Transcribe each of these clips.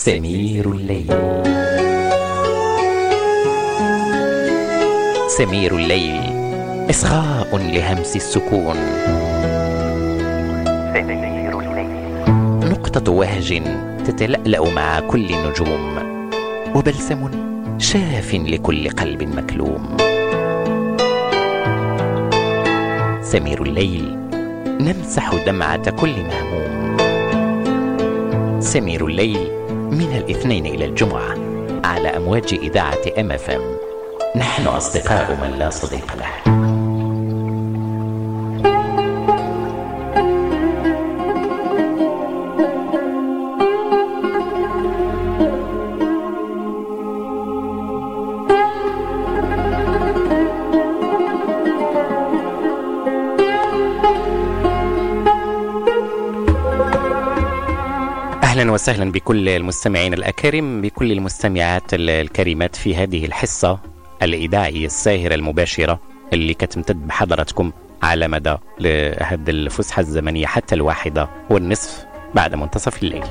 سمير الليل. سمير الليل إصغاء لهمس السكون. سمير الليل نقطة وهج تتلألأ مع كل النجوم، وبلسم شاف لكل قلب مكلوم. سمير الليل نمسح دمعة كل مهموم. سمير الليل من الاثنين إلى الجمعة على أمواج إذاعة MFM. نحن أصدقاء من لا صديق له. أهلا وسهلا بكل المستمعين الأكارم، بكل المستمعات الكريمات في هذه الحصة الإذاعية الساهرة المباشرة اللي كتمتد بحضراتكم على مدى هذه الفسحة الزمنية حتى 1:30 بعد منتصف الليل.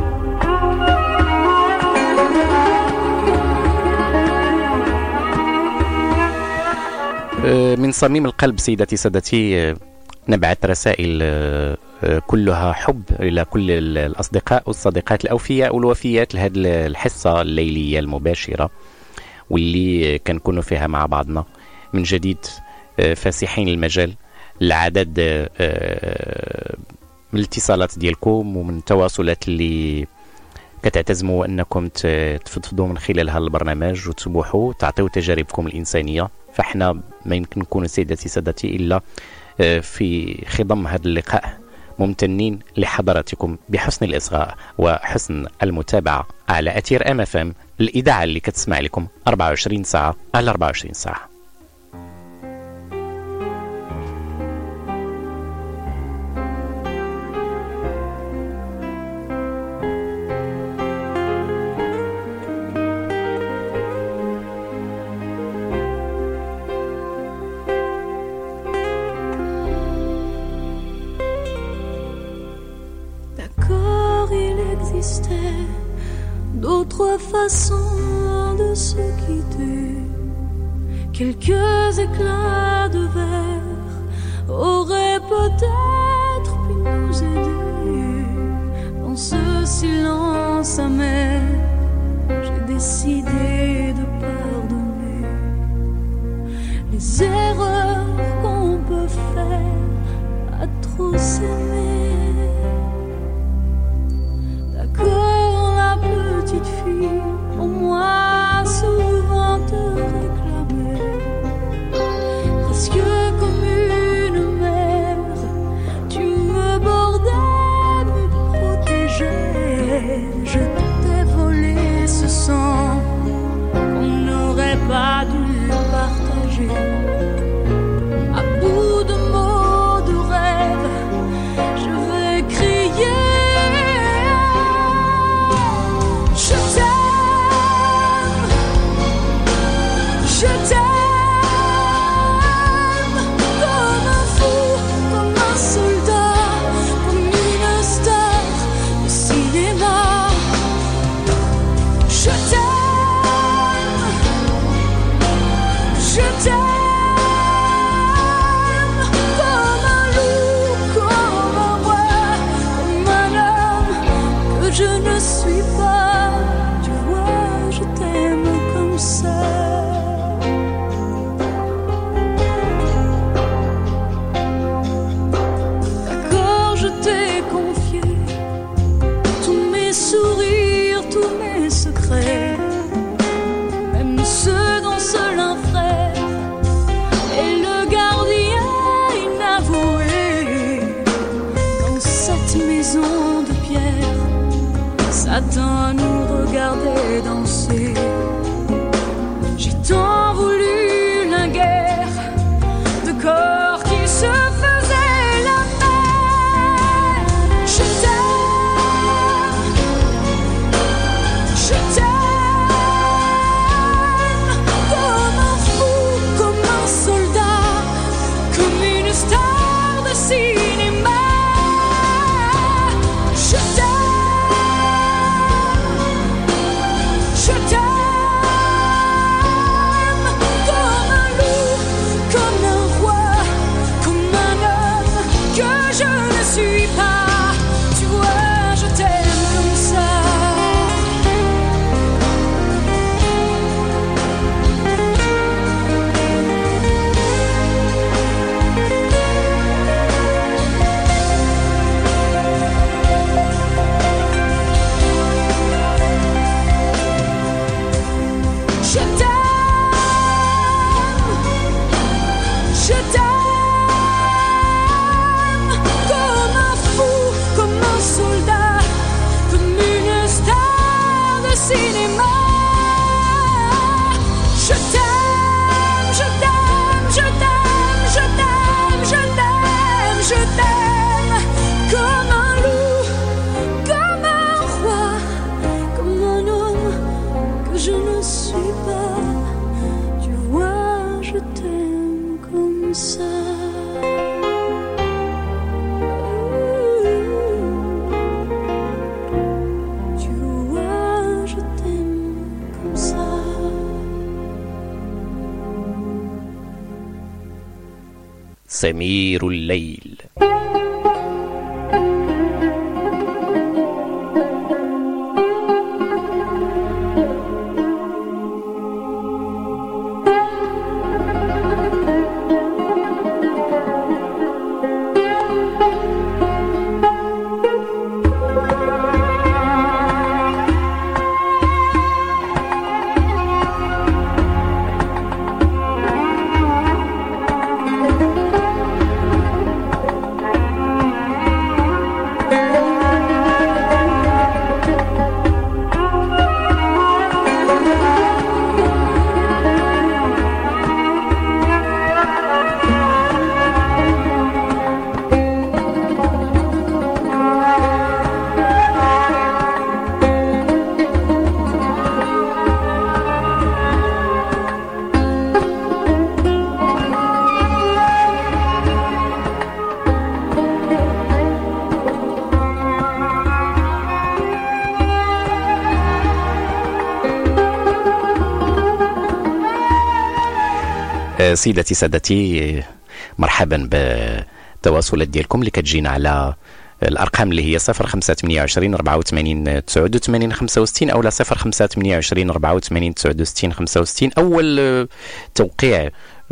من صميم القلب سيدتي سادتي نبعث رسائل كلها حب إلى كل الأصدقاء والصديقات الأوفياء والوفيات لهذه الحصة الليلية المباشرة واللي كنكونوا فيها مع بعضنا من جديد، فاسحين المجال العدد من الاتصالات ديالكم ومن التواصلات اللي كتعتزموا أنكم تفضفضوا من خلالها البرنامج وتبوحوا تعطيوا تجاربكم الإنسانية. فإحنا ما يمكن نكون سيدتي سادتي إلا في خضم هذا اللقاء ممتنين لحضراتكم بحسن الإصغاء وحسن المتابعة على أثير MFM، الإذاعة اللي كتسمع لكم 24 ساعة على 24 ساعة. D'autres façons de se quitter, quelques éclats de verre auraient peut-être pu nous aider. Dans ce silence amer, j'ai décidé de pardonner les erreurs qu'on peut faire à trop s'aimer. Petite fille, pour moi souvent te réclamait, presque comme une mère, tu me bordais, me protégeais. Je t'ai volé ce sang qu'on n'aurait pas dû partager. À bout de mots, de rêves, je vais crier. Je t'aime comme un fou, comme un soldat, comme une star de cinéma. Je t'aime comme un loup, comme un roi, comme un homme que je ne suis pas. Tu vois, je t'aime comme ça. Sourire, tous mes secrets, même ceux dont seul un frère est le gardien inavoué. Dans cette maison de pierre, Satan nous regardait danser. J'ai tant voulu la guerre de corps qui se faisaient la paix. Je t'aime. Je t'aime comme un fou, comme un soldat, comme une star de cinéma. Je t'aime سمير الليل. سيدتي سادتي، مرحبا بالتواصلات ديالكم اللي كتجينا على الارقام اللي هي 0528 84 89 65 او 0528 84 69 65. اول توقيع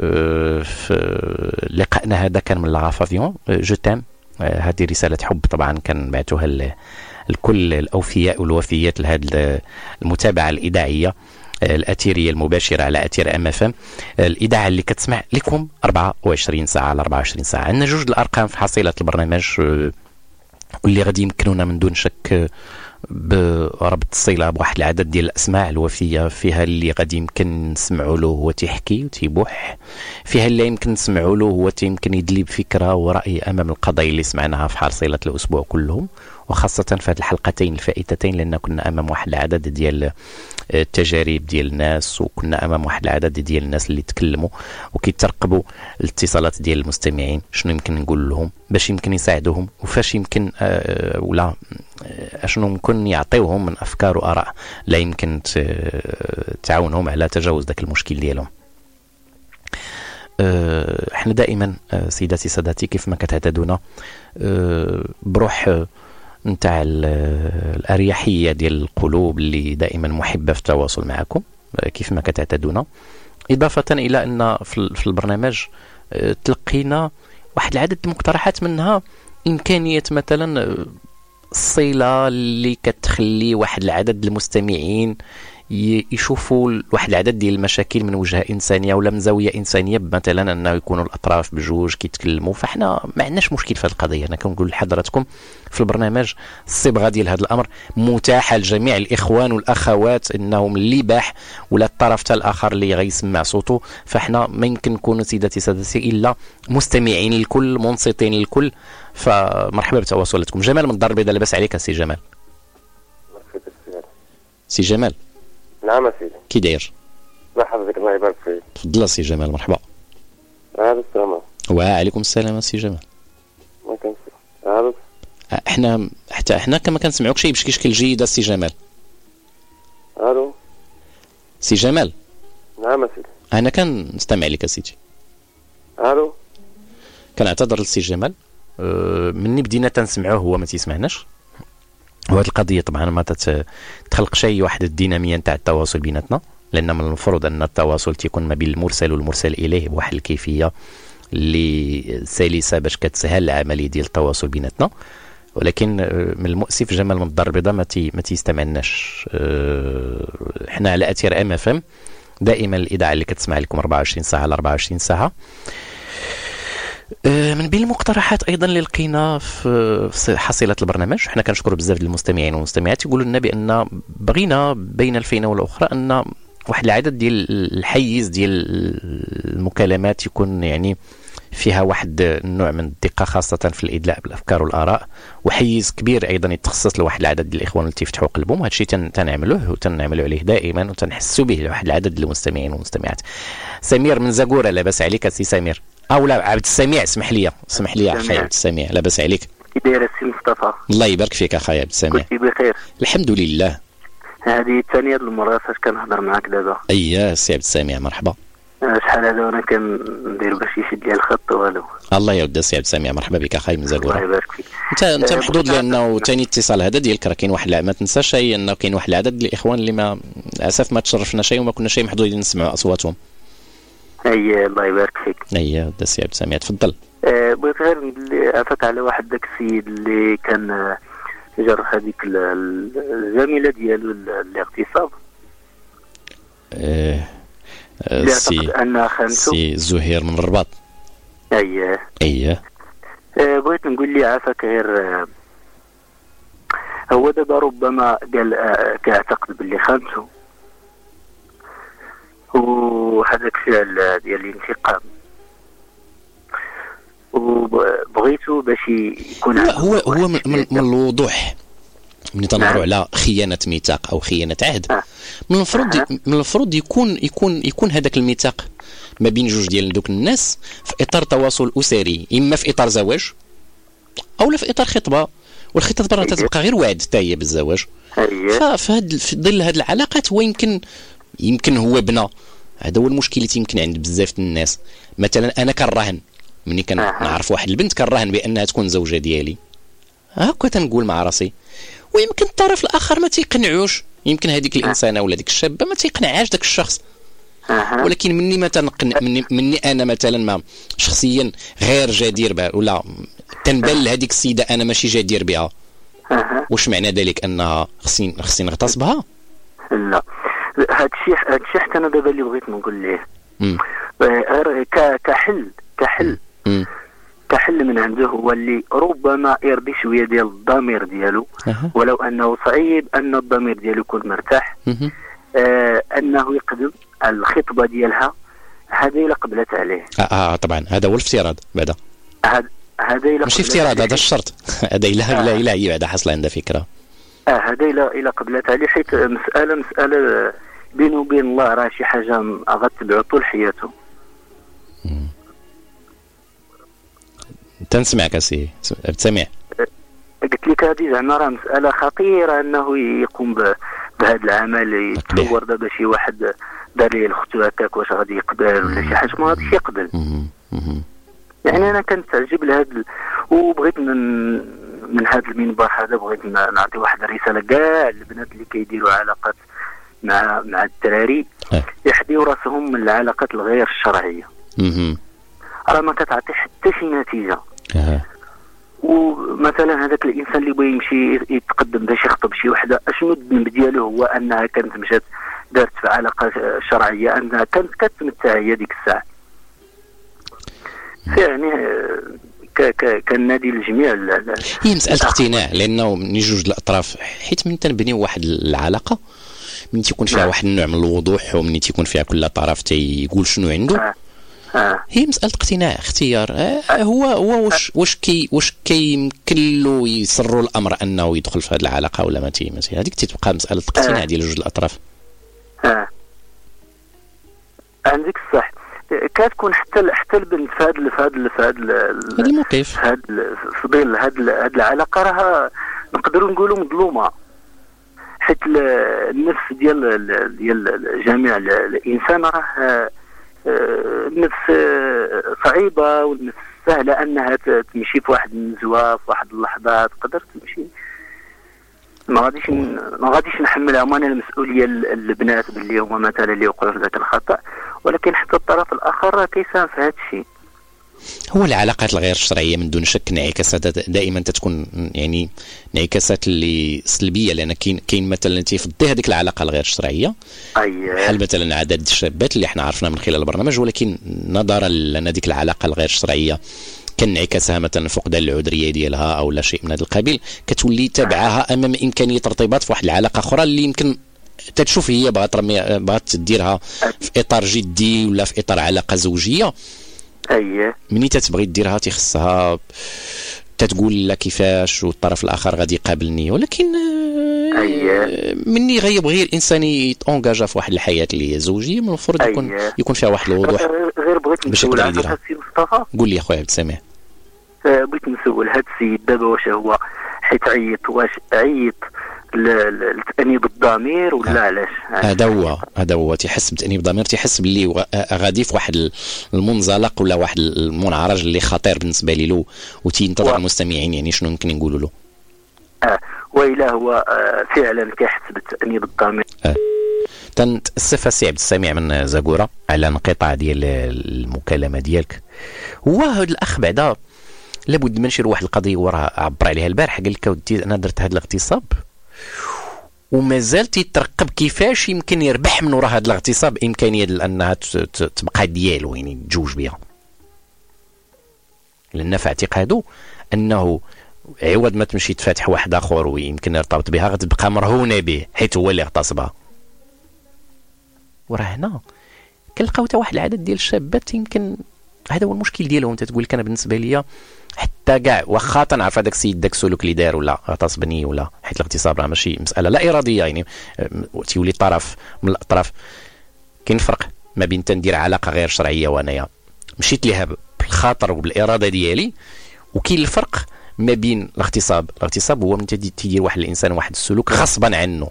في لقائنا هذا كان من لا فافيون جو تام. هذه رساله حب طبعا كان بعثوها الكل الاوفياء والوفيات لهذه المتابعه الاذاعيه الأثيرية المباشرة على أثير MFM، الإذاعة اللي كتسمع لكم 24 ساعة على 24 ساعة. عندنا جوج الأرقام في حصيلة البرنامج واللي غادي يمكنونا من دون شك بربط الصلة بواحد العدد ديال الأسماء الوفية، فيها اللي غادي يمكن نسمعوا له هو تيحكي وتيبوح، فيها اللي يمكن نسمعوا له هو يمكن يدلي بفكرة ورأي أمام القضايا اللي سمعناها في حصيلة الأسبوع كلهم، وخاصة في هذه الحلقتين الفائتتين لأن كنا أمام واحد العدد ديال التجارب ديال الناس، وكنا أمام واحد العدد ديال الناس اللي تكلموا وكيترقبوا الاتصالات ديال المستمعين، شنو يمكن نقول لهم باش يمكن يساعدوهم، وفاش يمكن ولا شنو ممكن يعطيوهم من أفكار وآراء لا يمكن تعاونهم على تجاوز ذاك المشكل ديالهم. احنا دائما سيداتي سادتي كيف ما كتعتادونا بروح نتاع الأريحية ديال القلوب اللي دائما محبة في التواصل معكم كيف ما كتعتادونا، إضافة إلى أن في البرنامج تلقينا واحد العدد المقترحات، منها إمكانية مثلا الصلة اللي كتخلي واحد العدد المستمعين يشوفوا واحد العدد ديال المشاكل من وجهة إنسانية ولا من زاوية إنسانية، مثلا أنه يكونوا الأطراف بجوج كيتكلموا. فإحنا ما عندناش مشكل في هذه القضية. أنا كنقول لحضراتكم في البرنامج الصبغة ديال هذا الأمر متاحة لجميع الإخوان والأخوات أنهم اللي باح ولا الطرف تاع الآخر اللي غيسمع صوته، فإحنا ما يمكن نكونوا سيداتي سادتي إلا مستمعين الكل منصتين الكل. فمرحبا بتواصلاتكم. جمال من الدار البيضاء، لاباس عليك سي جمال؟ سي جمال نعم سيدي، كي داير؟ مرحبا بك، الله يبارك فيك. تفضل سي جمال، مرحبا. السلام وعليكم السلام سي جمال. ما كنسمع. احنا حتى احنا كما كنسمعوك شي بشكل جيد سي جمال. الو سي جمال. نعم سيدي، انا كنستمع لك سيدي. الو كنعتذر لسي جمال، مني بدينا تنسمعوه هو ما تيسمعناش، وهذه القضيه طبعا ما تخلق شيء واحد الديناميه نتاع التواصل بيناتنا، لان من المفروض ان التواصل تيكون ما بين المرسل والمرسل اليه بواحد الكيفيه اللي سلسه باش كتسهل العمليه ديال التواصل بيناتنا. ولكن من المؤسف جمال من الدار البيضاء ما تيستمعناش. احنا على اثير MFM دائما الاذاعه اللي كتسمع لكم 24 ساعه على 24 ساعه. من بين المقترحات ايضا اللي لقينا في حصيله البرنامج، حنا كنشكر بزاف ديال المستمعين والمستمعات يقولوا لنا بان بغينا بين الفينه والاخرى ان واحد العدد ديال الحيز ديال المكالمات يكون يعني فيها واحد النوع من الدقه، خاصه في الادلاء بالافكار والاراء، وحيز كبير ايضا يتخصص لواحد العدد ديال الاخوان اللي تيفتحوا قلبهم. وهذا الشيء تنعملوه وتنعملوا عليه دائما وتنحسوا به لواحد العدد ديال المستمعين والمستمعات. سمير من زاكوره، لاباس عليك سي سمير؟ او لا عبد السميع، اسمح لي اخي عبد السميع، لاباس عليك؟ كي داير السي مصطفى؟ الله يبارك فيك اخي عبد السميع. كنتي بخير؟ الحمد لله. هذه ثانيه المره فاش كنهضر معاك دابا. اييه سي عبد السميع، مرحبا. شحال هذا وانا كندير باش يشد لي الخط والو. الله يودي سي عبد السميع، مرحبا بك اخاي من الله زاكوره. يبارك فيك. انت محظوظ لانه ثاني اتصال هذا ديالك، راه كاين واحد ما تنساش هي انه كاين واحد العدد ديال الاخوان اللي ما للاسف ما تشرفنا شيء وما كنا شيء محظوظين نسمعوا اصواتهم. اي الله يبارك فيك. اي سي عبد السميع تفضل. بغيت غير اللي عفاك على واحد داك السيد اللي كان جرح هذيك الزميله ديالو الاغتصاب. سي زهير من الرباط. اييه بغيت نقول لي عافاك غير هو دابا ربما قال كيعتقد باللي خانته، وهذاك الفعل ديال الانتقام وبغيتو باش يكون هو من الوضوح من تنهضروا على خيانه ميثاق او خيانه عهد. من المفروض يكون هذاك الميثاق ما بين جوج ديال دوك الناس في اطار تواصل اسري، اما في اطار زواج او لا في اطار خطبه، والخطبه راه تتبقى غير وعد حتى هي بالزواج. في ظل هذه العلاقات هو يمكن هو بنا. هذا هو المشكل اللي يمكن عند بزاف الناس. مثلا انا كنراهن مني كنعرف واحد البنت كنراهن بانها تكون زوجه ديالي، هكا تنقول مع راسي، ويمكن الطرف الاخر ما تيقنعوش، يمكن هذيك الانسانه ولا ديك الشابه ما تيقنعهاش داك الشخص. ولكن مني ما تنقنع مني انا مثلا ما شخصيا غير جدير بها ولا تنبان لهذيك السيده انا ماشي جدير بها، واش معنى ذلك انها خصني نغتصبها؟ لا، هادشي حتى انا دابا اللي بغيت نقول ليه كحل من عنده هو اللي ربما يرضي شويه ديال الضمير ديالو، ولو انه صعيب ان الضمير ديالو يكون مرتاح، انه يقدم الخطبه ديالها هذه الا قبلت عليه. طبعا هذا هو الافتراض بعدا، هذا ماشي افتراض، هذا الشرط. هذا الا هي بعدا حصل عندها فكره. هذا الا قبلت عليه، حيت مساله بينه وبين الله راه شي حاجه غتبعو طول حياته. تنسمعك سي عبد السميع. قلت لك هذه زعما راه مساله خطيره انه يقوم بهذا العمل. يتصور دابا شي واحد دار ليه الختو هكاك واش غادي يقبل ولا شي حاجه، ما غاديش يقبل. يعني انا كنتعجب لهذا وبغيت من هذا المنبر هذا بغيت نعطي واحد الرساله كاع البنات اللي كيديروا علاقات مع الدراري، يحديو راسهم من العلاقات الغير الشرعيه. راه ما كتعطي حتى شي نتيجه. ومثلا هذاك الانسان اللي بغى يمشي يتقدم باش يخطب شي وحده، اشنو الذنب ديالو؟ هو انها كانت مشات دارت في علاقه شرعيه، انها كانت كتمتع هي ديك الساعه. يعني كنادي الجميع هي مساله اقتناع، لانه من جوج الاطراف، حيت من تنبنيو واحد العلاقه من تيكون فيها واحد النوع من الوضوح، ومن تيكون فيها كل طرف تيقول شنو عنده. هي مساله اقتناع، اختيار. هو واش كيمكن له يسروا الامر انه يدخل في هذه العلاقه ولا ما هذيك تتبقى مساله اقتناع ديال جوج الاطراف. عندك الصح. كتكون حتى البنت في هذا الموقف، في ظل هذه العلاقه راه نقدروا نقولوا مظلومه، حيت النفس ديال جميع الانسان راه النفس صعيبه، والنفس سهله انها تمشي في واحد النزوه في واحد اللحظه تقدر تمشي. ما غاديش نحمل انا المسؤوليه البنات باللي هما مثلا اللي وقعوا في ذاك الخطا، ولكن حتى الطرف الاخر راه كيساهم في هذا الشيء. هو العلاقات الغير الشرعيه من دون شك انعكاسات دائما تتكون يعني انعكاسات اللي سلبيه، لان كاين مثلا تيفضي هذيك العلاقه الغير الشرعيه بحال مثلا عدد الشابات اللي احنا عرفنا من خلال البرنامج، ولكن نظرا لان هذيك العلاقه الغير الشرعيه كان انعكاسها مثلا فقدان العذريه ديالها او لا شيء من هذا القبيل، كتولي تابعها امام امكانيه ارتباط في واحد العلاقه اخرى اللي يمكن تتشوف هي بغات تديرها في اطار جدي ولا في اطار علاقه زوجيه. مني تتبغي ديرها تيخصها تتقول لا كيفاش والطرف الاخر غادي يقابلني، ولكن مني غيبغي الانسان يتونجاجا في واحد الحياه اللي هي زوجيه، من المفروض يكون فيها واحد الوضوح. غير بغيت نسول على هذا السي مصطفى. قول لي اخويا عبد السميع. بغيت نسول هذا السيد دابا واش هو حيت عيط، واش عيط التأنيب الضمير ولا علاش؟ هذا هو تيحس بتأنيب الضمير، تيحس باللي غادي في واحد المنزلق ولا واحد المنعرج اللي خطير بالنسبه له، وتينتظر المستمعين يعني شنو يمكن نقولوا له. وإلا هو فعلا كيحس بالتأنيب الضمير. تنتأسف السي عبد السميع من زاكورة على انقطاع ديال المكالمه ديالك. هو هذا الاخ بعدا لابد من نشير واحد القضيه وراه عبر عليها البارح، قال لك ودي انا درت هذا الاغتصاب ومازال تيترقب كيفاش يمكن يربح من وراء هذا الاغتصاب امكانيه انها تبقى ديالو، يعني تجوج بها، لان في اعتقاده انه عوض ما تمشي تفاتح واحد اخر ويمكن يرتبط بها غتبقى مرهونه به حيت هو اللي اغتصبها. وراه هنا كنلقاو حتى واحد العدد ديال الشابات يمكن هذا هو المشكل ديالهم. انت تقول لك انا بالنسبه ليا حتى كاع واخا تنعرف هذاك السيد داك السلوك اللي دار ولا اغتصبني ولا حيت الاغتصاب راه ماشي مساله لا اراديه، يعني تيولي طرف من الاطراف. كاين فرق ما بين تندير علاقه غير شرعيه وانايا مشيت ليها بالخاطر وبالاراده ديالي، وكاين الفرق ما بين الاغتصاب. الاغتصاب هو من تيدير واحد الانسان واحد السلوك غصبا عنه.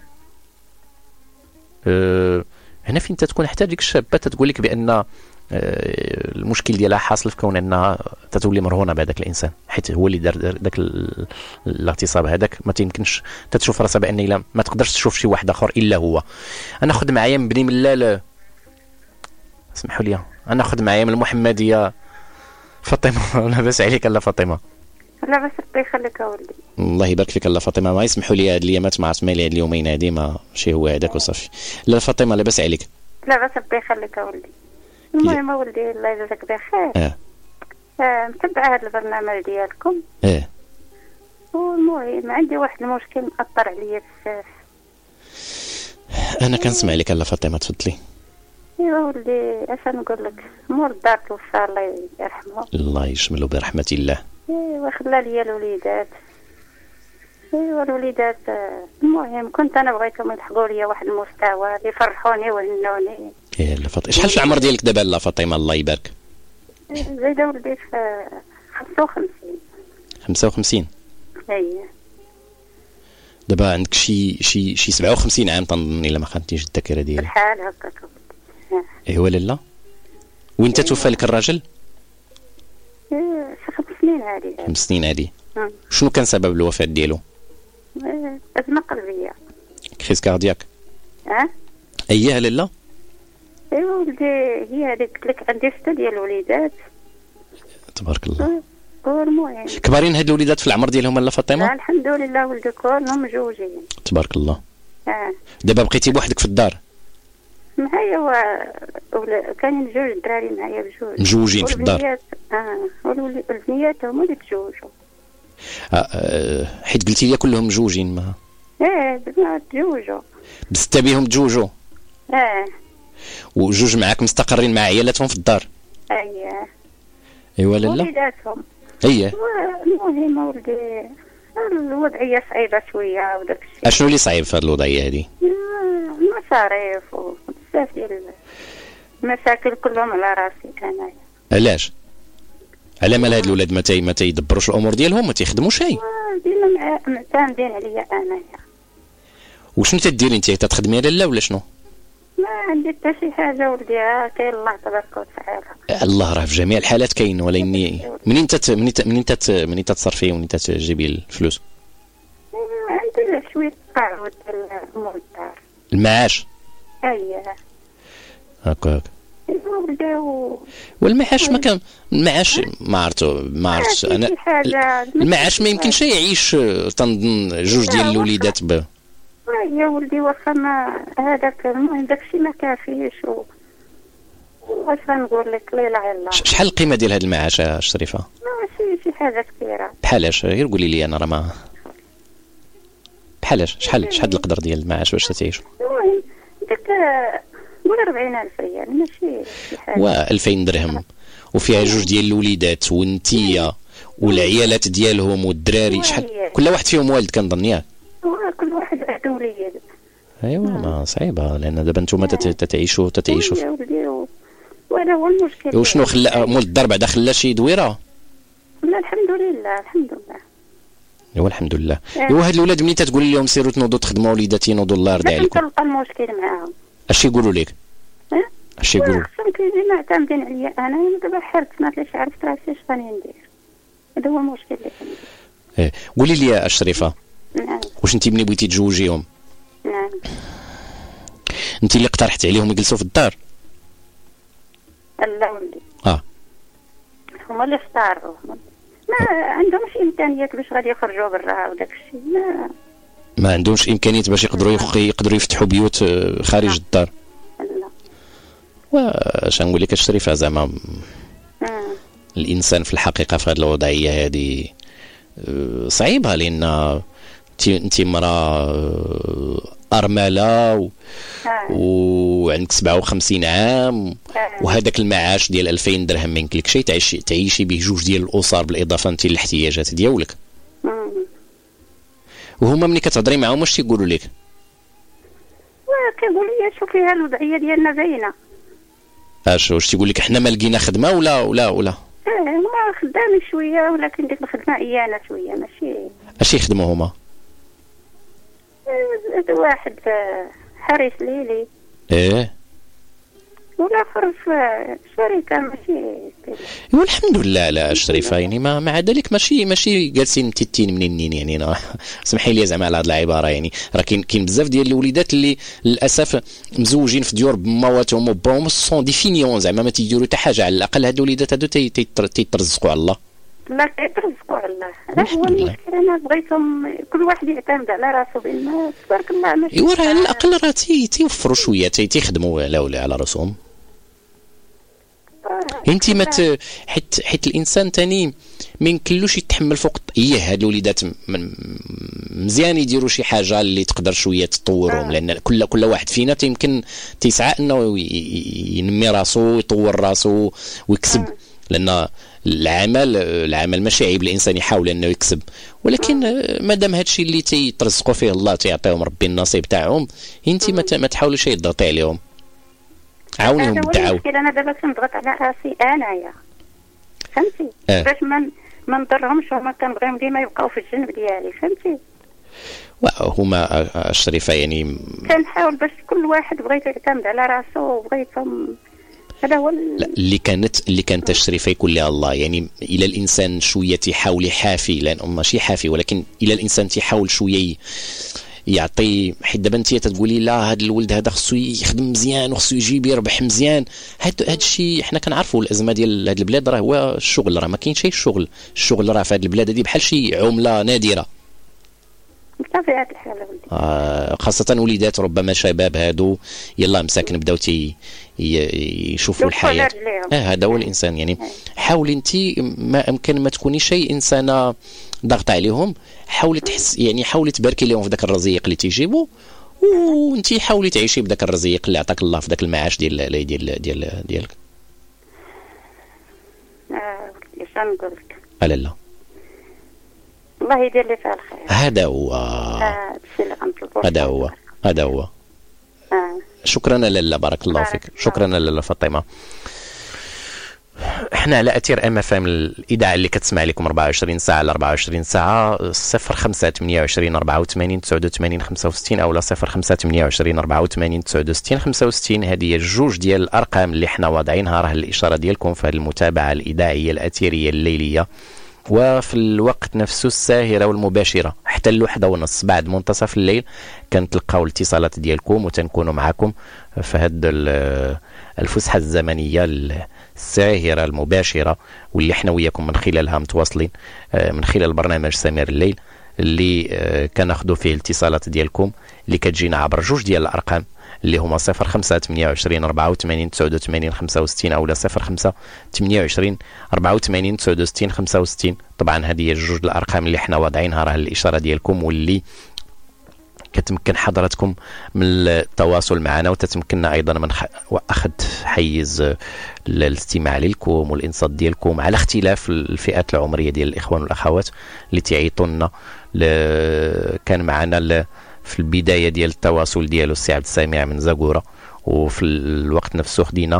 هنا فين تكون حتى ديك الشابه تقول لك بان المشكل ديالها حاصل في كون انها تتولي مرهونه بهذاك الانسان حيت هو اللي دار داك الاغتصاب هذاك. ما تيمكنش تشوف راسها بان الا ما تقدرش تشوف شي واحد اخر الا هو. انا خذ معايا من بني ملال، اسمحوا لي، انا خذ معايا من المحمديه فاطمه. لاباس عليك الا فاطمه؟ لا بس ربي يخليك اولدي. الله يبارك فيك الله فاطمه. ما يسمحوا لي هاد الايامات ما عرفت مالي هاد اليومين هادي ماشي هو هذاك وصافي. لا فاطمه لاباس عليك؟ لا بس ربي يخليك اولدي. المهم اولدي الله يجزاك بخير. متبعه هذا البرنامج ديالكم. والمهم عندي واحد المشكل مأثر عليا بزاف. انا كنسمع لك الله فاطمه، تفضلي. ايوا ولدي اش نقول لك، مول الدار توفى الله يرحمه. الله يشمله برحمه الله. ايوا خلى لي الوليدات. ايوا الوليدات المهم كنت انا بغيتهم يلحقوا لي واحد المستوى يفرحوني ويهنوني. لا فاطمه، شحال في العمر ديالك دابا لا فاطمه الله يبارك؟ زايده ولدي في 55. 55 اييه. دابا عندك شي 57 عام تنظن الا ما خانتنيش الذاكره ديالي. بحال هكاك. ايوا لالا. وانت توفى لك الراجل؟ شي 5 سنين هادي. 5 سنين هادي. شنو كان سبب الوفاه ديالو؟ أزمة قلبية. كريس كاردياك. اييه لالا. ايوا ولدي هي هذيك قلت لك عندي 6 ديال الوليدات. تبارك الله. المهم كبارين هاد الوليدات في العمر ديالهم لا فاطمه؟ الحمد لله ولدي كلهم مجوجين. تبارك الله. دابا بقيتي بوحدك في الدار؟ معايا كاين 2 دراري معايا بجوج. مجوجين في الدار؟ والبنيات هما اللي تجوجوا. حيت قلتي لي كلهم مجوجين. ما البنات تجوجوا. بس بيهم تجوجوا؟ وجوج معاك مستقرين مع عيالاتهم في الدار؟ ايوا لالا. وليداتهم. اييه. المهم ولدي الوضعيه صعيبه شويه وداك الشيء. اشنو اللي صعيب في هذه الوضعيه هذه؟ المصاريف وبزاف ديال المشاكل كلهم على راسي انايا. علاش؟ على مال هاد الاولاد ما تيدبروش الامور ديالهم، ما تيخدموش شي؟ ديما معتمدين عليا انايا. وشنو تديري انت؟ تخدمي لالا ولا شنو؟ ما عندي حتى شي حاجه ولدي. كاين الله تبارك وتعالى. الله راه في جميع الحالات كاين، ولكن منين تصرفي ومنين تجيبي الفلوس؟ عندي شويه تعود مول الدار. المعاش؟ اييه. هكاك. والمعاش ما كان المعاش ما عرفتش انا. المعاش ما يمكنش يعيش تنظن 2 ديال الوليدات يا ولدي واخا ما هذاك المهم داكشي ما كافيش. واش غنقول لك لا اله الا الله. شحال القيمه ديال هذا المعاش الشريفه؟ ماشي شي حاجه كبيره. بحالاش غير قولي لي انا راه ما بحالاش شحال القدر ديال المعاش باش تعيشوا؟ المهم ديك قول 40,000 ريال ماشي شي حاجه. و 2000 درهم وفيها 2 ديال الوليدات وانتيا والعيالات ديالهم والدراري. شحال كل واحد فيهم والد كنظن ياك؟ كل واحد عنده وليد. ايوا ما صعيبه لان دابا نتوما تتعيشوا وهذا هو المشكل. وشنو خلى مول الدار بعدا خلى شي دويره؟ لا الحمد لله الحمد لله. ايوا الحمد لله. ايوا هاد الاولاد ملي تتقول لهم سيروا تنوضوا تخدموا وليداتي نوضوا الله يرضي عليكم تلقى المشكل معاهم. اش يقولوا لك؟ اش يقولوا؟ خصهم كيجيو معتمدين عليا انا دابا حرت ما كاينش عرفت راسي اش غادي ندير. هذا هو المشكل اللي عندي. قولي لي يا الشريفه. نعم. واش انت ملي بغيتي تزوجيهم نعم انت اللي اقترحتي عليهم يجلسوا في الدار؟ لا ولدي هما اللي اختاروا، ما عندهمش امكانيات باش غادي يخرجوا برا وداك الشيء، ما عندهمش امكانيات باش يقدروا يفتحوا بيوت خارج الدار. لا واش نقول لك الشريفه زعما الانسان في الحقيقه في هذه الوضعيه هذه صعيبه، لان انت مراه ارمله وعندك 57 عام وهذاك المعاش ديال 2000 درهم ما يمكنلك شيء تعيشي به جوج ديال الاسر بالاضافه انت للاحتياجات ديالك. وهما ملي كتهضري معاهم واش تيقولوا لك؟ كيقولوا لي شوفي ها الوضعيه ديالنا باينه. واش تيقول لك حنا ما لقينا خدمه ولا هما خدامين شويه ولكن ديك الخدمه عيانه شويه ماشي. اش يخدموا هما؟ واحد حارس ليلي والاخر في شركه ماشي. والحمد لله لا الشريفه يعني مع ذلك ماشي جالسين متتين منين يعني سمحي لي زعما على هذه العباره يعني راه كاين بزاف ديال الوليدات اللي للاسف مزوجين في ديور بمواتهم وباهم سون ديفينيون زعما ما تيديروا حتى حاجه، على الاقل هادو الوليدات هادو تيترزقوا على الله. لا تيترزقوا على الله، هو المشكل انا بغيتهم كل واحد يعتمد على راسه بان تبارك الله ماشي. ايوا على الاقل راه تيوفروا شويه تيخدموا على راسهم. انت ما حيت الانسان تاني ما يمكنلوش يتحمل فوق هاد الوليدات مزيان يديروا شي حاجه اللي تقدر شويه تطورهم، لان كل واحد فينا يمكن تيسعى انه ينمي راسو يطور راسو ويكسب، لان العمل ماشي عيب الانسان يحاول انه يكسب، ولكن مادام هادشي اللي تيترزقوا فيه الله تيعطيهم ربي النصيب تاعهم، انت ما تحاولوش تضغطي عليهم، عاونيهم بالتعاون. انا دابا كنضغط على راسي انايا فهمتي باش ما نضرهمش، هما كنبغيهم ديما يبقاو في الجنب ديالي فهمتي. وهما الشريفه يعني كنحاول باش كل واحد بغيت يعتمد على راسو وبغيتهم هذا هو اللي كانت الشريفه يكون لها الله، يعني الى الانسان شويه تيحاول يحافي، لان ماشي حافي ولكن الى الانسان تيحاول شويه يعطي، حيت دابا انت تقولي لا هذا الولد هذا خصو يخدم مزيان وخصو يجيب يربح مزيان، هذا الشيء حنا كنعرفوا الازمه ديال هذه البلاد راه هو الشغل، راه ما كاينش شي الشغل راه في هذه البلاد هذه بحال شي عمله نادره بطبيعه الحال. خاصه وليدات ربما شباب هادو يلا مساكن بداو يشوفوا الحياه. هذا هو الانسان يعني. حاولي انت ما امكن ما تكوني شيء انسانه ضغط عليهم، حاولي تحس يعني حاولي تباركي لهم في ذاك الرزيق اللي تيجيبوا، وانت حاولي تعيشي بداك الرزيق اللي عطاك الله في ذاك المعاش ديالك. اش نقول لك؟ لا الله يدير لي فيها الخير. هذا هو. شكرا لاله، بارك الله فيك. شكرا لاله فاطمه. احنا على اثير ام اف ام الاذاعه اللي كتسمع لكم 24 ساعه على 24 ساعه. 05 28 84 89 65 او 05 28 84 69 65. هذه جوج ديال الارقام اللي احنا واضعينها، راه الاشاره ديالكم في هذه المتابعه الاذاعيه الاثيريه الليليه، وفي الوقت نفسه الساهرة والمباشرة حتى 1:30 بعد منتصف الليل كنتلقاو الاتصالات ديالكم وتنكونوا معكم في هذه الفسحة الزمنية الساهرة المباشرة، واللي احنا وياكم من خلالها متواصلين من خلال برنامج سمير الليل اللي كناخذوا فيه الاتصالات ديالكم اللي كتجينا عبر جوج ديال الأرقام اللي هما 05 28 84 89 65 او 05 28 84 69 65. طبعا هذه جوج الارقام اللي احنا واضعينها، راه الاشاره ديالكم واللي كتمكن حضراتكم من التواصل معنا، وتتمكننا ايضا من اخذ حيز الاستماع لكم والانصات ديالكم على اختلاف الفئات العمريه ديال الاخوان والاخوات اللي تعيطوا لنا. كان معنا في البدايه ديال التواصل ديالو السي عبد السميع من زاكوره، وفي الوقت نفسه خدينا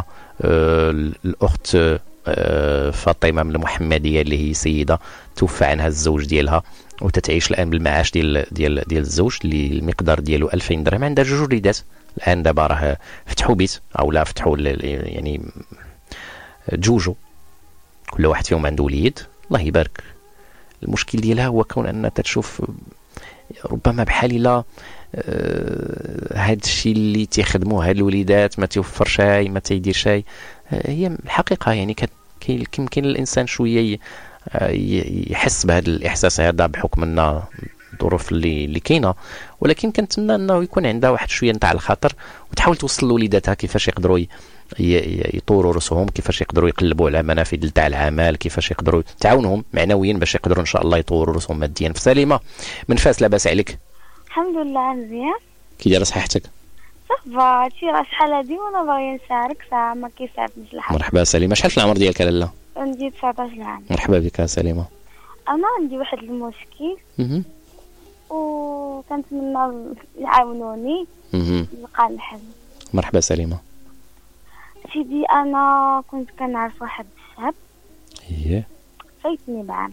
الاخت فاطمه من المحمديه اللي هي سيده توفى عنها الزوج ديالها وتتعيش الان بالمعاش ديال الزوج اللي المقدار ديالو 2000 درهم، عندها 2 وليدات الان. دابا راه فتحوا بيت او لا فتحوا يعني تزوجوا، كل واحد فيهم عنده وليد، الله يبارك. المشكل ديالها هو كون ان تشوف ربما بحال الا هاد الشيء اللي تيخدموه هاد الوليدات ما تيوفر شيء، ما تيدير شيء. هي الحقيقه يعني يمكن الانسان شويه يحس بهذا الاحساس هذا بحكم ان الظروف اللي كاينه، ولكن كنتمنى انه يكون عندها واحد شويه نتاع الخاطر وتحاول توصل لوليداتها كيفاش يقدروا يطوروا راسهم، كيفاش يقدروا يقلبوا على منافذ تاع العمل، كيفاش يقدروا تعاونهم معنويا باش يقدروا ان شاء الله يطوروا راسهم ماديا. فسليمه من فاس، لاباس عليك؟ الحمد لله مزيان. كي دايره صحتك؟ صافا هادشي راه شحال هادي وانا باغي نشارك ساعه ما كيساعدنيش الحال. مرحبا سليمه، شحال في العمر ديالك لاله؟ عندي 19 عام. مرحبا بك سليمه. انا عندي واحد المشكل وكنتمنى يعاونوني نلقى الحل. مرحبا سليمه. سيدي انا كنت كنعرف واحد الشاب فايتني بعام.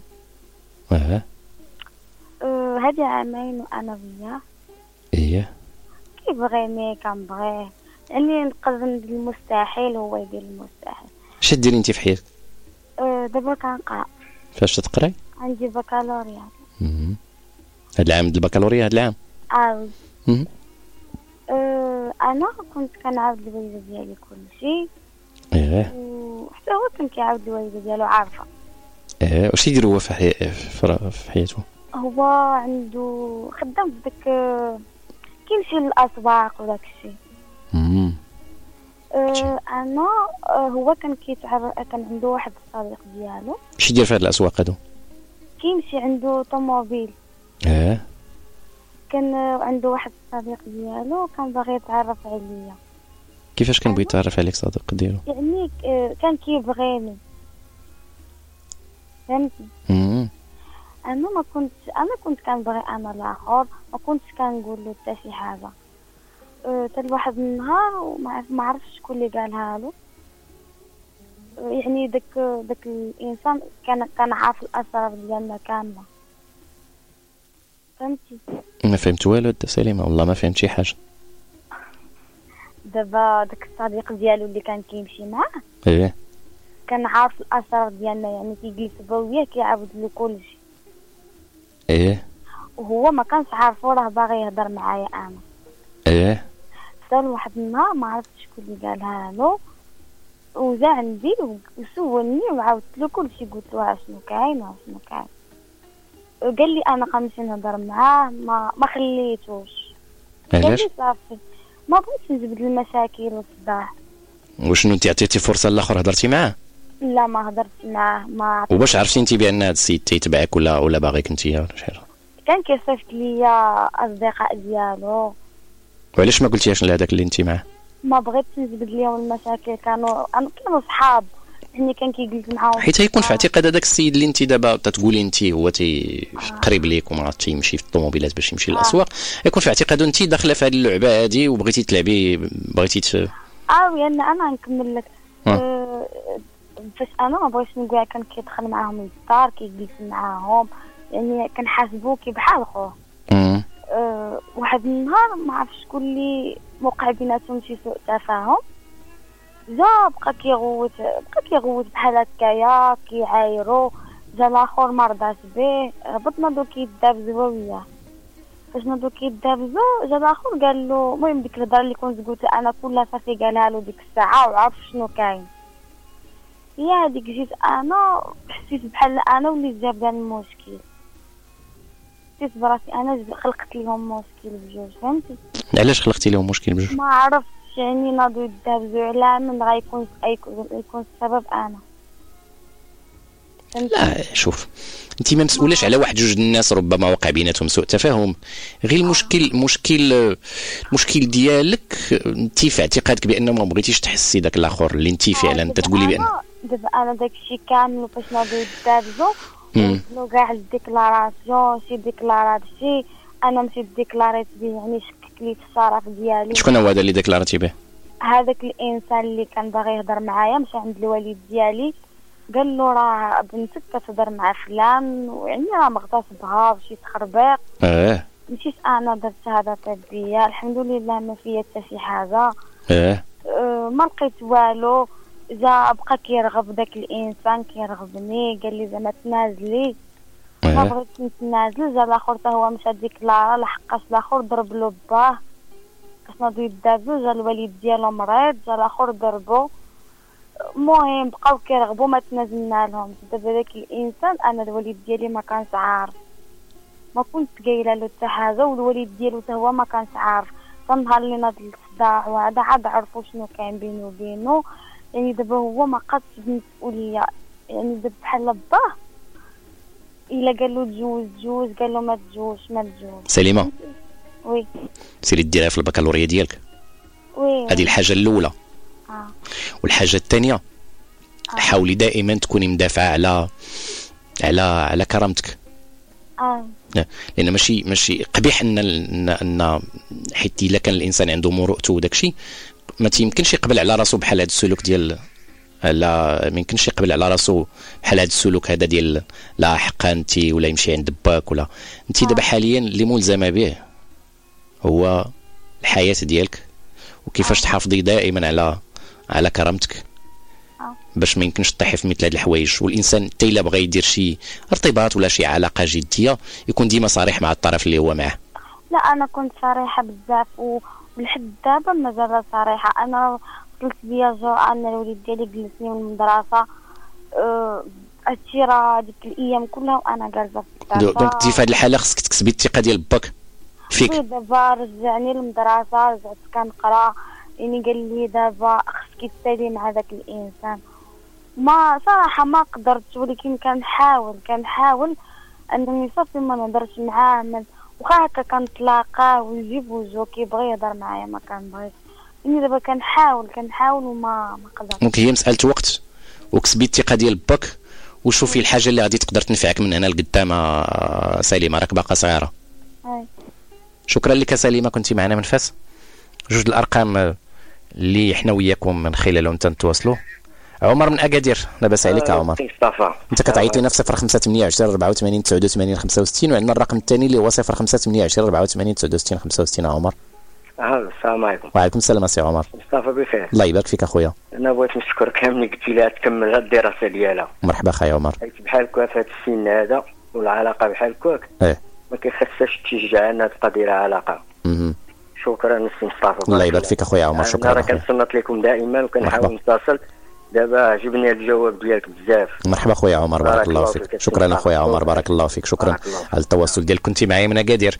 هادي عامين وانا وياه كيبغيني كنبغيه، يعني نقدر ندير المستحيل هو يدير المستحيل. اش ديري انت في حياتك؟ دابا كنقرا. فاش تقراي؟ عندي بكالوريا. هاد العام د البكالوريا هاد العام؟ انا كنت كنعاود الوالده ديالي كلشي، وحتى هو كان كيعاود الوالده ديالو عارفه. واش يدير هو في حياته؟ هو عنده خدام في داك كيمشي للاسواق وداك الشيء. انا هو كان كيتعرف، كان عنده واحد الصديق ديالو. اش يدير في هاد الاسواق هادو؟ كيمشي عنده طوموبيل. كان عنده واحد الصديق ديالو كان باغي يتعرف عليا. كيفاش كان بغي يتعرف عليك صديق ديالو؟ يعني كان كيبغيني، فهمتي؟ انا كنت كنبغي انا الاخر، ما كنتش كنقول له حتى شي حاجه. حتى واحد النهار ما عرفتش شكون اللي قالها له، يعني داك الانسان كان عارف الاسرار ديالنا كامله، فهمتي؟ ما فهمت والو سليمه، والله ما فهمت شي حاجه. دابا داك الصديق ديالو اللي كان كيمشي معاه كان عارف الاسرار ديالنا، يعني كيجلس بوياه كيعاود له كلشي. وهو ما كانش عارفو راه باغي يهضر معايا انا. حتى واحد النهار ما عرفتش شكون اللي قالها له، وجا عندي وسولني وعاودت له كلشي، قلت له شنو كاين. قال لي انا غنمشي نهضر معاه، ما خليتوش. علاش؟ صافي ما بغيتش نجبد المشاكل والصداع. وشنو انت عطيتي فرصه لاخر هضرتي معاه؟ لا ما هضرتش معاه. ما وباش عرفتي انت بان هذا السيد تيتبعك ولا باغيك انت ولا شي حاجه؟ كان كيصيفط ليا اصدقاء ديالو. وعلاش ما قلتيهاش لهذاك اللي انت معاه؟ ما بغيتش نجبد ليهم المشاكل، كانوا صحاب، يعني كان كيجلس معاهم. حيت يكون في اعتقاد هذاك السيد اللي انت دابا تتقولي انت هو قريب ليك وما تيمشي في الطوموبيلات باش يمشي للاسواق، يكون في اعتقاده انت داخله في هذه اللعبه هذه وبغيتي تلعبي، بغيتي يعني انا نكمل لك. فاش انا ما بغيتش نقول كان كيدخل معاهم للدار كيجلس معاهم، يعني كنحاسبوه بحال خوه. واحد النهار ما عرفتش شكون اللي وقع بيناتهم شي سوء تفاهم، جا بقى كيغوت بحال هكايا كيعايرو. جا الاخر ما رضاش به، هبطنا دوك يدابزوا وياه. فاش نادو كيدابزوا جا الاخر قال له، المهم ديك الهضره اللي كنت قلت انا كلها صافي قالها له ديك الساعه وعرف شنو كاين. هي هذيك جيت انا حسيت بحال انا وليت جاب المشكل، حسيت براسي انا خلقت لهم مشكل بجوج، فهمتي؟ علاش خلقتي لهم مشكل بجوج؟ ما عرفتش، يعني ناضوا يدابزوا على من غيكون السبب انا. لا شوف، انت ما مسؤولاش على واحد جوج الناس ربما وقع بيناتهم سوء تفاهم، غير المشكل ديالك انت في اعتقادك بانه ما بغيتيش تحسي داك الاخر اللي انت فعلا تتقولي بان دابا انا داكشي كامل فاش ناضوا يدابزوا لو كاع الديكلاراسيون شي ديكلاراتشي انا مشيت ديكلاريت به، يعني شكك لي في الشرف ديالي. شكون هو هذا اللي ديكلارتي به؟ هذاك الانسان اللي كان باغي يهضر معايا مشى عند الوالد ديالي قال له راه بنتك كتهضر مع فلان ويعني راه مغتصبها وشي تخربيق. مشيت انا درت هذا تربيه الحمد لله ما فيا حتى شي حاجه. ما لقيت والو. جا بقى كيرغب داك الانسان كيرغبني قال لي زعما تنازلي. ما بغيتش نتنازل. جا الاخر حتى هو مشى ديك لارا لحقاش الاخر ضرب له باه كناضوا يدابزوا. جا الوالد ديالو مريض جا الاخر ضربو. المهم بقاو كيرغبوا ما تنازلنا لهم. دابا داك الانسان انا الوالد ديالي ما كانش عارف ما كنت قايله له حتى حاجه والوالد ديالو حتى هو ما كانش عارف. فنهار اللي ناض الصداع وهذا عاد عرفوا شنو كان بينه وبينه. يعني دابا هو ما قادش بالمسؤوليه. يعني دابا بحال باه الا قال له تجوز قال له ما تجوز. سليمه وي سيري ديرها في البكالوريا ديالك. وي هذه الحاجه الاولى. والحاجه الثانيه حاولي دائما تكوني مدافعه على كرامتك. لان ماشي قبيح ان حيت الا كان الانسان عنده مروءته وداك الشيء ما تيمكنش يقبل على راسو بحال هذا السلوك ديال لا ما يمكنش يقبل على راسو بحال هذا السلوك هذا ديال لا حقا انت ولا يمشي عند باك ولا انت. دابا حاليا اللي ملزمه به هو الحياه ديالك وكيفاش تحافظي دائما على كرامتك باش ما يمكنش تطيحي في مثل هاد الحوايج. والانسان حتى الا بغى يدير شي ارتباط ولا شي علاقه جديه يكون ديما صريح مع الطرف اللي هو معه. لا انا كنت صريحه بزاف ولحد دابا مازال صريحه. انا وصلت بيا جو ان الوليد ديالي جلسني من المدرسه. هادشي راه ديك الايام كلها وانا جالسه في الدار. دونك في هاد الحاله خصك تكسبي الثقه ديال باك فيك. دابا رجعني للمدرسه رجعت كنقرا. يعني قال لي دابا خصك تسالي مع داك الانسان. ما صراحه ما قدرت ولكن كنحاول انني صافي ما نهضرش معاه. وخا هكا كنتلاقاه ويجيب وجهو كيبغي يهضر معايا ما كنبغيش. يعني دابا كنحاول وما قدرتش. دونك هي مساله وقت وكسبي الثقه ديال باك وشوفي الحاجه اللي غادي تقدر تنفعك من هنا لقدام. سليمه راك باقا صغيره. شكرا لك سليمه كنتي معنا من فاس. جوج الارقام اللي حنا وياكم من خلالهم تنتواصلوا. عمر من اكادير لاباس عليك عمر؟ مصطفى انت كتعيط لنا في 0528 84 89 65 وعندنا الرقم الثاني اللي هو 0528 84 69 65. عمر السلام عليكم. وعليكم السلام سي عمر. مصطفى بخير الله يبارك فيك اخويا. انا بغيت نشكر كامل قلتي لها تكمل غير الدراسه ديالها. مرحبا اخويا عمر. حيت بحالك في هذا السن هذا والعلاقه بحالك ما كيخصهاش تشجع انها تبقى دايره علاقه. شكرا سي مصطفى. الله يبارك فيك اخويا عمر. شكرا. انا كنصنت لكم دائما وكنحاول نتصل. دابا عجبني الجواب ديالك بزاف. مرحبا خويا عمر بارك الله فيك. شكرا اخويا عمر بارك الله فيك. شكرا على التواصل ديالك. كنتي معايا من اكادير.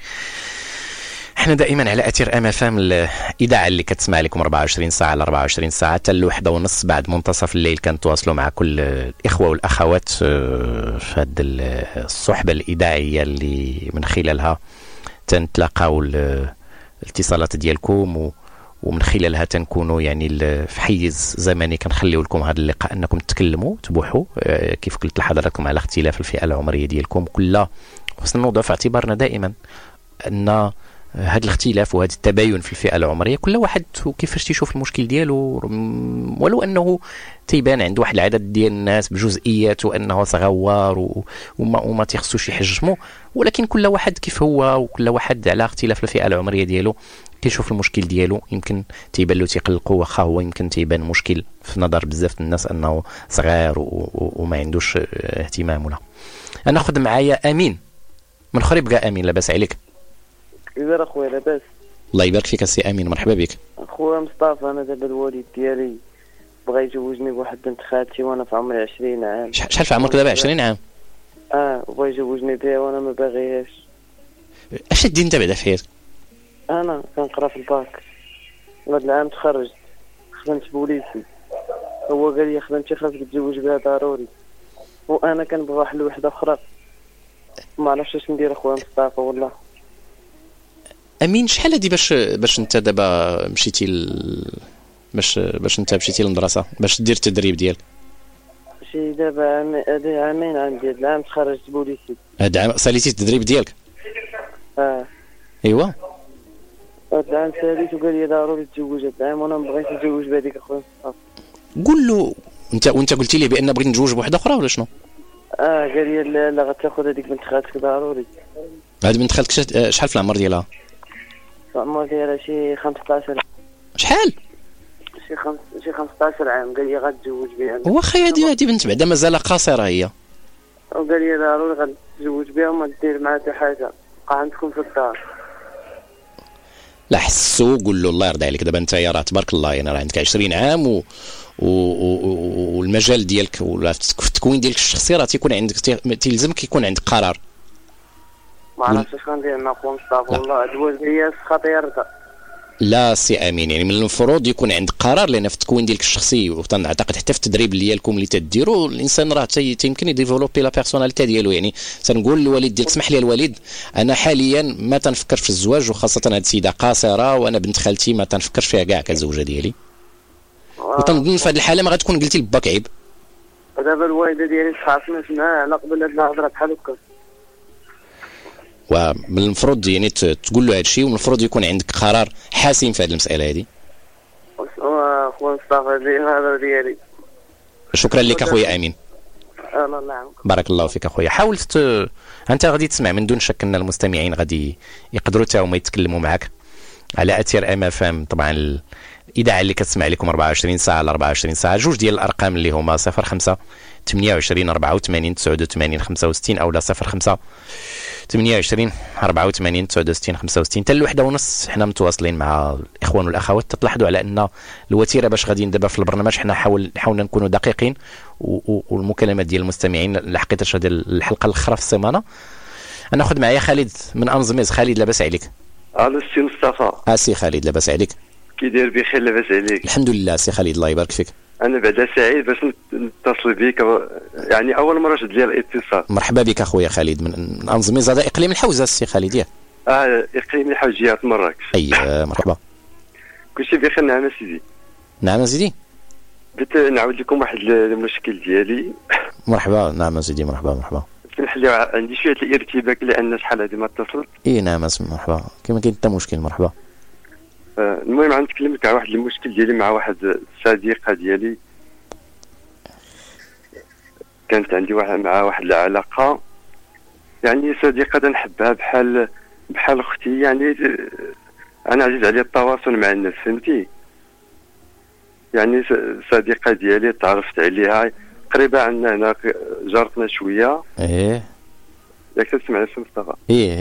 احنا دائما على اثير ام اف ام الاذاعه اللي كتسمع لكم 24 ساعه على 24 ساعه حتى الوحده ونص بعد منتصف الليل كنتواصلوا مع كل الاخوه والاخوات في هذه الصحبه الاذاعيه اللي من خلالها تنتلاقاو الاتصالات ديالكم ومن خلالها تنكونوا يعني في حيز زمني كنخليو لكم هذا اللقاء انكم تتكلموا تبوحوا. كيف قلت لحضراتكم على اختلاف الفئه العمريه ديالكم كلها خصنا نوضع في اعتبارنا دائما ان هذا الاختلاف وهذا التباين في الفئه العمريه كل واحد وكيفاش تيشوف المشكل ديالو. ولو انه تيبان عند واحد العدد ديال الناس بجزئيات وانه صغوار وما تيخصوش يحجموا ولكن كل واحد كيف هو وكل واحد على اختلاف الفئه العمريه ديالو كيشوف المشكل ديالو. يمكن تيبان له تيقلقوا واخا هو يمكن تيبان مشكل في نظر بزاف الناس انه صغير وما عندوش اهتمام. ولا انا ناخذ معايا امين من خريب كاع. امين لاباس عليك؟ كيفاش اخويا لاباس؟ الله يبارك فيك السي امين. مرحبا بك اخويا مصطفى. انا دابا الوالد ديالي بغى يجوزني بواحد بنت خالتي وانا في عمري 20 عام. شحال في عمرك دابا؟ 20 عام. بغى يجوزني بها وانا ما باغيهاش. اش دير انت بعدا في حياتك؟ انا كنقرا في الباك هذا العام تخرجت خدمت بوليسي. هو قال لي خدمتي خاصك تتزوج بها ضروري وانا كنبغي واحد الوحده اخرى ما عرفتش اش ندير اخويا مصطفى. والله امين شحال هادي باش انت دابا مشيتي باش انت مشيتي للمدرسه باش دير التدريب ديالك؟ شي دابا عامين عندي. هذا العام تخرجت بوليسي. هذا العام ساليتي التدريب ديالك؟ ايوا هذا العام ساليت وقال لي ضروري تتزوج هذا العام وانا ما بغيتش نتزوج بهذيك اخويا مصطفى. قول له وانت قلتي لي بان بغيت نتزوج بوحده اخرى ولا شنو؟ قال لي لا غتاخذ هذيك بنت خالتك ضروري. هذه بنت خالتك شحال في العمر ديالها؟ العمر ديالها شي 15. شحال؟ شي 15 عام. قال لي غتزوج بها. واخا هذه بنت بعدا مازال قاصره هي. وقال لي ضروري غتزوج بها وما دير معها حتى حاجه، بقى عندكم في الدار. لا حسو قول له الله يرضي عليك، دابا انت راه تبارك الله يعني راه عندك 20 عام والمجال ديالك ولا في التكوين ديالك الشخصي راه تيكون عندك تلزمك يكون عندك قرار. ما عرفتش اش غندير مع خويا مصطفى والله الزواج هي خطير. لا سي امين، يعني من المفروض يكون عندك قرار، لان في التكوين ديالك الشخصي وتنعتقد حتى في التدريب ديالكم اللي تديروا الانسان راه يمكن يديفلوبي لا بيرسوناليتي ديالو. يعني تنقول للوالد ديالك اسمح لي الوالد انا حاليا ما تنفكر في الزواج، وخاصه هذه السيده قاصره وانا بنت خالتي ما تنفكرش فيها كاع كزوجه ديالي. وتنظن في هذه الحاله ما غتكون قلتي لباك عيب. دابا الوالده ديالي تخاصمت معاه على قبل هاد الهضره بحال هكا، ومن المفروض يعني تقول له هذا الشيء، ومن المفروض يكون عندك قرار حاسم في هذه المساله هذه. خويا مصطفى الهضره ديالي. شكرا لك اخويا امين. الله يعاونك. بارك الله فيك اخويا. حاولت انت غادي تسمع من دون شك ان المستمعين غادي يقدروا حتى هما يتكلموا معك على اثير ام اف ام. طبعا الاذاعه اللي كتسمع لكم 24 ساعه على 24 ساعه. جوج ديال الارقام اللي هما 05 28 84 89 65 او 05 28 84 69 65 حتى الوحده ونص. حنا متواصلين مع الاخوان والاخوات. تلاحظوا على ان الوتيره باش غادي دابا في البرنامج حنا حاولنا نكونوا دقيقين، والمكالمات ديال المستمعين لحقيتاش هذه الحلقه الاخرى في السيمانه. انا ناخذ معايا خالد من انزميز. خالد لاباس عليك؟ الو سي مصطفى. سي خالد لاباس عليك؟ كي داير؟ بخير لاباس عليك؟ الحمد لله سي خالد الله يبارك فيك. انا بعدا سعيد باش نتصل بك، يعني اول مره شد لي الاتصال. مرحبا بك اخويا خالد من انزميز. هذا اقليم الحوزه السي خالد ياك؟ اقليم الحوجيه مراكش. مرحبا. كلشي بخير. نعم سيدي. نعم سيدي. بغيت نعاود لكم واحد المشكل ديالي. مرحبا. نعم سيدي. مرحبا. سمح لي عندي شويه الارتباك لان شحال هذه ما اتصلت. نعم مرحبا. كما كاين حتى مشكل. مرحبا. المهم غنتكلم لك على واحد المشكل ديالي مع واحد صديقه ديالي. كانت عندي مع واحد العلاقه، يعني صديقه نحبها بحال اختي. يعني انا عزيز علي التواصل مع الناس، فهمتي؟ يعني صديقه ديالي تعرفت عليها قريبه عندنا هنا، جارتنا شويه. ياك تسمع سي مصطفى؟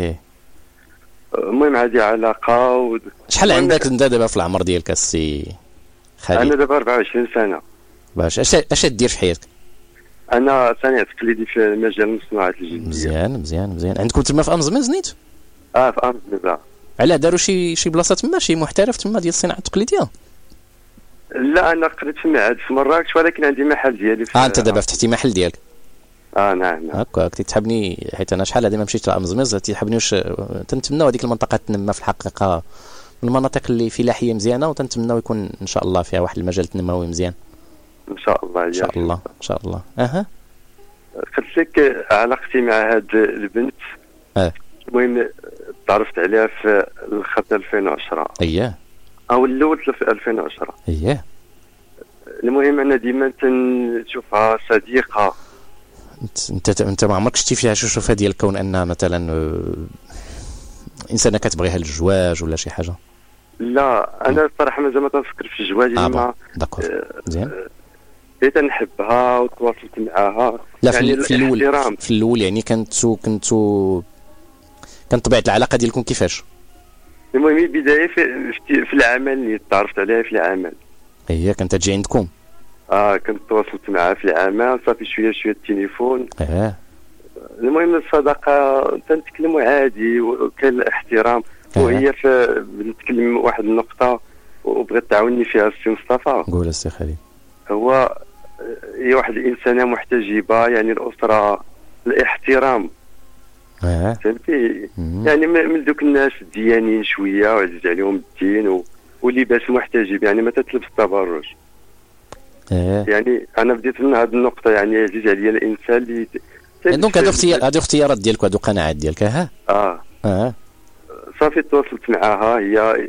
المهم هذه علاقه شحال عندك انت دابا في العمر ديالك السي خالد؟ انا دابا 24 سنه. باش اش دير في حياتك؟ انا صانع تقليدي في مجال الصناعات الجلديه. مزيان. عندكم تما في انزميز نيت؟ في انزميز. علاه داروا شي بلاصه تما، شي محترف تما ديال الصناعه التقليديه؟ لا انا قريت في معهد في مراكش، ولكن عندي محل ديالي في انت دابا فتحتي محل ديالك؟ نعم. هكا كنت تحبني، حيت انا شحال هذه ما مشيت لأمزميز، تيحبني واش تنتمناو هذيك المنطقه تنمى في الحقيقه، من المناطق اللي فلاحيه مزيانه، وتنتمناو يكون ان شاء الله فيها واحد المجال تنموي مزيان ان شاء الله. ان شاء الله. قلت لك علاقتي مع هاد البنت. المهم تعرفت عليها في الخط 2010. او الاول في 2010. المهم انا ديما تنشوفها صديقه. انت ما عمرك شتي فيها شوفه ديال كون ان مثلا انسانه كتبغيها للزواج ولا شي حاجه؟ لا انا الصراحه مازال ما تنفكر في الزواج. داكور مزيان. بديت نحبها وتواصلت معاها. لا يعني في الاول يعني كنتو كانت طبيعه العلاقه ديالكم كيفاش؟ المهم البدايه في العمل اللي تعرفت عليها في العمل. كانت تجي عندكم؟ كنت تواصلت معها في العمل، صافي شويه التليفون. المهم الصداقه تنتكلموا عادي وكان الاحترام. وهي بنتكلم واحد النقطه وبغيت تعاوني فيها السي مصطفى. قول السي خالد. هي واحد الانسانه محتجبه، يعني الاسره الاحترام. فهمتي؟ يعني من دوك الناس الديانين شويه وعزيز عليهم الدين ولباس محتجب، يعني ما تتلبس التبرج. يعني انا بديت من هذه النقطه، يعني عزيز عليا الانسان اللي دونك هذه اختيارات ديالك وهذو قناعات ديالك. صافي تواصلت معاها.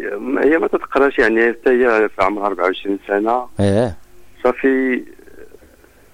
هي ما تتقراش، يعني حتى هي في عمرها 24 سنه. صافي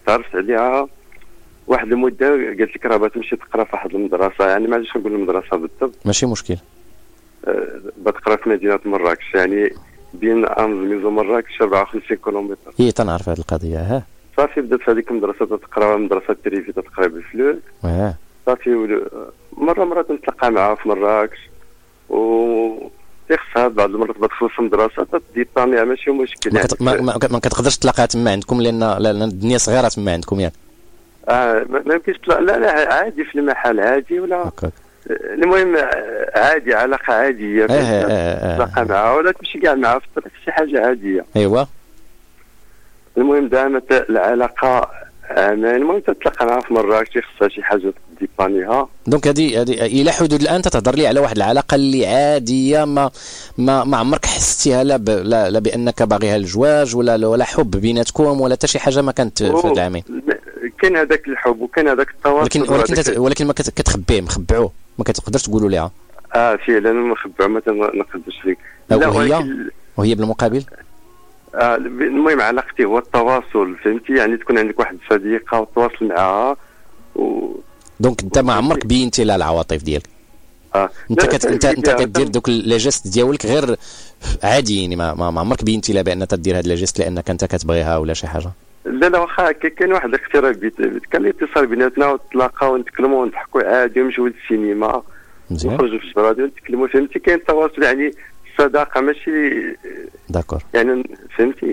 تعرفت عليها واحد المده، قالت لك راه بتمشي تقرا في واحد المدرسه، يعني ما عرفتش نقول المدرسه بالضبط، ماشي مشكل. بتقرا في مدينه مراكش، يعني بين امزميز ومراكش 54 كيلومتر. هي تنعرف هذه القضيه. ها صافي بدات في هذيك المدرسه تقرا، مدرسه التريفي تقرا بالفلوس. صافي مره نتلاقى معها في مراكش، و خصها بعض المرات تخلص المدرسه تدي الطاميه ماشي مشكل. ما كتقدرش تلاقاها تما عندكم لان الدنيا صغيره تما عندكم ياك؟ ما يمكنش لا عادي في المحل عادي ولا المهم عادي، علاقه عاديه تلاقى معها ولا تمشي كاع معها في الطريق، شي حاجه عاديه. ايوا المهم دامت العلاقه المهم تتلاقى معها في مراكش، خصها شي حاجه ديبانيها. دونك هذه الى حدود الان تتهضر لي على واحد العلاقه اللي عاديه، ما عمرك حستيها لا بانك باغيها الزواج ولا حب بيناتكم ولا حتى شي حاجه ما كانت في هاد العامين؟ كان هذاك الحب وكان هذاك التواصل، ولكن ما كتخبيه مخبعوه، ما كتقدرش تقولوا ليها. فعلا مخبعه ما نقدرش فيك. وهي بالمقابل المهم علاقتي هو التواصل، فهمتي؟ يعني تكون عندك واحد الصديقه وتواصل معها دونك انت ما عمرك بينتي لها العواطف ديالك. انت كدير دوك لي جيست ديالك غير عاديين، ما عمرك بينتي لها بان تدير هاد لي جيست لانك انت كتبغيها ولا شي حاجه؟ لا واخا كاين واحد الاقتراب، كان الاتصال بيناتنا ونتلاقاو ونتكلموا ونضحكوا عادي ونمشيو للسينما نخرجوا في الجراد ونتكلموا، فهمتي؟ كاين تواصل، يعني الصداقه ماشي داكور، يعني فهمتي؟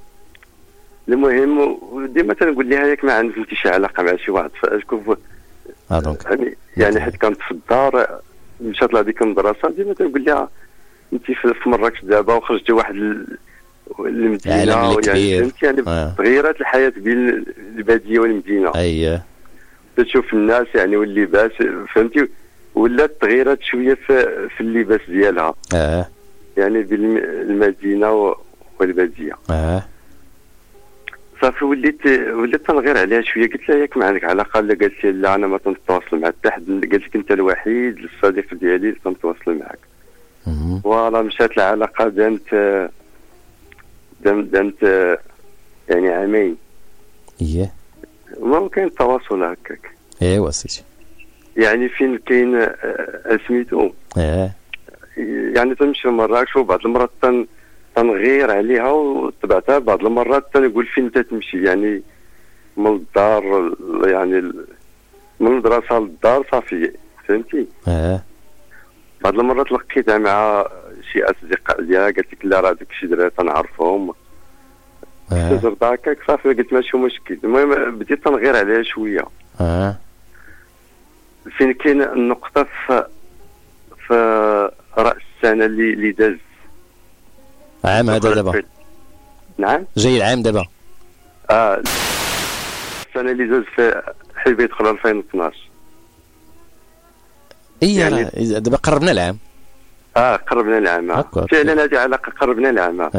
المهم ديما تنقول لها ياك ما عندك شي علاقه مع شي واحد شوف يعني حيت كانت في الدار مشات لهذيك المدرسه، ديما تنقول لها انت في مراكش دابا وخرجتي واحد المدينه، يعني فهمتي؟ يعني تغيرت الحياه بين الباديه والمدينه. اييه تشوف الناس يعني واللباس، فهمتي؟ ولات تغيرت شويه في اللباس ديالها يعني بين المدينه والباديه. صافي وليت تنغير عليها شويه، قلت لها ياك ما عندك علاقه؟ لا قالت لي لا انا ما تنتواصل مع حتى حد، قالت لك انت الوحيد الصديق ديالي اللي تنتواصل معك. فوالا مشات العلاقه دامت يعني عامين. ما كاين تواصل هكاك. ايوا سيدي، يعني فين كاين سميتو يعني تنمشي لمراكش وبعض المرات تنغير عليها وتبعتها، بعض المرات تنقول فين انت تمشي، يعني من الدار يعني من المدرسه للدار صافي، فهمتي؟ بعض المرات لقيتها مع شي اصدقاء ديالها، قالت لك لا راه داك الشيء درا تنعرفهم تجرب هكاك، صافي قلت ماشي مشكل. المهم بديت تنغير عليها شويه. فين كاين النقطه في راس السنه اللي داز عام هذا دابا. نعم جاي العام دابا. السنه اللي داز في حيت يدخل 2012. يعني دابا قربنا العام. قربنا العام. فعلا هذه علاقه قربنا العام.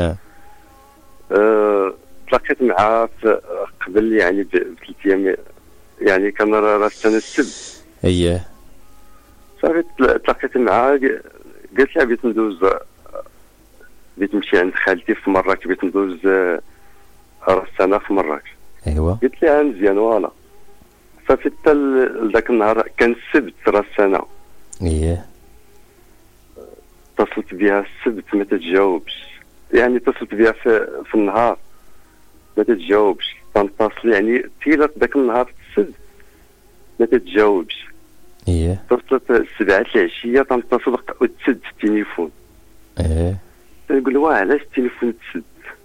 تلاقيت معها قبل يعني بثلاث ايام، يعني كان راس السنه السبت. صافي تلاقيت معها، قالت لها بغيت ندوز، بغيت نمشي عند خالتي في مراكش، بغيت ندوز راس السنه في مراكش. قلت لها مزيان فوالا. صافي حتى ذاك النهار كان السبت راس السنه. اتصلت بها السبت ما تتجاوبش، يعني اتصلت بها في النهار ما تتجاوبش، تنتصل يعني طيلت ذاك النهار السبت ما تتجاوبش. اتصلت السبعة العشيه تنتصل وتسد التليفون. تنقول واه علاش التليفون تسد؟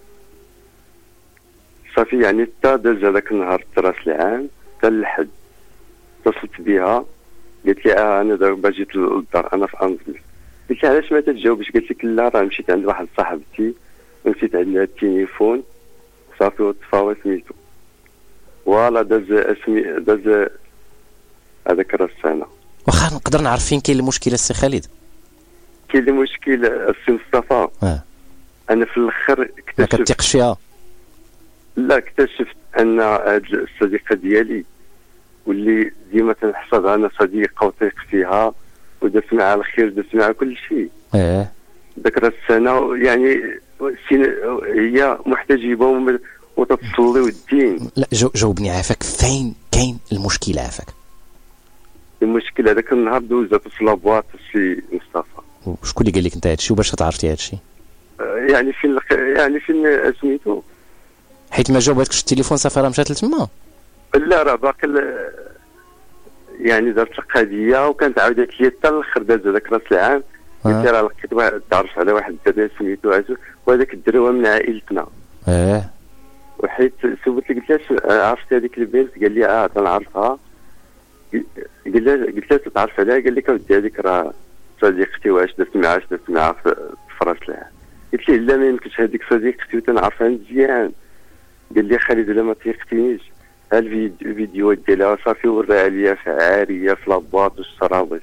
صافي يعني حتى داز هذاك النهار راس العام حتى الحد. اتصلت بها قالت لي انا دابا جيت للدار، انا في انزمير. قلت لها علاش ما تتجاوبش؟ قالت لك لا راه مشيت عند واحد صاحبتي ونسيت عندها التليفون. صافي وتفاوى سميتو فوالا داز هذاك راس السنه. واخا نقدر نعرف فين كاين المشكله السي خالد؟ كاين المشكل السي مصطفى. انا في الاخر اكتشفت ما كتثقش فيها. لا اكتشفت ان هاد الصديقه ديالي واللي ديما تنحسبها انا صديقه وثيق فيها ودرت معها الخير، درت معها كل شيء. ذاك راس السنه يعني هي محتجبه وتتصلي والدين. لا جاوبني عافاك، فين كاين المشكل عافاك؟ المشكل هذاك النهار دوزت في لابواط السي مصطفى. وشكون اللي قال لك انت هادشي وباش تعرفتي هادشي؟ يعني فين سميتو، حيت ما جاوبتكش التليفون صافي راه مشات لتما. لا راه باقي يعني دارت القضيه وكانت عاودت لي حتى الاخر داز هذاك راس العام. قلت راه لقيت واحد تعرف على واحد الدري سميتو عزو وهذاك الدري هو من عائلتنا. وحيت سولت قلت له عرفت هذيك البنت؟ قال لي تنعرفها. قلت له تعرف عليها؟ قال لك اودي هذيك راه صديقتي واش درت معها في راس العام. قلت له لا ما يمكنش، هذيك صديقتي وتنعرفها مزيان. قال لي خالد لا ما تيقتنيش، ها الفيديوهات ديالها صافي وراها ليا في عاريه في لاباط والشرابط.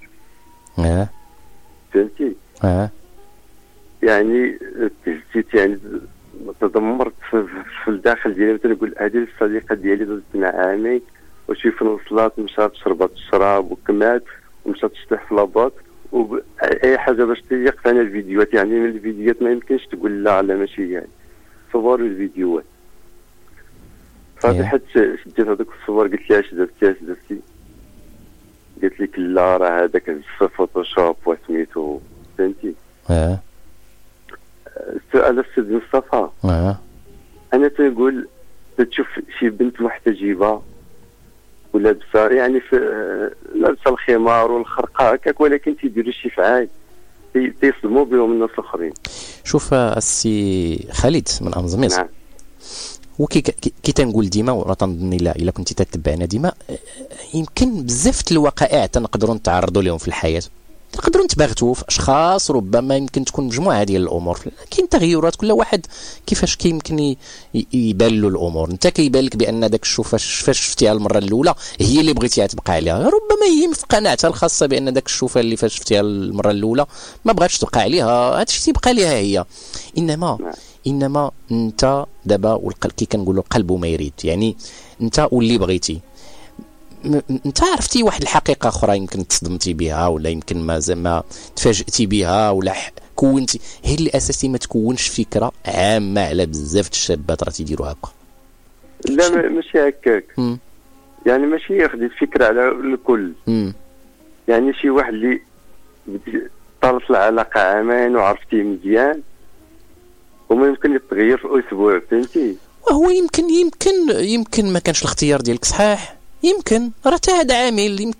فهمتي؟ يعني تهزيت، يعني تدمرت في الداخل ديالي. تنقول هذه الصديقه ديالي دوزت مع عامين وشي فين وصلات مشات شربت الشراب وكمات ومشات تشطح في لاباط اي حاجه باش تيقت انا الفيديوهات. يعني من الفيديوهات ما يمكنش تقول لا ماشي يعني صور الفيديوهات. فحيت شديت هذوك الصور قلت لها اش درتي؟ قالت لك لا راه هذاك فوتوشوب وسميتو. فهمتي؟ السؤال السيد مصطفى، انا تنقول تشوف شي بنت محتجبه ولابسه يعني لابسه الخمار والخرقه هكاك، ولكن تيديروا شي فعال تيصدموا بهم الناس الاخرين. شوف السي خالد من امزميز. نعم. وكي تنقول ديما وراه تنظني الا كنتي تتبعنا ديما، يمكن بزاف الوقائع تنقدروا نتعرضوا لهم في الحياه، نقدروا نتباغتوا في اشخاص، ربما يمكن تكون مجموعه ديال الامور. كاين تغيرات، كل واحد كيفاش كيمكن يبان له الامور. انت كيبان لك بان داك الشوف فاش شفتيها المره الاولى هي اللي بغيتيها تبقى عليها، ربما هي في قناعتها الخاصه بان داك الشوفه اللي فاش شفتيها المره الاولى ما بغاتش تبقى عليها، هادشي تيبقى ليها هي. انما انت دابا كي كنقولوا القلب ما يريد، يعني انت واللي بغيتي انت عرفتي واحد الحقيقه اخرى يمكن تصدمتي بها، ولا يمكن ما تفاجئتي بها، ولا كونتي هي اللي اساسي ما تكونش فكره عامه على بزاف الشابات راه تيديروا هكا. لا ماشي هكاك. يعني ماشي ياخذ الفكره على الكل. يعني شي واحد اللي طالت العلاقه عامين وعرفتيه مزيان وما يمكن يتغير في اسبوع. فهمتي؟ وهو يمكن ما كانش الاختيار ديالك صحيح، يمكن راه حتى هذا عامل،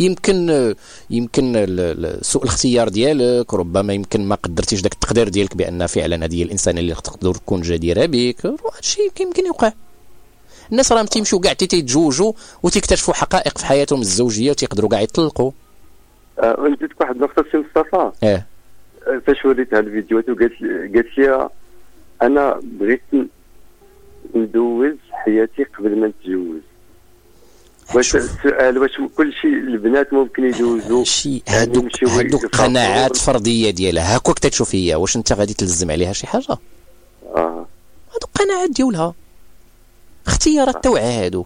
يمكن سوء الاختيار ديالك، ربما يمكن ما قدرتيش داك التقدير ديالك بان فعلا هذه الانسانه اللي تقدر تكون جديره بك. هادشي يمكن يوقع. الناس راهم تيمشيو كاع تيتزوجوا وتكتشفوا حقائق في حياتهم الزوجيه وتيقدروا كاع يطلقوا. ولدتك واحد النقطه سي مصطفى. فاش وريتها الفيديوهات قالت لي انا بغيت ندوز حياتي قبل ما نتزوج. واش السؤال واش كل شيء البنات ممكن يدوزوا شي هادوك قناعات فرديه ديالها هكاك تتشوف هي، واش انت غادي تلزم عليها شي حاجه؟ هادوك قناعات ديالها، اختيارات توعيه هادو.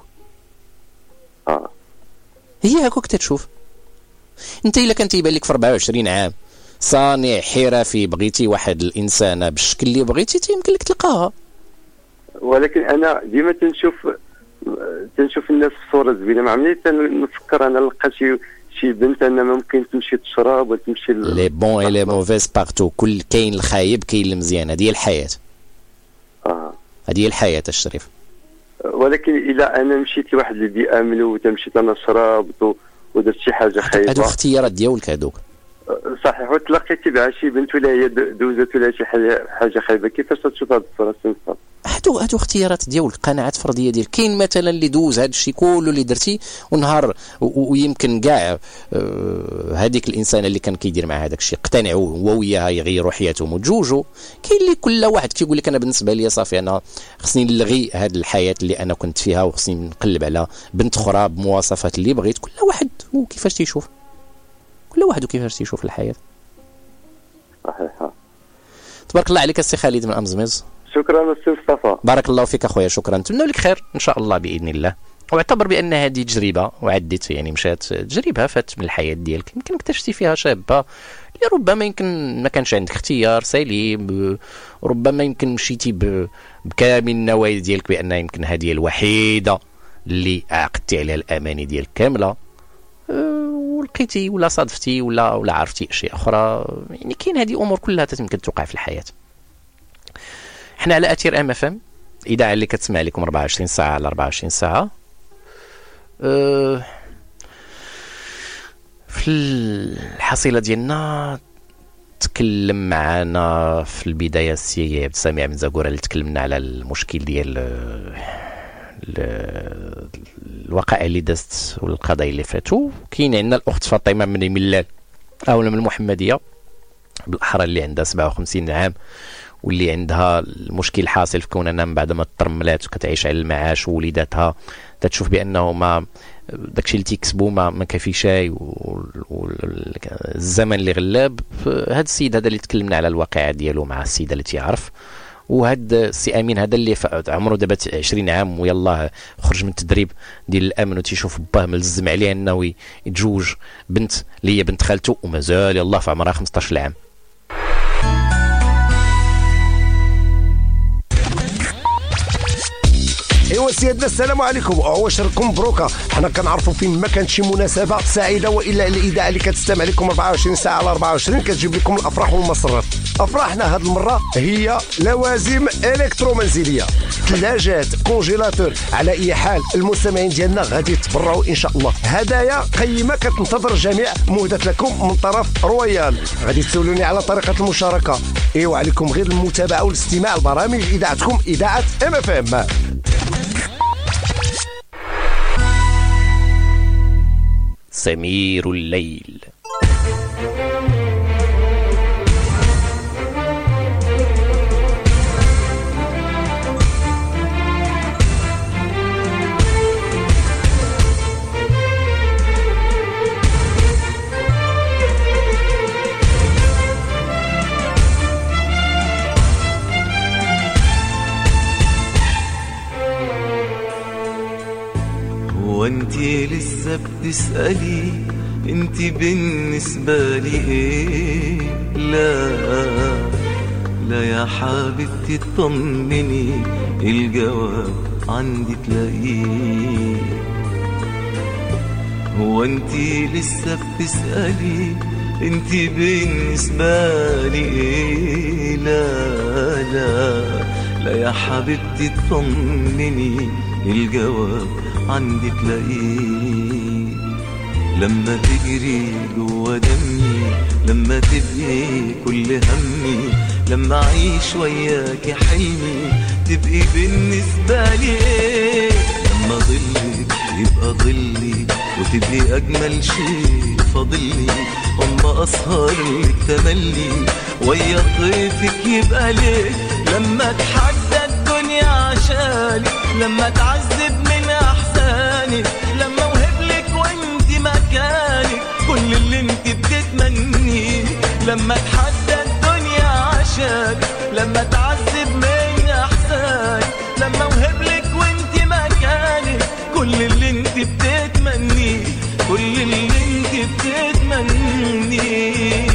هي هكاك تتشوف. انت الا كان تيبان لك في 24 عام صانع حرفي بغيتي واحد الانسانه بالشكل اللي بغيتي يمكن لك تلقاها. ولكن انا ديما تنشوف الناس في صوره زوينه، ما عمرني تنفكر انا نلقى شي بنت انا ممكن تمشي تشرب ولا تمشي لي بون اي لي موفيز بارتو، كل كاين الخايب كاين المزيان، هذه هي الحياه. هذه هي الحياه الشريف. ولكن الا انا مشيت لواحد اللي بيامنوا وتمشيت انا شربت ودرت شي حاجه خايبه، هادو اختيارات ديالك هادوك صحيح. وتلاقيتي مع شي بنت ولا هي دوزت ولا شي حاجه خايبه، كيفاش تشوف هاد الصوره سي؟ هادو اختيارات ديالك، قناعات فرديه ديالك. كاين مثلا اللي دوز هذا الشيء كله اللي درتي ونهار ويمكن كاع هذيك الانسانه اللي كان كيدير مع هذاك الشيء اقتنعوا هو وياها يغيروا حياتهم وتزوجوا. كاين اللي كل واحد كيقول لك انا بالنسبه لي صافي انا خصني نلغي هذه الحياه اللي انا كنت فيها وخصني نقلب على بنت اخرى بمواصفات اللي بغيت. كل واحد وكيفاش تيشوف، كل واحد وكيفاش تيشوف الحياه. صحيح. تبارك الله عليك السي خالد من امزميز. شكرا السي مصطفى. بارك الله فيك اخويا، شكرا. نتمنى لك خير ان شاء الله باذن الله. واعتبر بان هذه تجربه وعديت يعني مشات تجربه فات من الحياه ديالك، يمكن اكتشفتي فيها شابه اللي ربما يمكن ما كانش عندك اختيار سليم، ربما يمكن مشيتي بكامل النوايا ديالك بان يمكن هذه الوحيده اللي عقدتي عليها الاماني ديالك كامله، ولقيتي ولا صادفتي ولا عرفتي اشياء اخرى. يعني كاين هذه امور كلها يمكن توقع في الحياه. احنا على اثير ام اف ام، اذاعه اللي كتسمع لكم 24 ساعه على 24 ساعه. في الحصيله ديالنا تكلم معنا في البدايه السي عبد السميع بن زاكورة اللي تكلمنا على المشكل ديال الوقائع اللي دازت والقضايا اللي فاتوا. كاين عندنا الاخت فاطمه من الملال او من المحمديه بالاحرى اللي عندها 57 عام واللي عندها المشكل حاصل في كونها من بعد ما ترملات وكتعيش على المعاش ووليداتها تتشوف بانه ما داكشي اللي تيكسبوا ما كافيش، والزمن اللي غلاب. هذا السيد هذا اللي تكلمنا على الواقعه ديالو مع السيده اللي تيعرف، وهذا السي امين هذا اللي عمره دابا 20 عام ويلاه خرج من التدريب ديال الامن وتيشوف باه ملزم عليه انه يتزوج بنت اللي هي بنت خالته ومازال يلاه في عمرها 15 عام. ايوا سيادنا السلام عليكم، واشركم مبروكه. حنا كنعرفوا فين ما كانت شي مناسبه سعيده والا الاذاعه اللي كتستمع لكم 24 ساعه على 24 كتجيب لكم الافراح والمسرات. افراحنا هذه المره هي لوازم الكترومنزليه، ثلاجات، كونجيلاتور. على اي حال المستمعين ديالنا غادي يتبرعوا ان شاء الله. هدايا قيمه كتنتظر الجميع مهدت لكم من طرف رويال. غادي تسولوني على طريقه المشاركه. ايوا عليكم غير المتابعه والاستماع لبرامج اذاعتكم اذاعه ام اف ام. سمير الليل. وانتي لسه بتسألي انتي بالنسبة لي ايه؟ لا يا حبيبتي اطمني، الجواب عندي تلاقيه. هو انتي لسه بتسألي انتي بالنسبة لي ايه؟ لا يا حبيبتي اطمني، الجواب عندي تلاقيه. لما تجري جوا دمي، لما تبقي كل همي، لما اعيش وياكي حلمي، تبقي بالنسبة لي ايه؟ لما ظلك يبقى ظلي، وتبقي اجمل شيء فاضلي، اما اسهر لك تملي، ويا طيفك يبقى ليه؟ لما اتحدى الدنيا عشانك، لما اتعذب من احزانك، لما اوهبلك وانت مكانك كل اللي انت بتتمنيه. لما اتحدى الدنيا عشانك، لما اتعذب من احزانك، لما اوهبلك وانت مكانك كل اللي انت بتتمنيه، كل اللي انت بتتمنيه.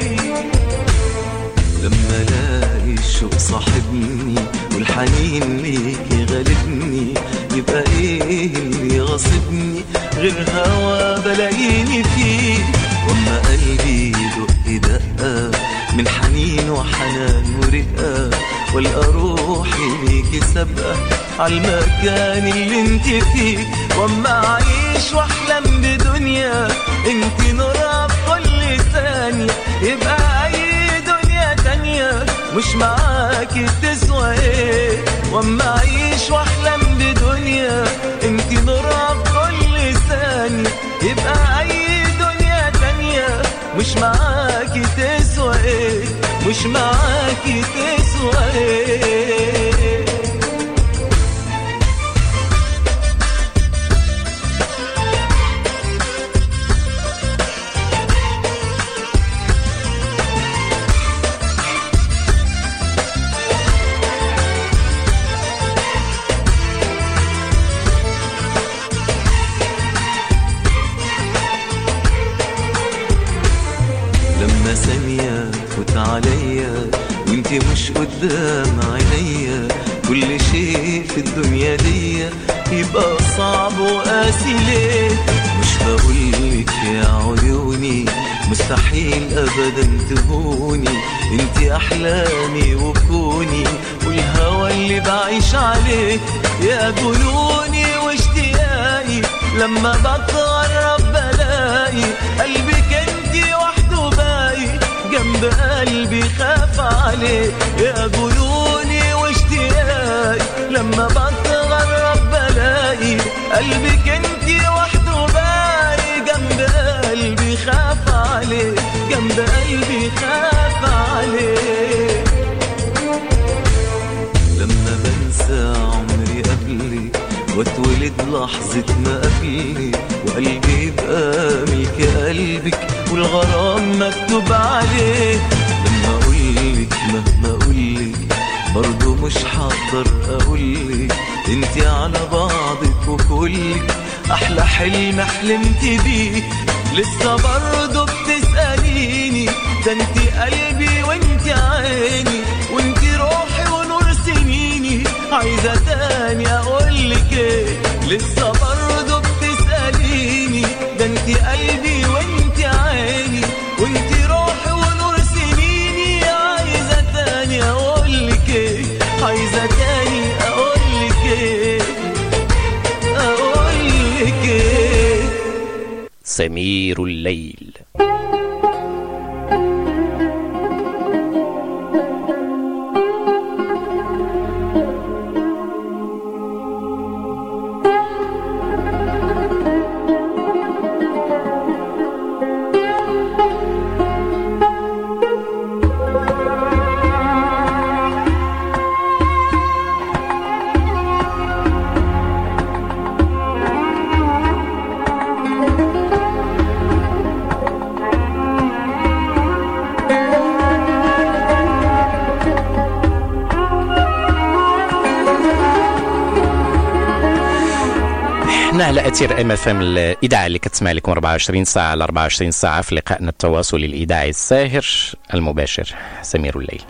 لما الاقي الشوق صاحبني والحنين ليكي غالبني، يبقى ايه اللي غاصبني غير هوا بلاقيني فيه؟ واما قلبي يدق دقه من حنين وحنان ورقه، والقى روحي ليكي سابقه عالمكان اللي انت فيه. واما اعيش واحلم بدنيا انت نورها في كل ثانيه، يبقى اي دنيا تانيه مش معاكي تسوى ايه؟ واما اعيش واحلم بدنيا انت نورها في كل ثانيه، يبقى اي دنيا تانيه مش معاكي تسوى ايه؟ مش معاكي تسوى ايه؟ مستحيل ابدا تهوني، انتي احلامي وكوني والهوى اللي بعيش عليه يا جنوني واشتياقي. لما بتغرب بلاقي قلبك انتي وحده باقي، جنب قلبي خاف عليه يا جنوني واشتياقي. لما بتغرب بلاقي قلبك انتي وحده باقي، جنب قلبي خاف عليه، جنب قلبي خاف عليه. لما بنسى عمري قبلي واتولد لحظة ما قبلي، وقلبي يبقى ملك قلبك والغرام مكتوب عليه. لما اقولك مهما اقولك برضو مش هقدر اقولك، انتي على بعضك وكلك احلى حلم حلمت بيه. لسه برضو بتسأليني، ده انتي قلبي وانتي عيني وانتي روحي ونور سنيني، عايزة تاني اقولك ايه؟ لسه برضو بتسأليني، ده انتي قلبي وانتي عيني وانتي روحي ونور سنيني، عايزة تاني اقولك ايه؟ عايزة تاني اقولك ايه؟ اقولك ايه؟ سمير الليل. على أثير MFM الإذاعة اللي كتسمع لكم 24 ساعة على 24 ساعة في لقائنا التواصلي الإذاعي الساهر المباشر سمير الليل.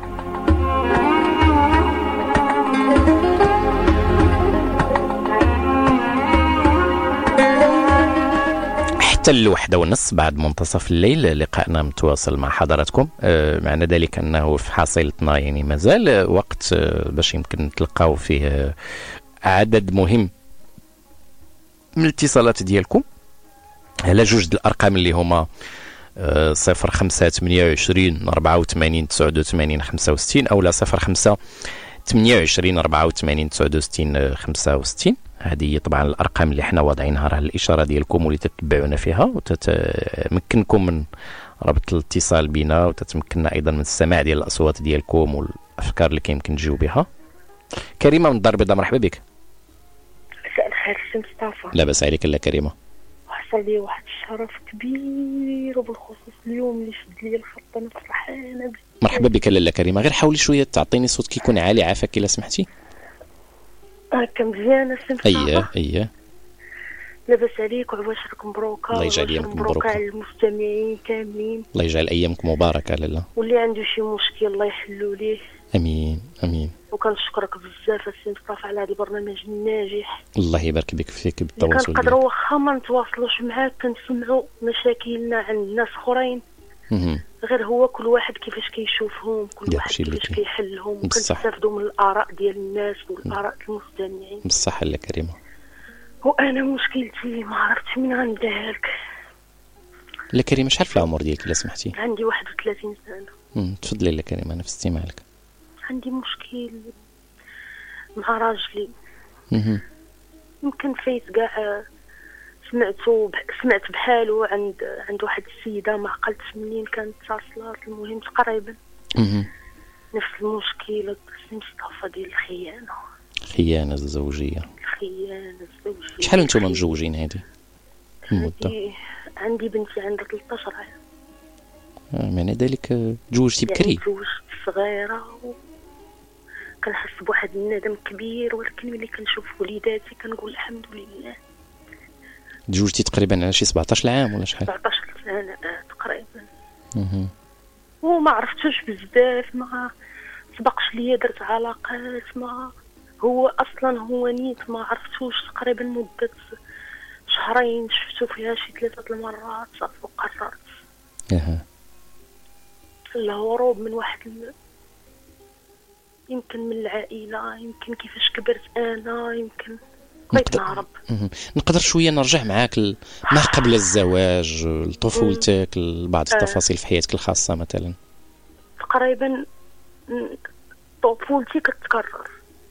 حتى 1:30 بعد منتصف الليل لقائنا متواصل مع حضراتكم. معنى ذلك أنه في حصيلتنا يعني مازال وقت باش يمكن نتلقاو فيه عدد مهم من الاتصالات ديالكم على جوج الارقام اللي هما 05 28 84 89 65 او لا 05 28 84 69 65. هذه طبعا الارقام اللي حنا واضعينها راه الاشاره ديالكم واللي تتبعونا فيها وتتمكنكم من ربط الاتصال بنا، وتتمكننا ايضا من السماع ديال الاصوات ديالكم والافكار اللي كيمكن تجيو بها. كريمه من الدار البيضاء، مرحبا بك. مساء الخير سي مصطفى. لا بأس عليك لا كريمه. حصل لي واحد الشرف كبير وبالخصوص اليوم اللي شد لي الخط، انا فرحانه به. مرحبا بك لاله كريمه، غير حاولي شويه تعطيني صوتك يكون عالي عافاك الا سمحتي. هكا مزيانه سي مصطفى. اييه لاباس عليك وعواشرك مبروكه. الله يجعل ايامك مبروكه على المستمعين كاملين. الله يجعل ايامك مباركه لاله. واللي عنده شي مشكل الله يحلو ليه. امين امين. وكنشكرك بزاف سي مصطفى على هذا البرنامج الناجح. الله يبارك بك فيك بالتواصل. كنقدروا واخا ما نتواصلوش معاك كنسمعوا مشاكلنا عند ناس اخرين، غير هو كل واحد كيفاش كيشوفهم، كل واحد كيفاش كيحلهم، وكنستافدوا من الاراء ديال الناس والاراء المستمعين. بصح لا كريمه. وانا مشكلتي ما عرفتش من غنديها لك. لا كريمه شحال في العمر ديالك الا سمحتي؟ عندي 31 سنه. تفضلي لا كريمه انا في استماع لك. عندي مشكل مع راجلي. يمكن فايت كاع سمعت بحاله عند واحد السيده ما عقلتش منين كانت اتصلت. المهم تقريبا نفس المشكل مصطفى ديال الخيانه الزوجيه. شحال انتم متزوجين هذه المده؟ عندي بنتي عندها 13 عام. معنى ذلك تزوجتي بكري؟ يعني تزوجت صغيره كنحس بواحد الندم كبير، ولكن ملي كنشوف وليداتي كنقول الحمد لله. تزوجتي تقريبا على شي 17 عام ولا شحال؟ 17 سنه تقريبا. وما عرفتوش بزاف، ما سبقش ليا درت علاقات، ما هو اصلا هو نيت ما عرفتوش تقريبا مده شهرين شفتو فيها شي 3 المرات صافي وقررت. الهروب من واحد يمكن من العائله، يمكن كيفاش كبرت انا، يمكن بغيت نهرب. نقدر شويه نرجع معاك ما قبل الزواج، لطفولتك، لبعض التفاصيل في حياتك الخاصه مثلا؟ تقريبا طفولتي كتكرر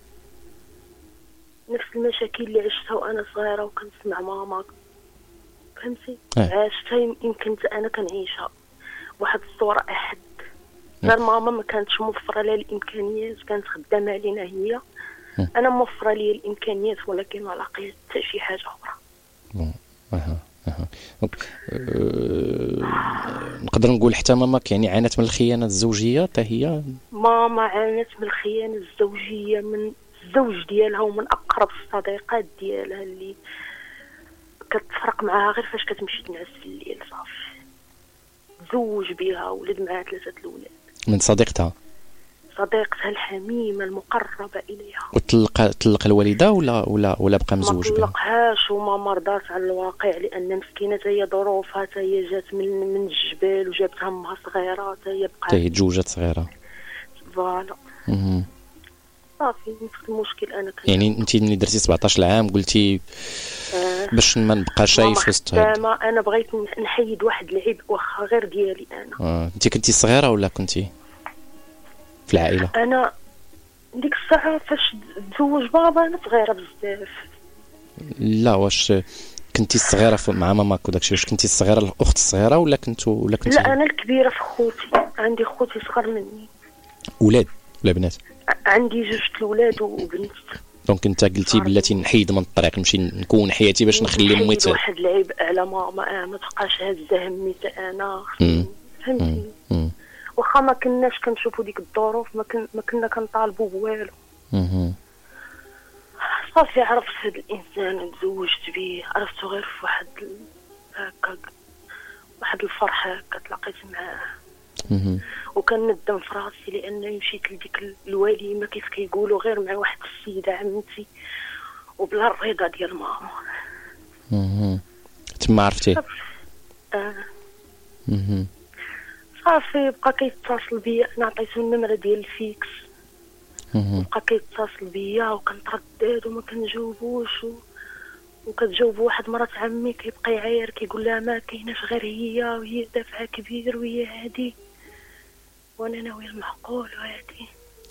نفس المشاكل اللي عشتها وانا صغيره وكنسمع ماما، فهمتي؟ عشتها يمكن انا كنعيشها واحد الصوره احد. غير ماما ما كانتش موفره لها الامكانيات، كانت خدامه علينا هي. انا موفره لي الامكانيات ولكن ما لقيت حتى شي حاجه اخرى. نقدر نقول حتى ماماك يعني عانت من الخيانه الزوجيه حتى هي؟ ماما عانت من الخيانه الزوجيه من الزوج ديالها ومن اقرب الصديقات ديالها اللي كتفرق معها غير فاش كتمشي تنعس في الليل. صافي تزوج بها ولد معها 3 الأولاد من صديقتها الحميمه المقربه اليها. وطلق الوالده ولا بقى مزوج بها؟ ما طلقهاش وما رضات على الواقع، لان مسكينه هي ظروفها، هي جات من الجبال وجابت همها صغيره، هي بقات هي تزوجت صغيره. فوالا صافي نفس المشكل. انا كنت يعني انت ملي درتي 17 عام قلتي باش ما نبقى شايف وسط هذا. انا بغيت نحيد واحد العيب واخا غير ديالي انا. انت كنتي صغيره ولا كنتي في العائله؟ انا ديك الساعه فاش تزوج بابا انا صغيره بزاف. لا واش كنتي صغيره مع ماماك وداكشي؟ واش كنتي الصغيره الاخت الصغيره ولا كنتي؟ لا انا الكبيره في خوتي، عندي خوتي صغر مني. ولاد ولا بنات؟ عندي 2 الولاد وبنت. دونك انت قلتي بلاتي نحيد من الطريق، نمشي نكون حياتي باش نخلي امي واحد العيب على ماما، ما تبقاش هازه همي حتى انا. فهمتي؟ واخا ما كناش كنشوفوا ديك الظروف، ما كنا كنطالبوا بوالو. صافي عرفت هذا الانسان تزوجت به، عرفته غير في واحد هكا واحد الفرحه هكا تلاقيت معاه. وكندم في راسي لان مشيت لديك الوليمه كيف كيقولوا غير مع واحد السيده عمتي وبلا الرضا ديال ماما. تما عرفتيه؟ صافي بقى كيتصل بيا، انا عطيته النمره ديال الفيكس. بقى كيتصل بيا وكنتردد وما كنجاوبوش، وكتجاوب واحد مرات عمي كيبقى يعاير كيقول لها ما كايناش غير هي، وهي دافعه كبير وهي هادي وانا ناويه المعقول وهادي.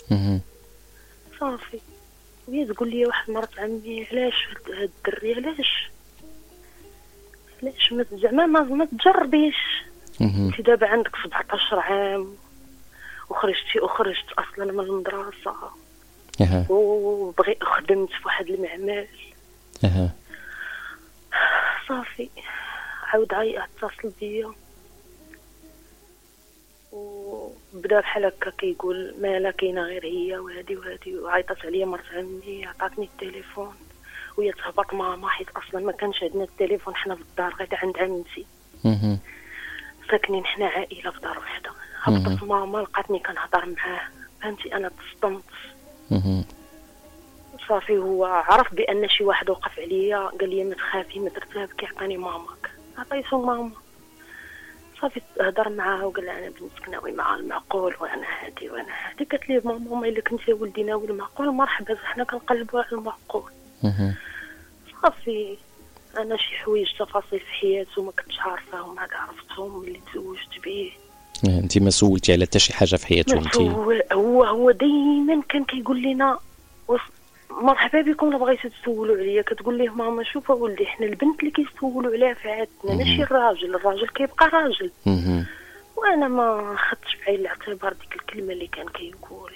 صافي وهي تقول لي واحد مرات عمي علاش هاد الدري علاش زعما ما تجربيش؟ انت دابا عندك 17 عام وخرجت اصلا من المدرسه خدمت في واحد المعمل. صافي عاود اتصل بيا وبدا بحال هكا كيقول ما كاينه غير هي وهادي وعيطت عليا مرت عمي عطاتني التليفون وهي تهبط ماما حيت اصلا ما كانش عندنا التليفون حنا في الدار غير عند عمتي. ساكنين حنا عائله في دار وحده. هبطت ماما لقاتني كنهضر معاه، فهمتي؟ انا تصدمت. صافي هو عرف بان شي واحد وقف عليا، قال لي ما تخافي ما ترتابكي عطاني ماماك. عطيته ماما. صافي هضر معاها وقال لها انا بنتك ناوي مع المعقول وانا هادي. قالت لي ماما الا كنتي ولدي ناوي المعقول مرحبا، حنا كنقلبوا على المعقول. صافي انا شي حوايج تفاصيل في حياته ما كنتش عارفاهم، هذا عرفتهم ملي تزوجت به. انت ما سولتي على حتى شي حاجه في حياته؟ انت هو دائما كان كيقول لنا مرحبا بكم، بغيتو تسولوا عليا. كتقول ليه ماما شوف ولدي حنا البنت اللي كيسولوا عليها في عادتنا ماشي الراجل كيبقى راجل. وانا ما خدتش بعين الاعتبار ديك الكلمه اللي كان كيقول.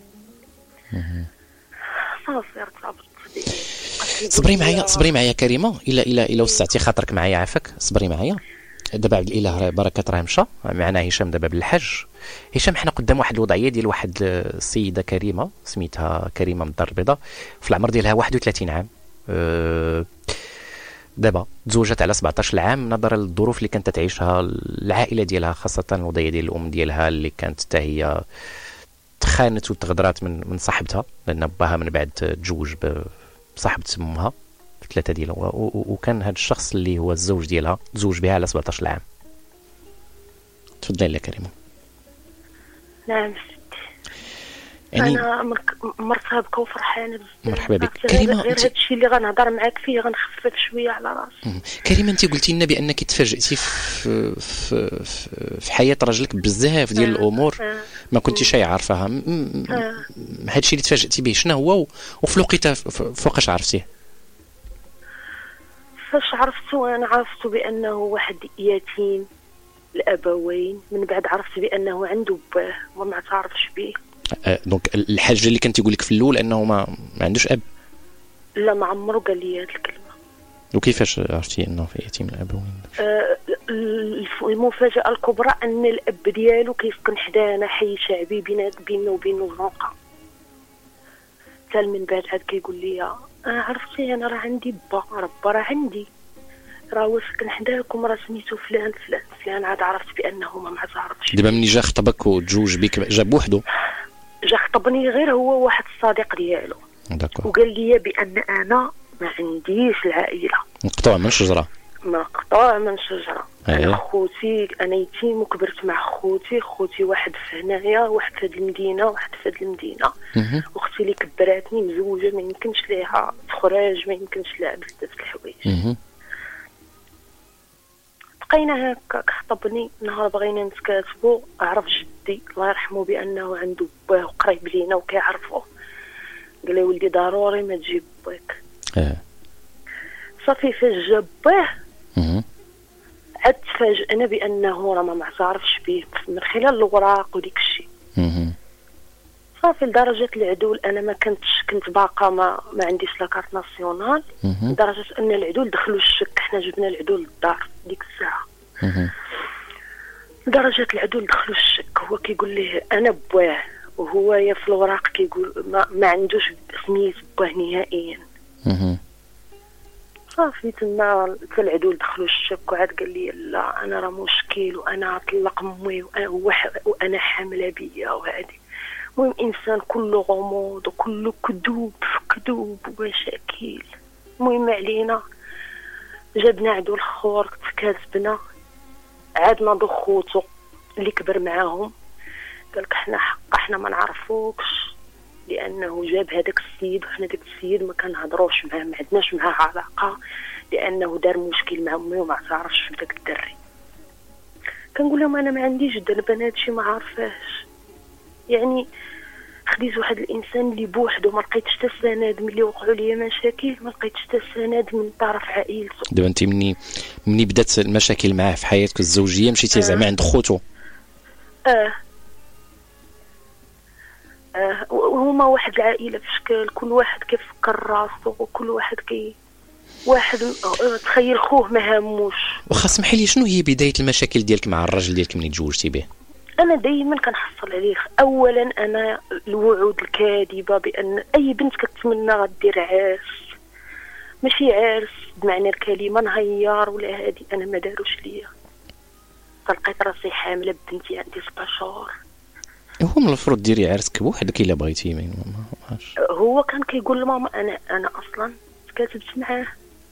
صافي ارتبطت به. صبري معايا كريمه، الا وسعتي خاطرك معايا عافاك. صبري معايا دابا عبد الاله بركه راه مشى معنا هشام دابا بالحج. هشام حنا قدام واحد الوضعيه ديال واحد السيده كريمه سميتها كريمه من الدار البيضاء، في العمر ديالها 31 عام. دابا تزوجت على 17 عام نظرا للظروف اللي كانت تعيشها العائله ديالها، خاصه الوضعيه ديال الام ديالها اللي كانت حتى هي تخانت وتغدرات من صاحبتها، لان باها من بعد تزوج بصاحبه امها 3 ديالها، وكان هذا الشخص اللي هو الزوج ديالها تزوج بها على 17 عام. تفضلي يا كريمه. نعم يعني انا مرتبكه وفرحانه بزاف. مرحبا بك كريمه. غير هذا الشيء اللي غنهضر معاك فيه غنخفف شويه على راسي. كريمه انت قلتي لنا بانك تفاجئتي في حياه راجلك بزاف ديال الامور ما كنتيش عارفاها. هذا الشيء اللي تفاجئتي به شنو هو وفي الوقت فوقاش عرفتيه؟ فاش عرفتو انا عرفت بانه واحد يتيم الابوين، من بعد عرفت بانه عنده باه وما تعرفش به. دونك الحاجه اللي كنت يقول لك في الاول انه ما عندوش اب؟ لا ما عمرو قال لي هذه الكلمه. وكيفاش عرفتي انه في يتيم الابوين؟ المفاجاه الكبرى ان الاب ديالو كيسكن حدانا حي شعبي بينه وبينه زنقه. حتى من بعد عاد كيقول لي عرفتي انا راه عندي با راه عندي راه وسكن حداكم راه سميتو فلان فلان فلان. عاد عرفت بانه ما تعرفش. دابا ملي جا خطبك وتزوج بك جا بوحدو؟ جا خطبني غير هو واحد الصديق ديالو وقال لي بان انا ما عنديش العائله، مقطوع من شجره. مقطوع من شجره. انا خوتي انا يتيم وكبرت مع خوتي واحد في هنايا واحد في هذه المدينه واحد في هذه المدينه. اختي اللي كبراتني مزوجه ما يمكنش ليها تخرج ما يمكنش لها بزاف الحوايج. بقينا هكاك خطبني نهار بغينا نتكاتبوا. عرف جدي الله يرحمه بانه عنده باه قريب لينا وكيعرفوه. قال لي ولدي ضروري ما تجيب باك. صافي فاش جاب باه عاد تفاجئنا بانه راه ما معترفش به من خلال الاوراق وديك الشيء. صافي لدرجه العدول انا كنت باقا ما عنديش لاكارت ناسيونال. لدرجه ان العدول دخلوا الشك. حنا جبنا العدول للدار ديك الساعه. لدرجه العدول دخلوا الشك. هو كيقول ليه انا بواه وهو يا في الوراق كيقول ما عندوش سميت بواه نهائيا. صافي تما العدول دخلوا الشك وعاد قال لي لا انا راه مشكل وانا طلق امي وانا حامله بيا وهذه. المهم انسان كله غموض وكله كذوب ومشاكل. المهم علينا جبنا عدو الخور تكاتبنا. عادنا دو خوتو اللي كبر معاهم قالك احنا ما نعرفوكش لانه جاب هذاك السيد وحنا داك السيد ما كنهضروش معاه ما عندناش معاه علاقه لانه دار مشكل مع امي وما تعرفش في داك الدري. كنقول لهم انا ما عنديش ذنب انا هادشي ما عارفاش. يعني خديت واحد الانسان اللي بوحدو ما لقيتش حتى سند ملي وقعوا لي مشاكل ما لقيتش حتى سند من طرف عائلته. دابا انت مني بدات المشاكل معاه في حياتك الزوجيه مشيتي زعما عند خوتو؟ وهما واحد العائله في شكل كل واحد كيفكر راسو وكل واحد واحد تخيل خوه ما هاموش. واخا سمحي لي شنو هي بدايه المشاكل ديالك مع الراجل ديالك ملي تزوجتي به؟ انا دائما كنحصل عليه. اولا انا الوعود الكاذبه بان اي بنت كتمنى غدير عرس ماشي عرس بمعنى الكلمه نهيار ولا هادي انا ما داروش ليا. لقيت راسي حامله بنتي عندي 7 شهور. هو من المفروض ديري عرسك بوحدك الا بغيتي ما عرفتش. هو كان كيقول لماما انا اصلا كاتبت معاه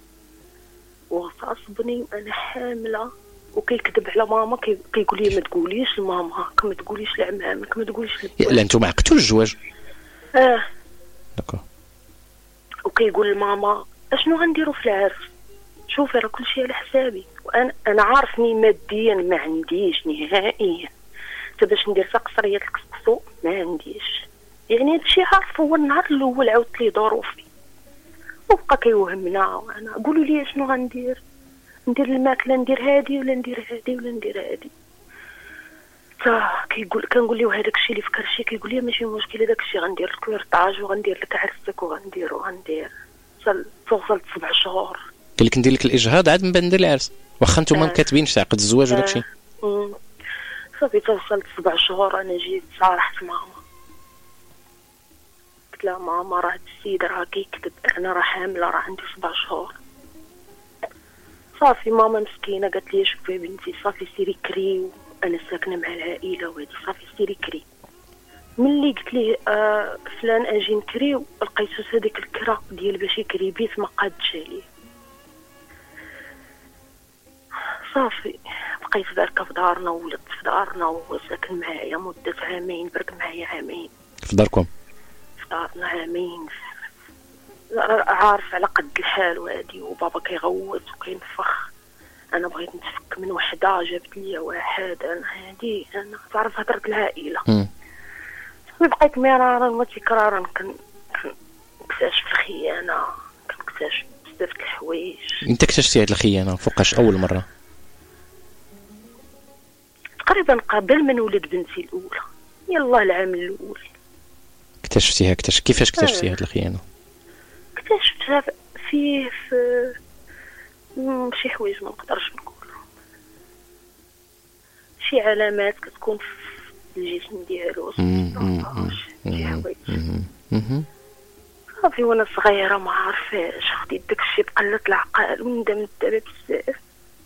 وغتصبني وانا حامله وكيكذب على ماما كيقول لي ما تقوليش لماماك ما تقوليش لعمامك ما تقوليش لا انتم عقدتوا الزواج؟ داكور. وكيقول لماما اشنو غنديروا في العرس شوفي راه كلشي على حسابي وانا عارفني ماديا ما عنديش نهائيا حتى باش ندير قصريه الكسكسو ما عنديش. يعني هادشي عارف هو النهار الاول عاودت لي ظروفي وبقى كيوهمنا. وانا قولوا لي شنو غندير ندير الماكله ندير هادي ولا ندير هادي ولا ندير هادي. كنقول له هذاك الشيء اللي فكر شي كيقول لي ماشي مشكل هذاك الشيء غندير لك كورطاج وغندير لك عرسك وغندير توصلت 7 شهور. قال لك ندير لك الاجهاض عاد من بعد ندير العرس واخا نتوما ما كاتبينش عقد الزواج وداك الشيء. صافي توصلت 7 شهور انا جيت صارحت ماما قلت لها ماما راه السيد راه كيكذب انا راه حامله راه عندي 7 شهور. صافي ماما مسكينه قالت لي شوفي بنتي صافي سيري كري انا ساكنه مع العائله وهادي صافي سيري كري. ملي قلت ليه فلان اجي نكريو لقيتو هذيك الكرا ديال باش يكري بيت ما قادش عليه. صافي بقيت باركه في دارنا ولدت في دارنا وهو ساكن معايا مده عامين، برك معايا عامين في داركم. في دارنا عامين، عارف على قد الحال وهادي، وبابا كيغوت وكينفخ. انا بغيت نتفك من وحده، جابت لي واحد، انا هادي انا تعرف هضره العائله. بقيت مرارا وتكرارا كنكتشف الخيانه، كنكتشف بزاف د الحوايج. انت اكتشفتي هاد الخيانه فوقاش اول مره؟ تقريبا قبل ما نولد بنتي الاولى، يلا العام الاول اكتشفتيها. كيفاش اكتشفتي هاد الخيانه؟ اكتشفتها في شي حوايج ما نقدرش نقول، شي علامات كتكون في الجسم ديالو، شي حوايج صافي. وانا صغيره ما عارفاش، خديت داكشي بقلة العقل وندمت دابا بزاف.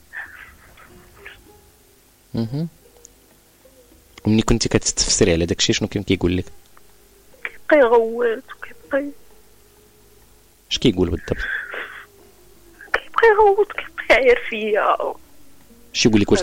ومني كنتي كتستفسري على داكشي شنو كان كيقول لك؟ كيبقى يغوت وكيبقى اش كيقول بالضبط؟ كيبقى يغوت، كيبقى يعير فيا. اش يقول لك؟ واش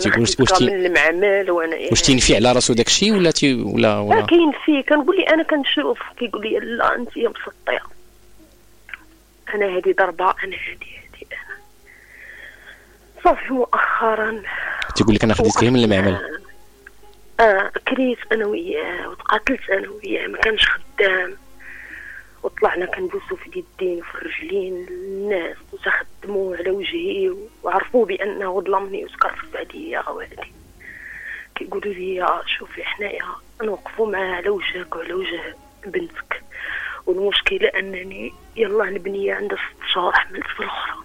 تينفي على راسو داكشي ولا كاين فيه؟ كنقول لي انا كنشوف، كيقول لي لا انت مسطيه، انا هذه ضربه، انا هذه انا. صافي مؤخرا تيقول لك انا خديت غير من المعمل. كريت انا وياه وتقاتلت انا وياه، ما كانش خدام، وطلعنا كنبوسو في اليدين وفي الرجلين الناس وتخدموا على وجهي وعرفوا بانه ظلمني وتكرف عليا غوادي. كيقولوا لي شوفي حنايا نوقفوا معاه على وجهك وعلى وجه بنتك، والمشكله انني يلا نبنيه عندها 6 شهور حملت في الاخرى،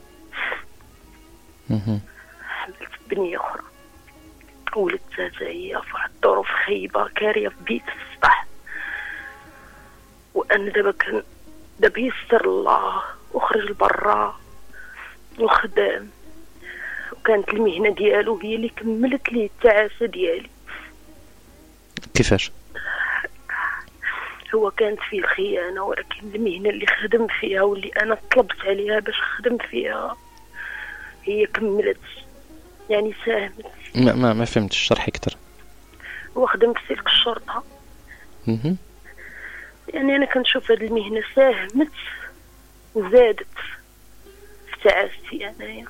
حملت بنيه اخرى ولدتها هي في واحد الظروف خايبه كاريه في بيت في السطح. وانا دابا يسر الله وخرج لبرا وخدام، وكانت المهنه ديالو هي اللي كملت لي التعاسه ديالي. كيفاش؟ هو كانت فيه الخيانه، ولكن المهنه اللي خدم فيها واللي انا طلبت عليها باش خدم فيها هي كملت، يعني ساهمت. ما فهمتش، شرحي اكثر. هو خدم في سلك الشرطه. يعني انا كنشوف هذه المهنه ساهمت وزادت في تعاستي انايا،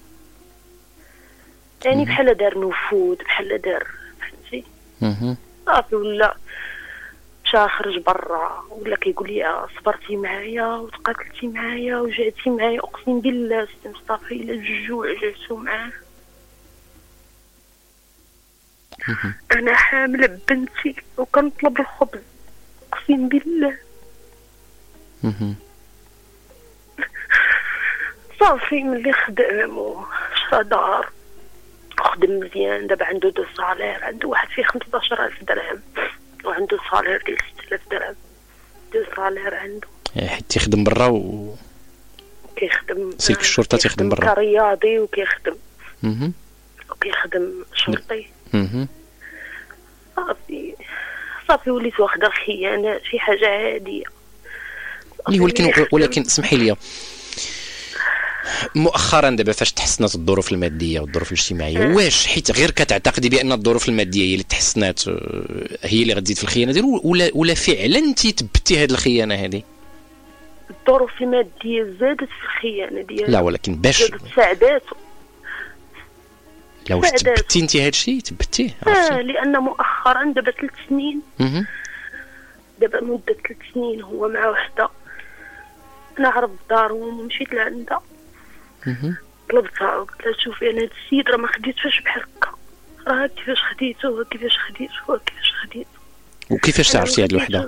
يعني بحال دار نفوذ، بحال دار، فهمتي؟ صافي ولا مشى خرج برا، ولا كيقول لي صبرتي معايا وتقاتلتي معايا وجعتي معايا، اقسم بالله سي مصطفى الا الجوع جاتو معاه. انا حامله ببنتي وكنطلب الخبز، اقسم بالله. صافي ملي خدام وشرا دار وخدم مزيان، دابا عنده 2 صالير، عنده واحد فيه 15,000 درهم وعنده صالير ديال 6,000 درهم، 2 صالير عنده. حيت تيخدم برا كيخدم سلك الشرطه، تيخدم برا كرياضي وكيخدم وكيخدم شرطي. صافي وليت واخده الخيانه شي حاجه عاديه. ولكن سمحي لي، مؤخرا دابا فاش تحسنت الظروف الماديه والظروف الاجتماعيه، واش حيت غير كتعتقدي بان الظروف الماديه هي اللي تحسنات هي اللي غتزيد في الخيانه ديالو، ولا فعلا انت تبتي هذه الخيانه هذه؟ الظروف الماديه زادت في الخيانه ديالو. لا ولكن باش ساعداته. لا واش تبتي انت هذا الشيء؟ تبتيه؟ لان مؤخرا دابا 3 سنين، دابا مده 3 سنين هو مع وحده، انا عرفت دارهم ومشيت لعندها، طلبتها وقلت لها شوفي انا هاد السيد راه ما خديتوش بحال هكا، راه كيفاش خديتو كيفاش خديتو كيفاش خديتو. وكيفاش تعرفتي هاد الوحده؟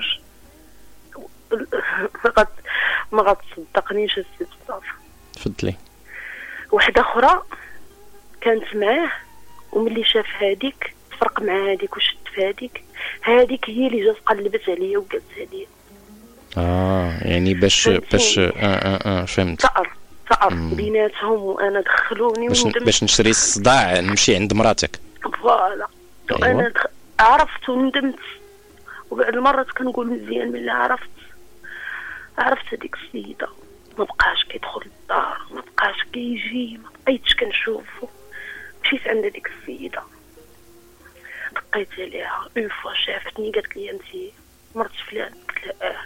ما غتصدقنيش السي مصطفى. تفضلي. وحده اخرى كانت معاه، وملي شاف هذيك تفرق مع هذيك وشد في هذيك هي اللي جات قلبت عليا وقالت عليا. يعني باش فهمت. تعرف بيناتهم، وانا دخلوني باش نشري الصداع نمشي عند مراتك. فوالا. وانا عرفت وندمت، وبعد المرات كنقول مزيان ملي عرفت هذيك السيده ما بقاش كيدخل للدار، ما بقاش كيجي، ما بقيتش كنشوفو، مشيت عند ديك السيده دقيت عليها اون فوا شافتني قالت لي انت مرت فلان. قلت لها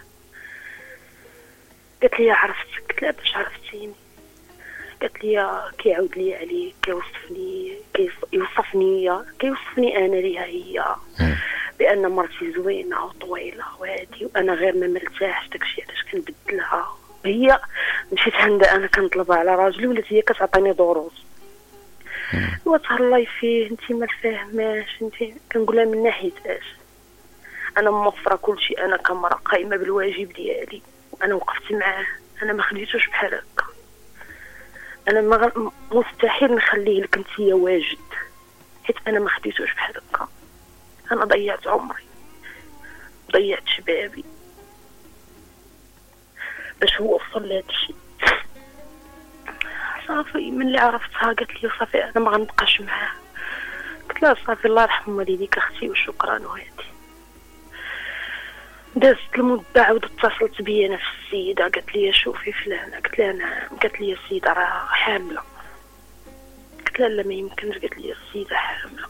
قالت لي عرفتك. قلت لها باش عرفتيني؟ قالت لي كيعاود لي عليك كيوصفني انا ليها هي بان مرتي زوينه وطويله وهادي وانا غير ما مرتاحش داكشي علاش كنبدلها. هي مشيت عندها انا كنطلبها على راجلي ولات هي كتعطيني دروس. وتهلاي فيه انت ما فاهماش انت. كنقولها من ناحيه اش؟ انا موفره كل شيء، انا كامراه قايمه بالواجب ديالي وانا وقفت معاه، انا ما خديتوش بحال هكا. انا مستحيل نخليه لك انت واجد حيت انا ما خديتوش بحال هكا. انا ضيعت عمري ضيعت شبابي باش هو وصل لهذا الشيء. صافي من اللي عرفتها قالت لي صافي انا ما غنبقاش معاه. قلت لها صافي الله يرحم والديك اختي وشكرا وهادي. دازت المده عاودت اتصلت بيا نفس السيده قالت لي شوفي فلانه. قلت لها نعم. قالت لي السيده راه حامله. قلت لها لا ما يمكنش. قالت لي السيده حامله.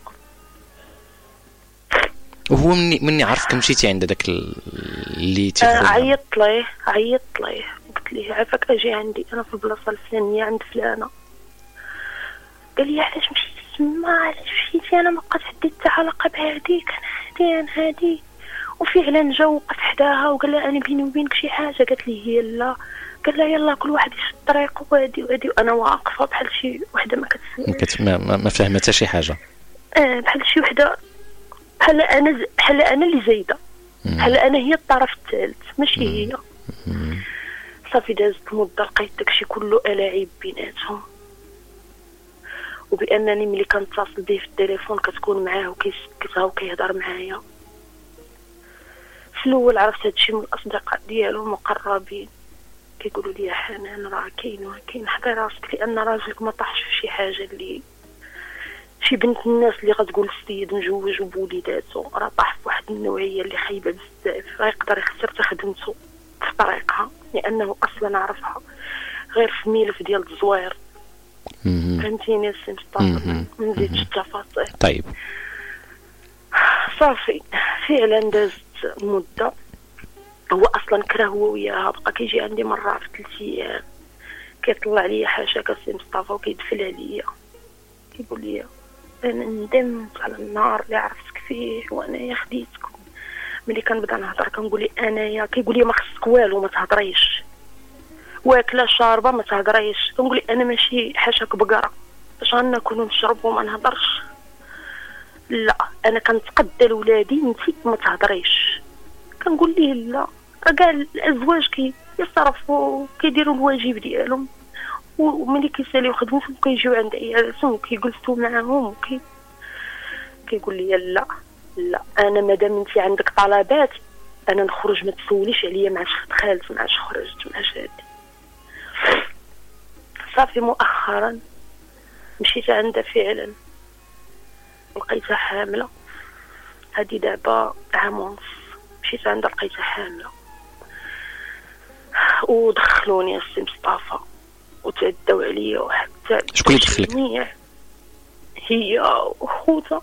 وهو مني عرفك مشيتي عند داك اللي تيخدم عيطت ليه قلت ليه عافاك اجي عندي انا في البلاصه الفلانيه عند فلانه. قال لي علاش مشيتي تما؟ علاش مشيتي؟ انا ما بقات عندي حتى علاقه بهاديك، انا هادي وفعلا جا وقف حداها وقال لها انا بيني وبينك شي حاجه. قالت لي هي لا. قال لها يلا كل واحد يشد طريقه وهادي وانا واقفه بحال شي وحده ما كتسمع ما فاهمه حتى شي حاجه. بحال شي وحده بحال انا اللي زايده، بحال انا هي الطرف الثالث ماشي هي. صافي دازت المده لقيت داكشي كله الاعيب بيناتهم، وبانني ملي كنتصل به في التليفون كتكون معاه وكيسكتها وكيهضر معايا. في الاول عرفت هادشي من الاصدقاء ديالو المقربين كيقولوا لي حنان راه كاين حضري راسك لان راجلك ما طاحش في شي حاجه اللي شي بنت الناس اللي غتقول السيد مجوج وبوليداتو، راه طاح في واحد النوعيه اللي خايبه بزاف، راه يقدر يخسر خدمته في طريقها لانه اصلا عرفها غير في ميلف ديال الزوير. فهمتيني السي مصطفى؟ ما نزيدش التفاصيل. طيب صافي فعلا دازت مده. هو اصلا كره هو وياها، بقى كيجي عندي مره في 3 ايام كيطلع عليا حاشاك السي مصطفى وكيدفل عليا كيقول لي انا ندمت على النهار اللي عرفتك فيه وانايا خديتك. ملي كنبدا نهضر كنقول لي انايا، كيقول لي ما خصك والو ما تهضريش، واكله شاربه ما تهضريش. كنقول لي انا ماشي حاشاك بقره باش غناكل نشرب وما نهضرش. لا انا كنتقدى لولادي انتي ما تهضريش. كنقول ليه لا، كاع الازواج كيصرفوا كيديروا الواجب ديالهم، وملي كيساليو خدمتهم كيجيو عند عيالاتهم وكيجلسوا معاهم كيقول لي لا انا مادام انت عندك طلبات انا نخرج، ما تسوليش عليا مع شي دخلت مع شي خرجت مع شي هادي. صافي مؤخرا مشيت عندها فعلا لقيتها حامله. هادي دابا عام ونص مشيت عندها لقيتها حامله ودخلوني السي مصطفى وتعداو عليا وحتى شكون اللي دخلك؟ هي وخوتها.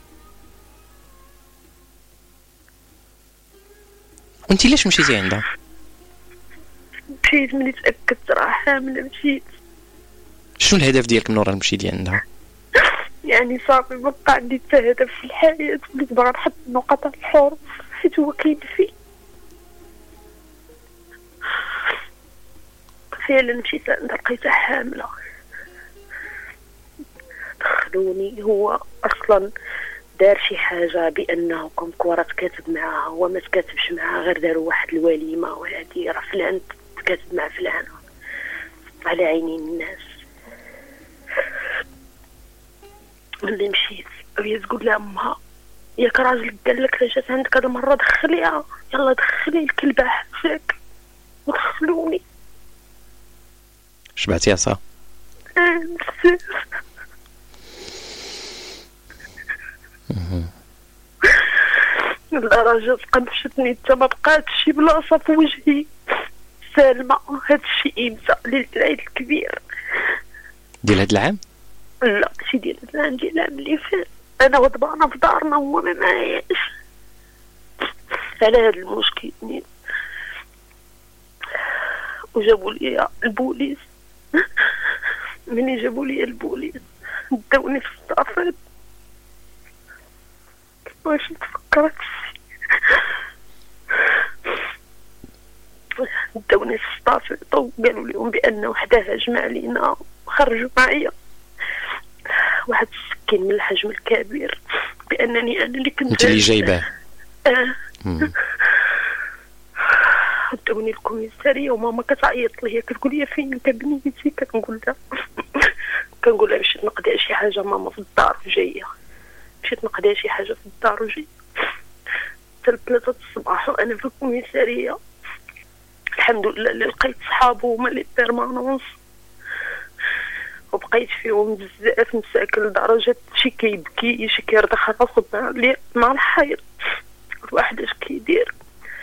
وانت ليش مشيتي عندها؟ مشيت ملي تاكدت راه حامله مشيت. شنو الهدف ديالك من ورا مشيتي عندها؟ يعني صافي ما بقى عندي حتى هدف في الحياه، وليت باغا نحط نقط الحروف حيت هو كيدفي. فعلا مشيت عندها لقيتها حامله. دخلوني، هو اصلا دار شي حاجه بانه كون كره تكاتب معاها، هو ما تكاتبش معاها غير داروا واحد الوليمه وهادي راه فلان تكاتب مع فلانه على عينين الناس. ملي مشيت وهي تقول لها امها ياك راجل قال لك جات عندك هذه المره دخليها، يلا دخلي الكلبه حساك. ودخلوني. شبعتي عصا؟ بزاف. الدرجة قمشتني حتى ما بقاتش شي بلاصة في وجهي سالمة. هادشي امتى؟ ليلة العيد الكبير ديال هاد العام؟ لا شي ديال عندي العام اللي فات انا غضبانه في دارنا هو ما معاياش على هذا المشكل. وجابوا لي البوليس. مني جابوا لي البوليس داوني في الصافد باش تفكرت داوني في الصافد وقالوا لهم بان وحده هاجمه علينا وخرجوا معايا واحد السكين من الحجم الكبير بانني انا اللي كنت انت اللي جايباه. داوني الكوميساريه وماما كتعيط ليا كتقول لي فين بنيتي كنقول لها مشيت نقضي شي حاجه ماما في الدار وجايه مشيت نقضي شي حاجه في الدار وجايه حتى 3 الصباح وانا في الكوميساريه. الحمد لله اللي لقيت صحابو هما لي بيرمانونس وبقيت فيهم بزاف مساكن لدرجه شي كيبكي شي كيرضخ راسو مع الحيط الواحد اش كيدير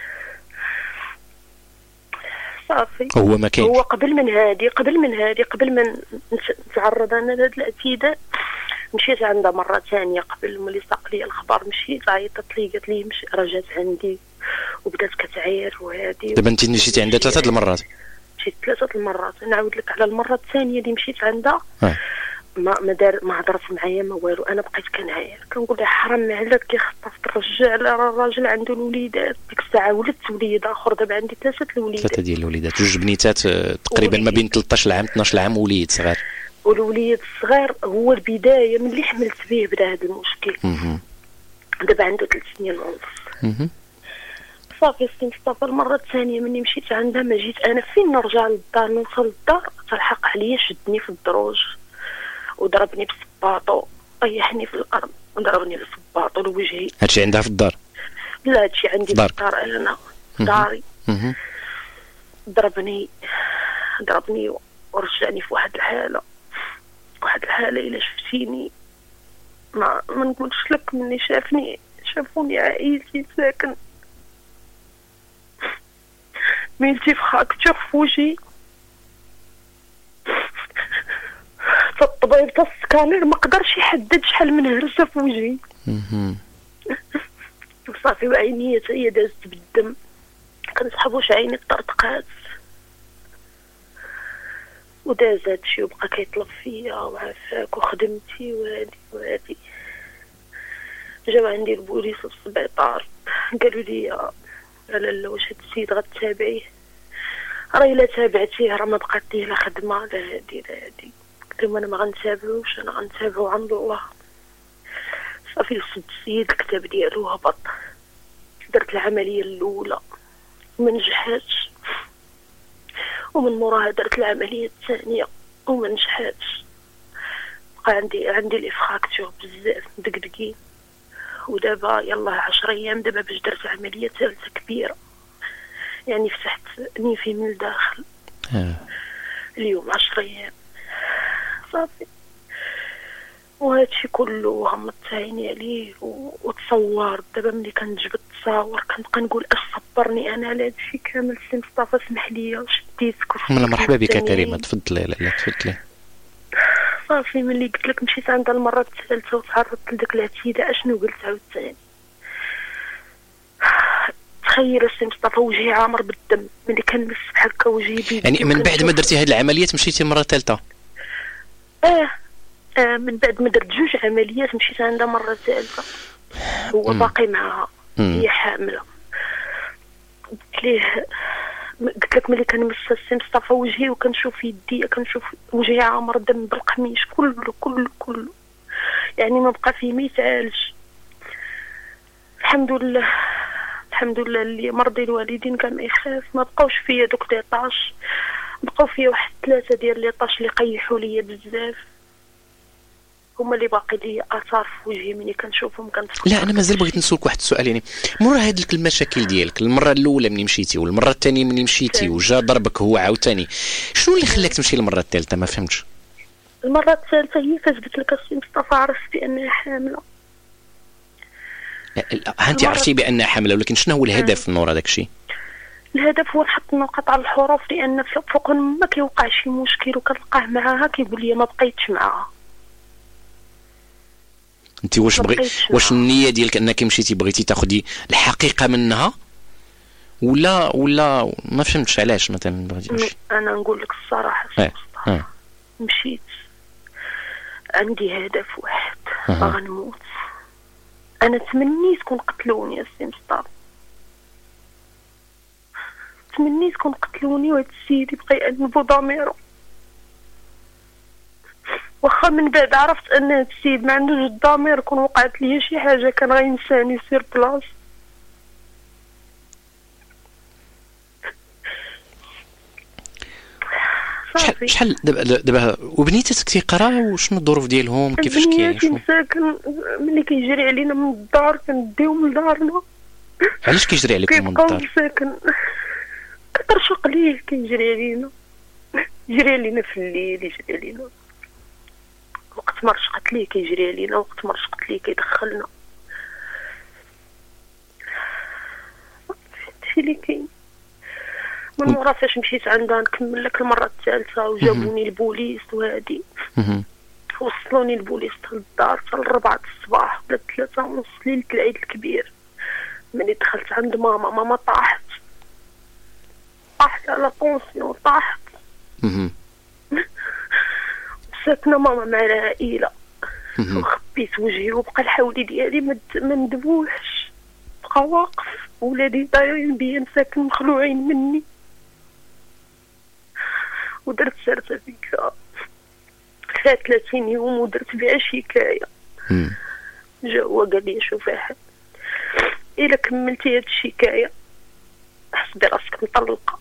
صافي. هو ما كاين هو قبل من نتعرض انا لهذا الاعتداء مشيت عندها مره ثانيه قبل ملي ساق لي الخبر مشيت عيطت لي قالت لي مشي رجعت عندي وبدات كتعاير وهذه. دابا انت مشيتي عندها 3 المرات؟ مشيت 3 المرات. نعاود لك على المره الثانيه اللي مشيت عندها ما هضرت معايا ما والو انا بقيت كنعاير كنقول لها حرام عليك كيخطف الرجال راه الراجل عنده الوليدات. ديك الساعه ولدت وليد اخر دابا عندي 3 الوليدات 3 ديال الوليدات 2 بنيتات تقريبا ما بين 13 عام 12 عام وليد صغير. والوليد الصغير هو البدايه من اللي حملت به بدا هذا المشكل. دابا عنده 3 سنين ونص. صافي مصطفى المره الثانيه مني مشيت عندها ما جيت انا فين نرجع للدار نوصل للدار تلحق عليا شدني في الدروج وضربني بسباطو طيحني في الارض وضربني بسباطو لوجهي. هادشي عندها في الدار؟ لا هادشي عندي في الدار انا داري. ضربني ورجعني في واحد الحاله الا شفتيني ما نقولش لك مني شافوني عائلتي ساكن ميلتي في خاكتي في وجهي فالطبيب تاع السكانير ما قدرش يحدد شحال من هرسه في وجهي. صافي وعيني حتى هي دازت بالدم كنسحبوش عيني طرطقات وداز هادشي وبقى كيطلب فيا وعافاك وخدمتي وهادي. جاو عندي البوليس في السبيطار قالوا لي لا واش هاد السيد غتتابعيه راه الا تابعتيه راه ما بقات ليه لا خدمه لا هادي قلت لهم انا ما غنتابعوش انا غنتابعو عند الله. صافي سد السيد الكتاب ديالو هبط درت العمليه الاولى ما نجحاتش ومن موراها درت العمليه الثانيه وما نجحاتش. بقى عندي الافراكتور بزاف مدقدقين ودابا يلا 10 ايام دابا باش درت عمليه ثالثه كبيره يعني فتحت نيفي من الداخل. اليوم 10 ايام صافي وهادشي كله غمضت عيني عليه وتصورت. دابا ملي كنجبد التصاور كنبقى نقول اش صبرني انا على هادشي كامل. سي مصطفى سمح لي شديتك مرحبا بك كريمه تفضلي. لا تفضلي. صافي ملي قلت لك مشيت عندها المره الثالثه وتعرضت لذاك الاعتداء اشنو قلت عاوتاني تخيل سي مصطفى وجهي عامر بالدم ملي كنمس هكا وجهي بيدي. يعني من بعد ما درتي هاد العمليات مشيتي مره ثالثه؟ من بعد ما درت 2 عمليات مشيت عندها مره ثالثه هو باقي معها هي حامله. قلت لك ملي كنمس السي مصطفى وجهي وكنشوف يدي كنشوف وجهي عامر دم بالقميش كله يعني ما بقى فيه ما يتعالج. الحمد لله اللي مرضي الوالدين كان ما يخاف ما بقاوش فيا دوك 13 بقاو فيا واحد 3 ديال لي طاش اللي قيحوا ليا بزاف هما اللي باقي لي اثار في وجهي ملي كنشوفهم كنتفكر. لا انا مازال بغيت نسولك واحد السؤال يعني مورا هذيك المشاكل ديالك المره الاولى ملي مشيتي والمره الثانيه ملي مشيتي وجا ضربك هو عاوتاني شنو اللي خلاك تمشي المره الثالثه؟ ما فهمتش. المره الثالثه هي فاش قلت لك السي مصطفى عرفت بانها حامله. انت عرفتي بانها حامله ولكن شنو هو الهدف من ورا داك الشيء؟ الهدف هو نحط النقط على الحروف لان فوق ما كيوقع شي مشكل وكنلقاه معاها كيقول لي ما بقيتش معاها انت واش النيه ديالك انك مشيتي بغيتي تاخدي الحقيقه منها ولا ما فهمتش علاش مثلا بغيتي؟ انا نقول لك الصراحه مشيت عندي هدف واحد، باغا نموت. انا تمنيت كون قتلوني يا سي مصطفى، تمنيت كون قتلوني وهاد السيد يبقى يأنبو ضميرو. واخا من بعد عرفت ان هاد السيد ما عندوش الضمير، كون وقعت لي شي حاجه كان غينساني سير بلاص. شحال دابا وبنيتك تيقرا وشنو الظروف ديالهم كيفاش كيعيشوا؟ ساكن ملي كيجري علينا من الدار كنديهم لدارنا. علاش كيجري عليكم من الدار؟ ساكن كترشق ليه، كيجري علينا، يجري علينا في الليل، يجري علينا وقت ما رشقت ليه كيجري علينا، وقت ما رشقت ليه كيدخلنا. هادشي اللي كاين. من ورا فاش مشيت عندها نكمل لك المره الثالثه وجابوني البوليس وهادي وصلوني البوليس للدار حتى 4 الصباح ولا 3:30 ليله العيد الكبير. ملي دخلت عند ماما طاحت على طونسيون، طاحت. ساكنه ماما مع العائله وخبيت وجهي وبقى الحولي ديالي ما ندبوحش، بقى واقف. ولادي دايرين بيا ساكن مخلوعين مني. ودرت سيرتيفيكا فيها 30 يوم ودرت بها شكايه. جا هو قال لي شوف احد، الا كملتي هاد الشكايه حسبي راسك مطلقه.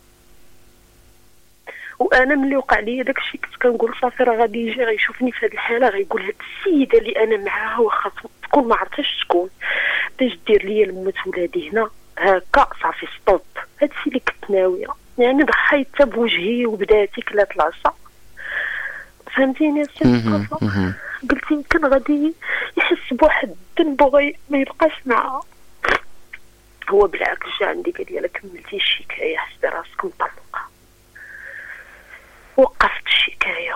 وانا ملي وقع لي داك الشيء كنت كنقول صافي راه غادي يجي غيشوفني في هاد الحاله غيقول هاد السيده اللي انا معاها واخا تكون ما عرفتش تكون باش دير ليا لمة ولادي هنا هكا، صافي ستوب. هادشي اللي كنت ناويه، يعني ضحيت حتى بوجهي وبداتي كلات العصا. فهمتيني يا سي مصطفى؟ قلت يمكن غادي يحس بواحد الذنب وغي ما يبقاش معاه. هو بالعكس جا عندي قال لي الا كملتي الشكايه حسبي راسك مطلقه. وقفت الشكايه،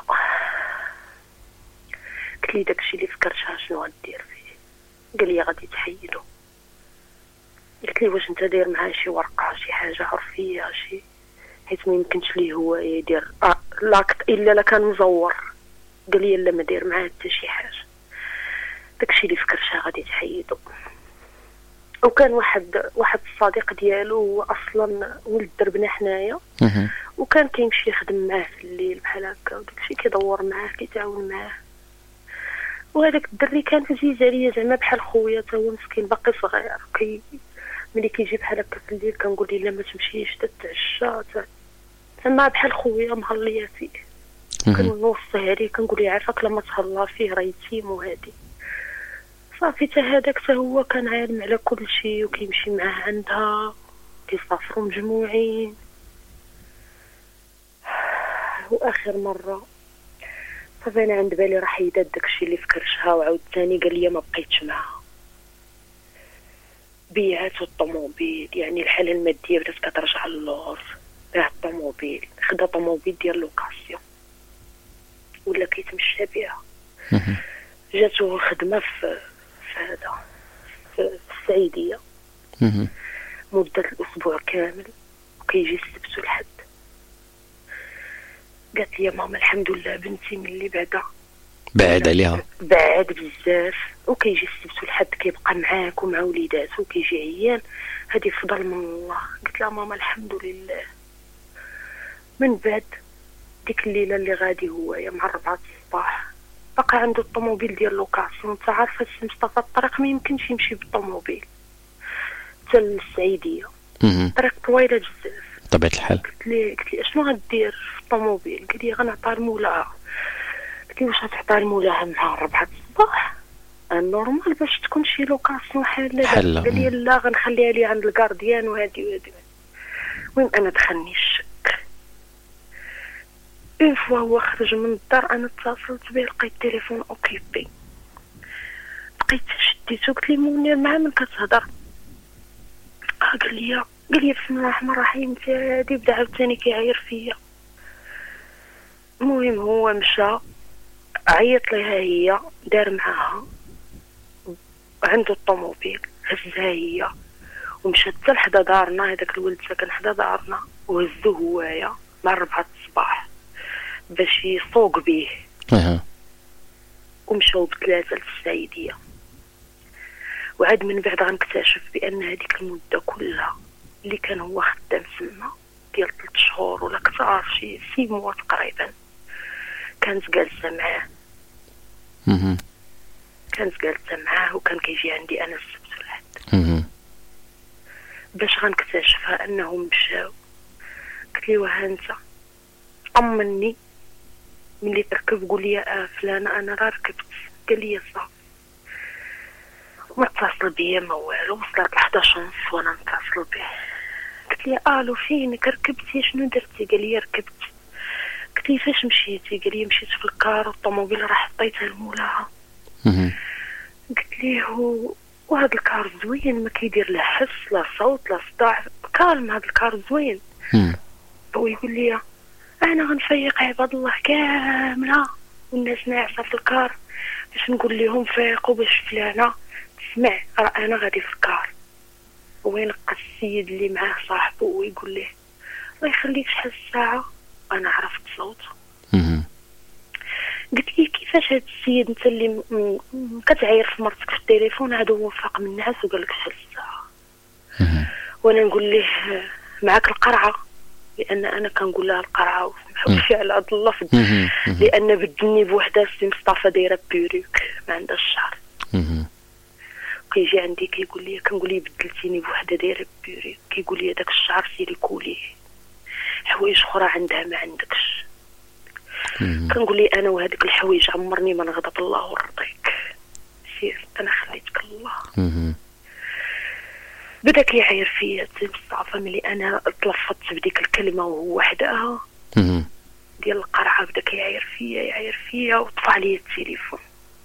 قلت لي داكشي اللي فكرتها شنو غدير فيه؟ قال لي غادي تحيدو. قلت لي واش انت داير معاه شي ورقه شي حاجه عرفيه شي، حيت ما يمكنش ليه هو يدير لاكت الا كان مزور. قال لي لا ما داير معاه حتى شي حاجه، داكشي اللي فكرتها غادي تحيدو. وكان واحد الصديق ديالو اصلا ولد دربنا حنايا، وكان كيمشي يخدم معاه في الليل بحال هكا، وداكشي كيدور معاه كيتعاون معاه. وهذاك الدري كان عزيز عليا زعما بحال خويا، تا هو مسكين باقي صغير. ملي كيجي بحال هكا في الليل كنقول ليه لا ما تمشيش تتعشى، زعما بحال خويا مهليه فيه. كنوصيه عليه كنقول ليه عافاك لما تهلا فيه راه يتيم وهادي. صافي تا هذاك تا هو كان عالم على كل شيء وكيمشي معاه عندها، كيسافروا مجموعين. واخر مره صافي انا عند بالي راه حيدات داكشي اللي فكرتها، وعاود ثاني قال لي ما بقيتش معها. بيعات الطوموبيل، يعني الحاله الماديه بدات كترجع للور. باع الطوموبيل، خدا طوموبيل ديال لوكاسيون ولا كيتمشى بها. جاتو خدمه في السعيديه مده الاسبوع كامل، وكيجي السبت والحد. قالت لي ماما الحمد لله بنتي ملي بعد عليها بعد بزاف، وكيجي السبت والحد كيبقى معاك ومع وليداتو وكيجي عيان، هذه فضل من الله. قلت لها ماما الحمد لله. من بعد ديك الليله اللي غادي هو مع 4 الصباح بقى عنده الطوموبيل ديال لوكاسيون. انت عارفه السي مصطفى الطريق ما يمكنش يمشي بالطوموبيل حتى للسعيديه، طريق طويله بزاف بطبيعه الحال. قلت لي اشنو غدير في الطوموبيل؟ قال لي غنعطيها لمولاها. قلت لي واش غتعطيها لمولاها مع 4 الصباح؟ نورمال باش تكون شي لوكاسيون حاله. قال لي لا غنخليها لي عند الكارديان وهادي. المهم انا دخلني الشك. اون فوا هو خرج من الدار انا اتصلت به لقيت التليفون اوكيبي. بقيت شديته قلت لي منير مع من كتهضر؟ قال لي بسم الله الرحمن الرحيم انت هادي. بدا عاوتاني كيعاير فيا. المهم هو مشى عيط ليها، هي دار معاها عنده الطوموبيل هزها هي ومشى حتى لحدا دارنا. هذاك الولد ساكن حدا دارنا وهزو هوايا مع 4 الصباح باش يسوق به. ومشاو ب3 للسعيديه. وعاد من بعد غنكتشف بان هذيك المده كلها اللي كان هو خدام تما ديال 3 شهور ولا كثار، شي 6 موا تقريبا، كانت جالسه معاه. كانت جالسه معاه وكان كيجي عندي انا السبت والحد. باش غنكتشفها انهم مشاو. قلت لي وها انت طمني ملي تركب، قول لي فلانه انا راه ركبت. قال لي صافي. ما اتصل بيا ما والو. وصلت 11 ونص وانا نتصل به. قلت لي الو فينك ركبتي؟ شنو درتي؟ قال لي ركبت. قلت لي فاش مشيتي؟ قال لي مشيت في الكار والطوموبيل راه حطيتها لمولاها. قلت ليه وهذا الكار زوين ما كيدير لا حس لا صوت لا صداع، كالم هذا الكار زوين. هو يقول لي انا غنفيق عباد الله كامله والناس ناعسه في الكار باش نقول لهم فيقوا باش فلانه تسمع راه انا غادي في الكار. وينقى السيد اللي معاه صاحبه ويقول له الله يخليك شحال الساعه؟ انا عرفت صوته. قلت لي كيفاش هاد السيد انت اللي كتعاير في مرتك في التليفون عاد هو فاق من الناس وقال لك شحال الساعه؟ وانا نقول له معاك القرعه، لان انا كنقول لها القرعه وسمحوا لي على هذا اللفظ، لان بدلني بوحده سي مصطفى دايره بيروك ما عندهاش الشعر. كيجي عندي كيقول لي كنقول لي بدلتيني بوحده دايره بيروك، كيقول لي داك الشعر سيري كوليه، حوايج اخرى عندها ما عندكش. كنقول لي انا وهذيك الحوايج عمرني ما نغضب الله ورضيك، سير انا خليتك الله. بدا كيعاير فيا سي مصطفى ملي انا تلفظت بديك الكلمه وهو وحدها ديال القرعه. بدا كيعاير فيا وطفى عليا التليفون.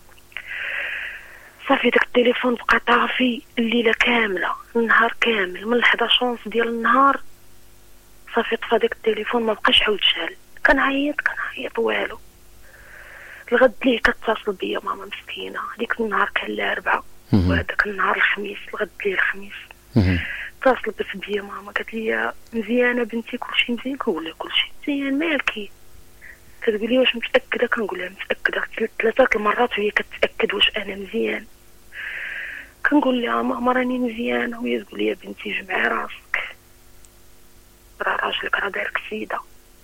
صافي داك التليفون بقى طافي الليله كامله النهار كامل من 11 ونص ديال النهار. صافي طفى داك التليفون ما بقاش عاود شال. كنعيط والو. الغد ليه كتصل بيا ماما مسكينه. ديك النهار كان الاربعاء وهذاك النهار الخميس، الغد ليه الخميس. اتصلت بيا ماما قالت لي مزيانه بنتي كلشي مزيان؟ كنقول لها كلشي مزيان مالكي؟ كتقول لي واش متاكده؟ كنقول لها متاكده 3 المرات وهي كتاكد واش انا مزيان. كنقول لها ماما راني مزيانه وهي تقول لي بنتي جمعي راسك راه راجلك راه دارك سيده.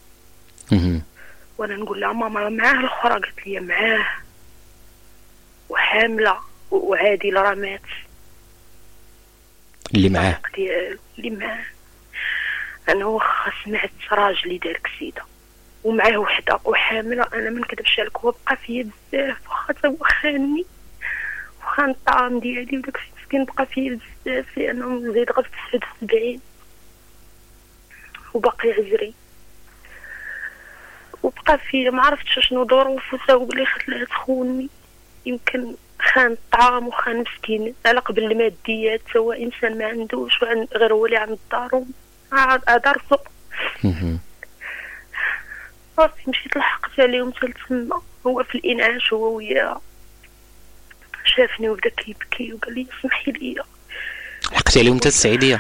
وانا نقول لها ماما راه معاه الاخرى. قالت لي معاه وحامله وعادله راه مات. اللي معاه انا واخا سمعت راجلي دارك سيده ومعاه وحده وحامله، انا ما نكذبش عليك هو بقى فيا بزاف. واخا تا هو خانني وخان الطعام ديالي وداك الشيء مسكين بقى فيا بزاف، لانه زيد غير 79 وباقي عزري وبقى فيا ما عرفتش شنو ظروفه. ساوق لي خلات تخونني، يمكن خان الطعام وخان مسكين على قبل الماديات، سواء انسان ما عندوش غير هو اللي عند الدار هذا رزق. صافي مشيت لحقت عليهم تما هو في الانعاش هو وياه. شافني وبدا كيبكي وقال لي سمحي لي. لحقتي عليهم حتى السعيديه؟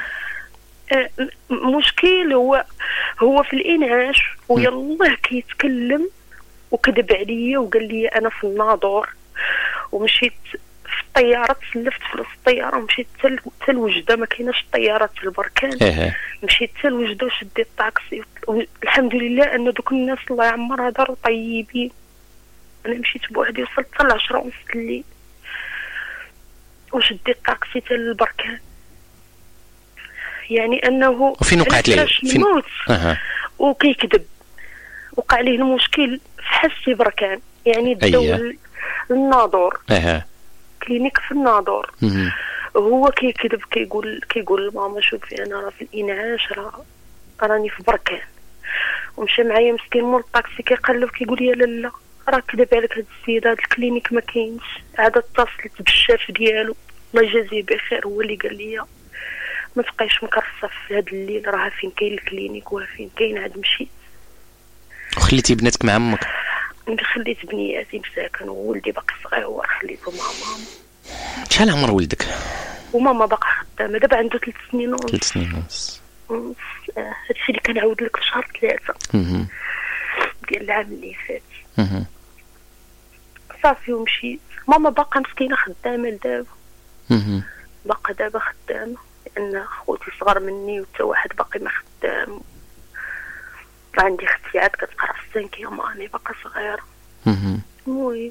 مشكل هو في الانعاش ويلاه كيتكلم وكذب عليا وقال لي انا في الناظور. ومشيت في الطياره تسلفت فلوس الطياره ومشيت حتى الوجده، ما كايناش الطيارات البركان. مشيت حتى الوجده وشديت الطاكسي. الحمد لله ان دوك الناس الله يعمرها داروا طيبين. انا مشيت بوحدي وصلت حتى 10 ونص الليل وشديت الطاكسي حتى للبركان. يعني انه وفين وقعت ليه؟ فين وكيكذب. وقع ليه المشكل في حسي بركان، يعني داو الناظور كلينيك في الناظور. هو كيكذب كيقول لماما شوفي انا راه في الانعاش راني في بركان. ومشى معايا مسكين مول الطاكسي كيقلب كيقول لي لا راه كذب عليك هاد السيد، هاد الكلينيك ما كاينش. عاد اتصلت بالشاف ديالو الله يجازيه بخير، هو اللي قال لي ما تبقايش مكرصه في هاد الليل، راه فين كاين الكلينيك وها فين كاين. عاد مشيت. وخليتي بناتك مع امك؟ خليت بنياتي مساكن وولدي باقي صغير خليته مع ماما. شحال عمر ولدك؟ وماما باقا خدامه دابا عنده 3 سنين ونص. 3 سنين ونص. هادشي اللي كنعاود لك في شهر 3 ديال العام اللي فات. صافي ومشيت. ماما باقا مسكينه خدامه لدابا. باقا دابا خدامه لان خوتي صغار مني وتا واحد باقي ما خدام. عندي اختي عاد كتقرا في 5 اني باقا صغيره. المهم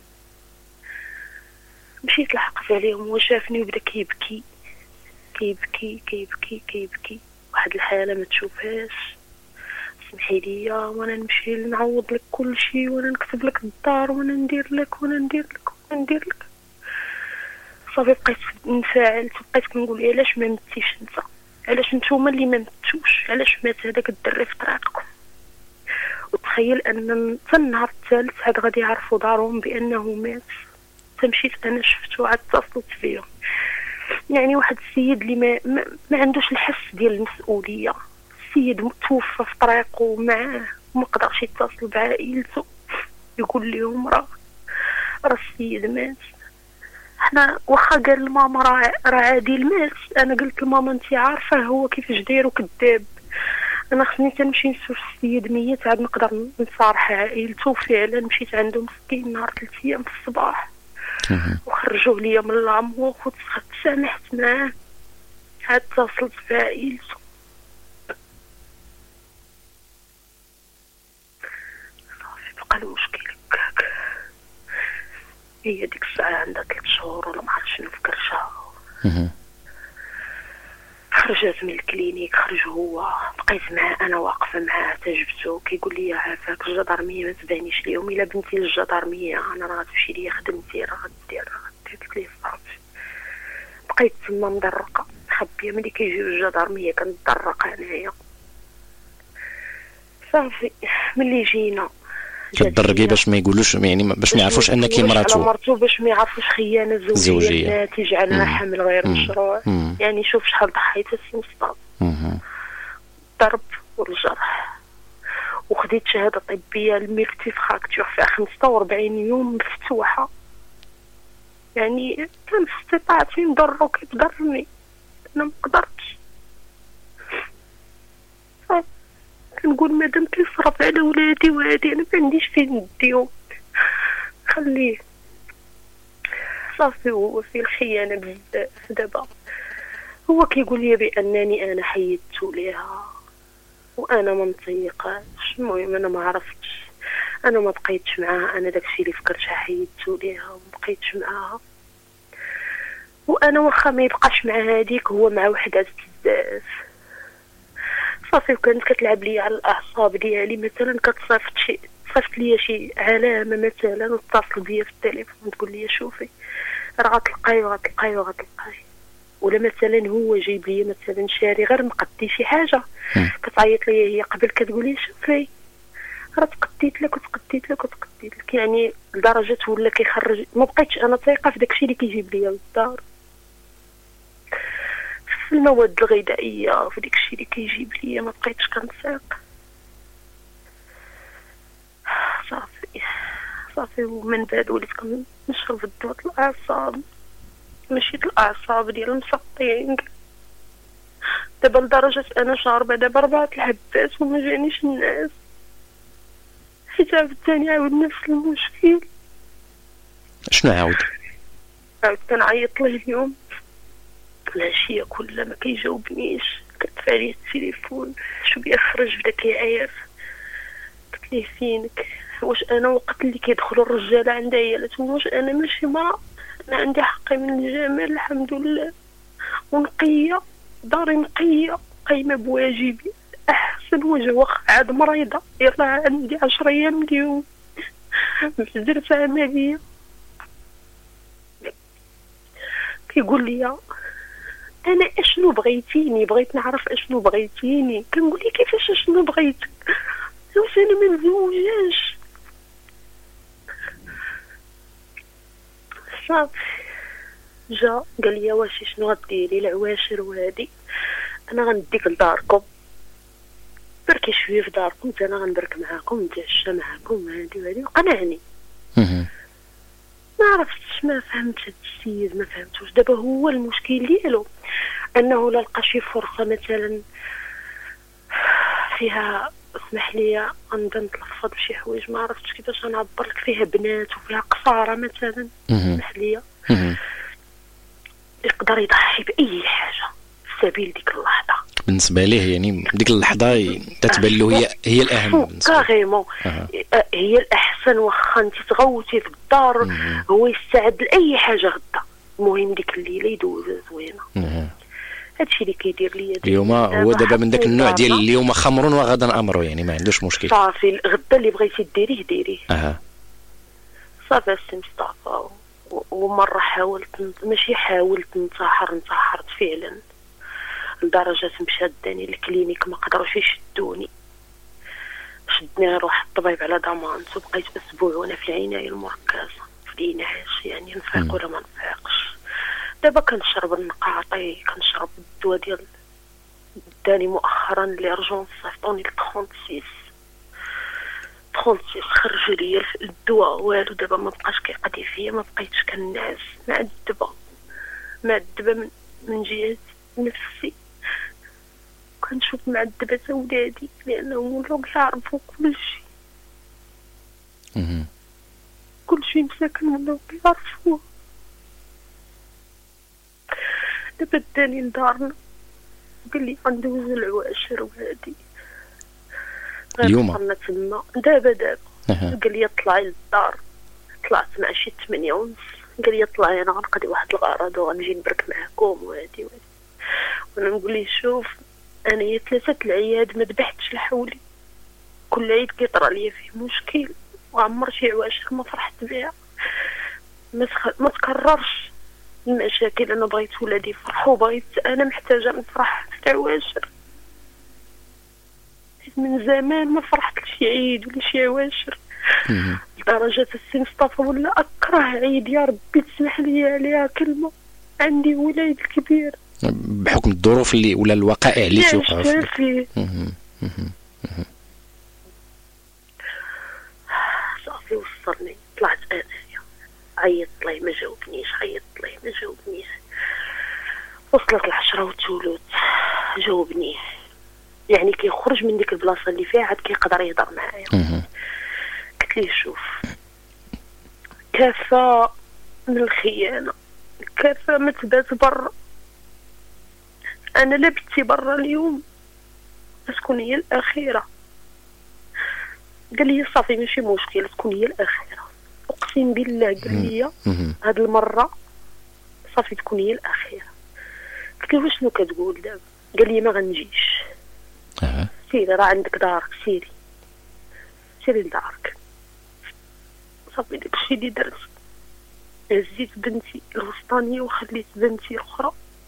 مشيت لحقت عليهم وشافني وبدا كيبكي كيبكي كيبكي كيبكي. واحد الحاله ما تشوفهاش. سمحي لي وانا نمشي نعوض لك كل شيء وانا نكتب لك الدار وانا ندير لك وانا ندير لك وانا ندير لك. صافي بقيت نفاعل. بقيت كنقول علاش ما متيش انت؟ علاش نتوما اللي ما متوش؟ علاش مات هذاك الدري في طريقكم؟ وتخيل ان حتى النهار الثالث عاد غادي يعرفوا دارهم بانه مات. تمشيت انا شفتو عاد اتصلت فيهم. يعني واحد السيد اللي ما عندوش الحس ديال المسؤوليه. السيد توفى في طريقه معاه وما قدرش يتصل بعائلته يقول لهم راه السيد مات. حنا واخا قال لماما راه عادل مات. انا قلت لماما انت عارفه هو كيفاش داير وكذاب. انا خصني تنمشي نشوف السيد ميت عاد نقدر نصارح عائلته. وفعلا مشيت عنده مسكين نهار 3 ايام في الصباح وخرجوه ليا من العمق وتسامحت معاه. عاد اتصلت بعائلته. صافي بقى المشكل هكاك. هي ديك الساعه عندها 3 شهور ولا ما عرفتش شنو في كرشها. خرجت من الكلينيك. خرج هو. بقيت معاه انا واقفه معاه تجبته. كيقول لي عافاك الجدرميه ما تبانيش ليهم. الا بنتي للجدرميه انا راه غتمشي ليا خدمتي راه غدير. قلت ليه صافي. بقيت تما مدرقه خبيه. ملي كيجيو الجدرميه كنتدرق انايا. صافي ملي جينا كتدرقي باش ما يقولوش يعني باش ما يعرفوش انك مراتو. باش ما يعرفوش خيانه زوجيه ناتج عنها حمل غير مشروع. يعني شوف شحال ضحيت السي مصطفى. الضرب والجرح. وخديت شهاده طبيه الميرتيف فراكتور فيها 45 يوم مفتوحه. يعني كان في استطاعتي نضرو كيف ضرني. انا ما قدرتش. كنقول مادام كيصرف على ولادي وهادي انا ما عنديش فين نديهم. خليه. صافي هو في الخيانه بزاف. دابا هو كيقول لي بانني انا حيدتو ليها وانا ما مطيقاش. المهم انا ما عرفتش. انا ما بقيتش معاها. انا داكشي اللي فكرتها حيدتو ليها وما بقيتش معاها. وانا واخا ما يبقاش مع هذيك هو مع وحدات بزاف. صافي وكانت كتلعب لي على الاعصاب ديالي. مثلا صيفط لي شي علامه مثلا وتتصل بيا في التليفون تقول لي شوفي راه غتلقاي. ولا مثلا هو جايب لي مثلا شاري غير مقدي شي حاجه كتعيط لي هي قبل كتقول لي شوفي راه تقديت لك. يعني لدرجه ولا كيخرج. ما بقيتش انا ثقه في داكشي اللي كيجيب لي للدار. في المواد الغذائيه وفي داكشي اللي كيجيب لي ما بقيتش كنثق. صافي ومن بعد وليت كنشرب الدواء الاعصاب. مشيت الاعصاب ديال المسطين. دابا لدرجه انا شاربه دابا 4 الحبات وما جانيش الناس. حيت عاوتاني عاود نفس المشكل. شنو عاود كنعيط ليه اليوم العشيه كلها ما كيجاوبنيش. كتفع لي التليفون شويه خرج بدا كيعيط. قلت ليه فينك؟ واش انا وقت اللي كيدخلوا الرجاله عند عيالاتهم واش انا ماشي مرأة؟ انا عندي حقي من الجمال الحمد لله ونقيه. داري نقيه قايمه بواجبي احسن وجه. واخا عاد مريضه يلا عندي 10 ايام اليوم درت عمليه. كيقول لي انا اشنو بغيتيني؟ بغيت نعرف اشنو بغيتيني. كنقول لي كيفاش اشنو بغيتك؟ واش انا ما نزوجاش؟ صافي جا قال لي واش شنو غديري العواشر وهادي؟ انا غنديك لداركم بركي شويه في داركم حتى انا غنبرك معاكم نتعشى معاكم هادي وهادي. وقنعني. ما ما عرفتش، ما فهمتش هاد السيد، ما فهمتوش. دابا هو المشكل ديالو انه لا لقى شي فرصه مثلا فيها، اسمح لي نبدا نتلفظ بشي حوايج ما عرفتش كيفاش نعبر لك، فيها بنات وفيها قصاره مثلا، اسمح لي، يقدر يضحي باي حاجه في سبيل ديك اللحظه. بالنسبه ليه يعني ديك اللحظه تتبان له هي الاهم بالنسبه له. هي الاحسن. واخا انت تغوتي في الدار هو يستعد لاي حاجه غدا، المهم ديك الليله يدوزها زوينه. هادشي اللي كيدير ليا اليوم. هو دابا من داك النوع ديال اليوم خمر وغدا امر، يعني ما عندوش مشكل. صافي غدا اللي بغيتي ديريه. صافي السي مصطفى. ومره حاولت، ماشي حاولت انتحرت فعلا لدرجه مشاداني الكلينيك، ما قدروش يشدوني، شدني روح الطبيب على ضمانته، بقيت اسبوع وانا في العنايه المركزه في الانعاش، يعني نفيق ولا ما نفيقش. دابا كنشرب النقاطي، كنشرب الدواء ديال داني مؤخرا ليرجونس، صيفطوني ل 36 خرج ليا الدواء والو. دابا ما بقاش كيقضي فيا، ما بقيتش كنعس، معذبه من جهه نفسي، كنشوف معذبه ولادي لانهم ولاو كيعرفوا كلشي مساكن ولاو كيعرفوه. دابا داني لدارنا قال لي غندوز العواشر وهادي اليوم كنا تما. دابا قال لي طلعي للدار. طلعت مع شي 8:30، قال لي طلعي انا غنقضي واحد الغرض وغنجي نبرك معكم وهادي. وانا نقول ليه شوف، انا 3 العياد ما ذبحتش لحولي، كل عيد كيطرى ليا فيه مشكل، وعمر شي عواشر ما فرحت بها، ما تكررش المشاكل. انا بغيت ولادي يفرحوا، بغيت انا محتاجه نفرح في العواشر. من زمان ما فرحت لشي عيد ولا شي عواشر، لدرجه السي مصطفى ولا اكره عيد. يا ربي تسمح لي عليها كلمه، عندي ولاد الكبير بحكم الظروف اللي ولا الوقائع اللي توقعوا فيه. صافي وصلني، طلعت انايا، عيطت ليه ما جاوبنيش، وصلت 10 وتولت جاوبني، يعني كيخرج من ديك البلاصه اللي فيها عاد كيقدر يهضر معايا. قلت ليه شوف، كافه من الخيانه، كافه ما تبات برا. انا لبتي برا اليوم تكون هي الاخيره. قال لي صافي ماشي مشكل، تكون هي الاخيره. اقسم بالله قال لي هاد المره صافي تكون هي الاخيره. قلت له شنو كتقول دابا؟ قال لي ما غنجيش. سيري راه عندك دارك، سيري لدارك. صافي داكشي اللي درت، هزيت بنتي الوسطانيه وخليت بنتي الاخرى.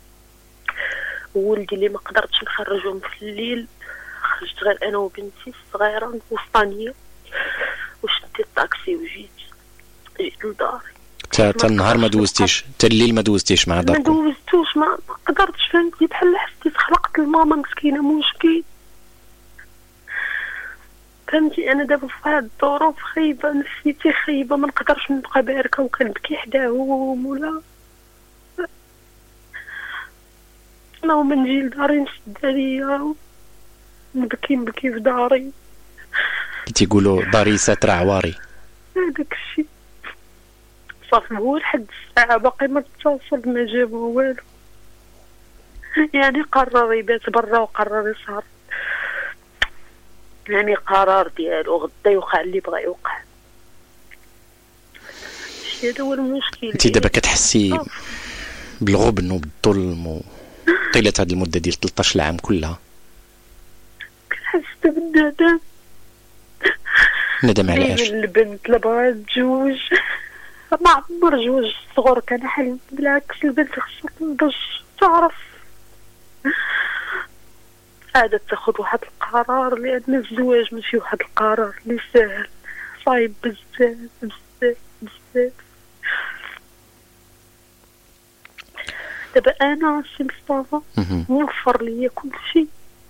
ولدي اللي ما قدرتش نخرجهم في الليل، خرجت غير انا وبنتي الصغيره الوسطانيه، وشديت الطاكسي وجيت لداري. حتى النهار ما دوزتيش، حتى الليل ما دوزتيش مع داركم؟ ما دوزتوش، ما قدرتش، فهمتي؟ بحال حسيت خلقت الماما مسكينه مشكل، فهمتي؟ انا دابا في هاد الظروف خايبه، نفسيتي خايبه، ما نقدرش نبقى باركه وكنبكي حداهم ولا انا وما نجي لداري نشد عليا نبكي في داري. تيقولوا داري ساتر عواري. هذاك الشيء صافي. هو لحد الساعه باقي ما اتصل، ما جابو والو، يعني قرر يبات برا وقرر يسهر، يعني قرار ديالو غدا يوقع اللي بغا يوقع. هذا هو المشكل. انت دابا كتحسي بالغبن وبالظلم طيله هذه المده ديال 13 عام كلها؟ كنحس بالندم، ندم على اش؟ البنت اللي بغات تزوج ما عمر جوج الصغر كان حلم، بالعكس البنت خصها تنضج تعرف عادة تاخذ واحد القرار، لأن الزواج ماشي واحد القرار اللي سهل، صعيب بزاف بزاف بزاف. دابا أنا سي مصطفى موفر ليا كل شيء،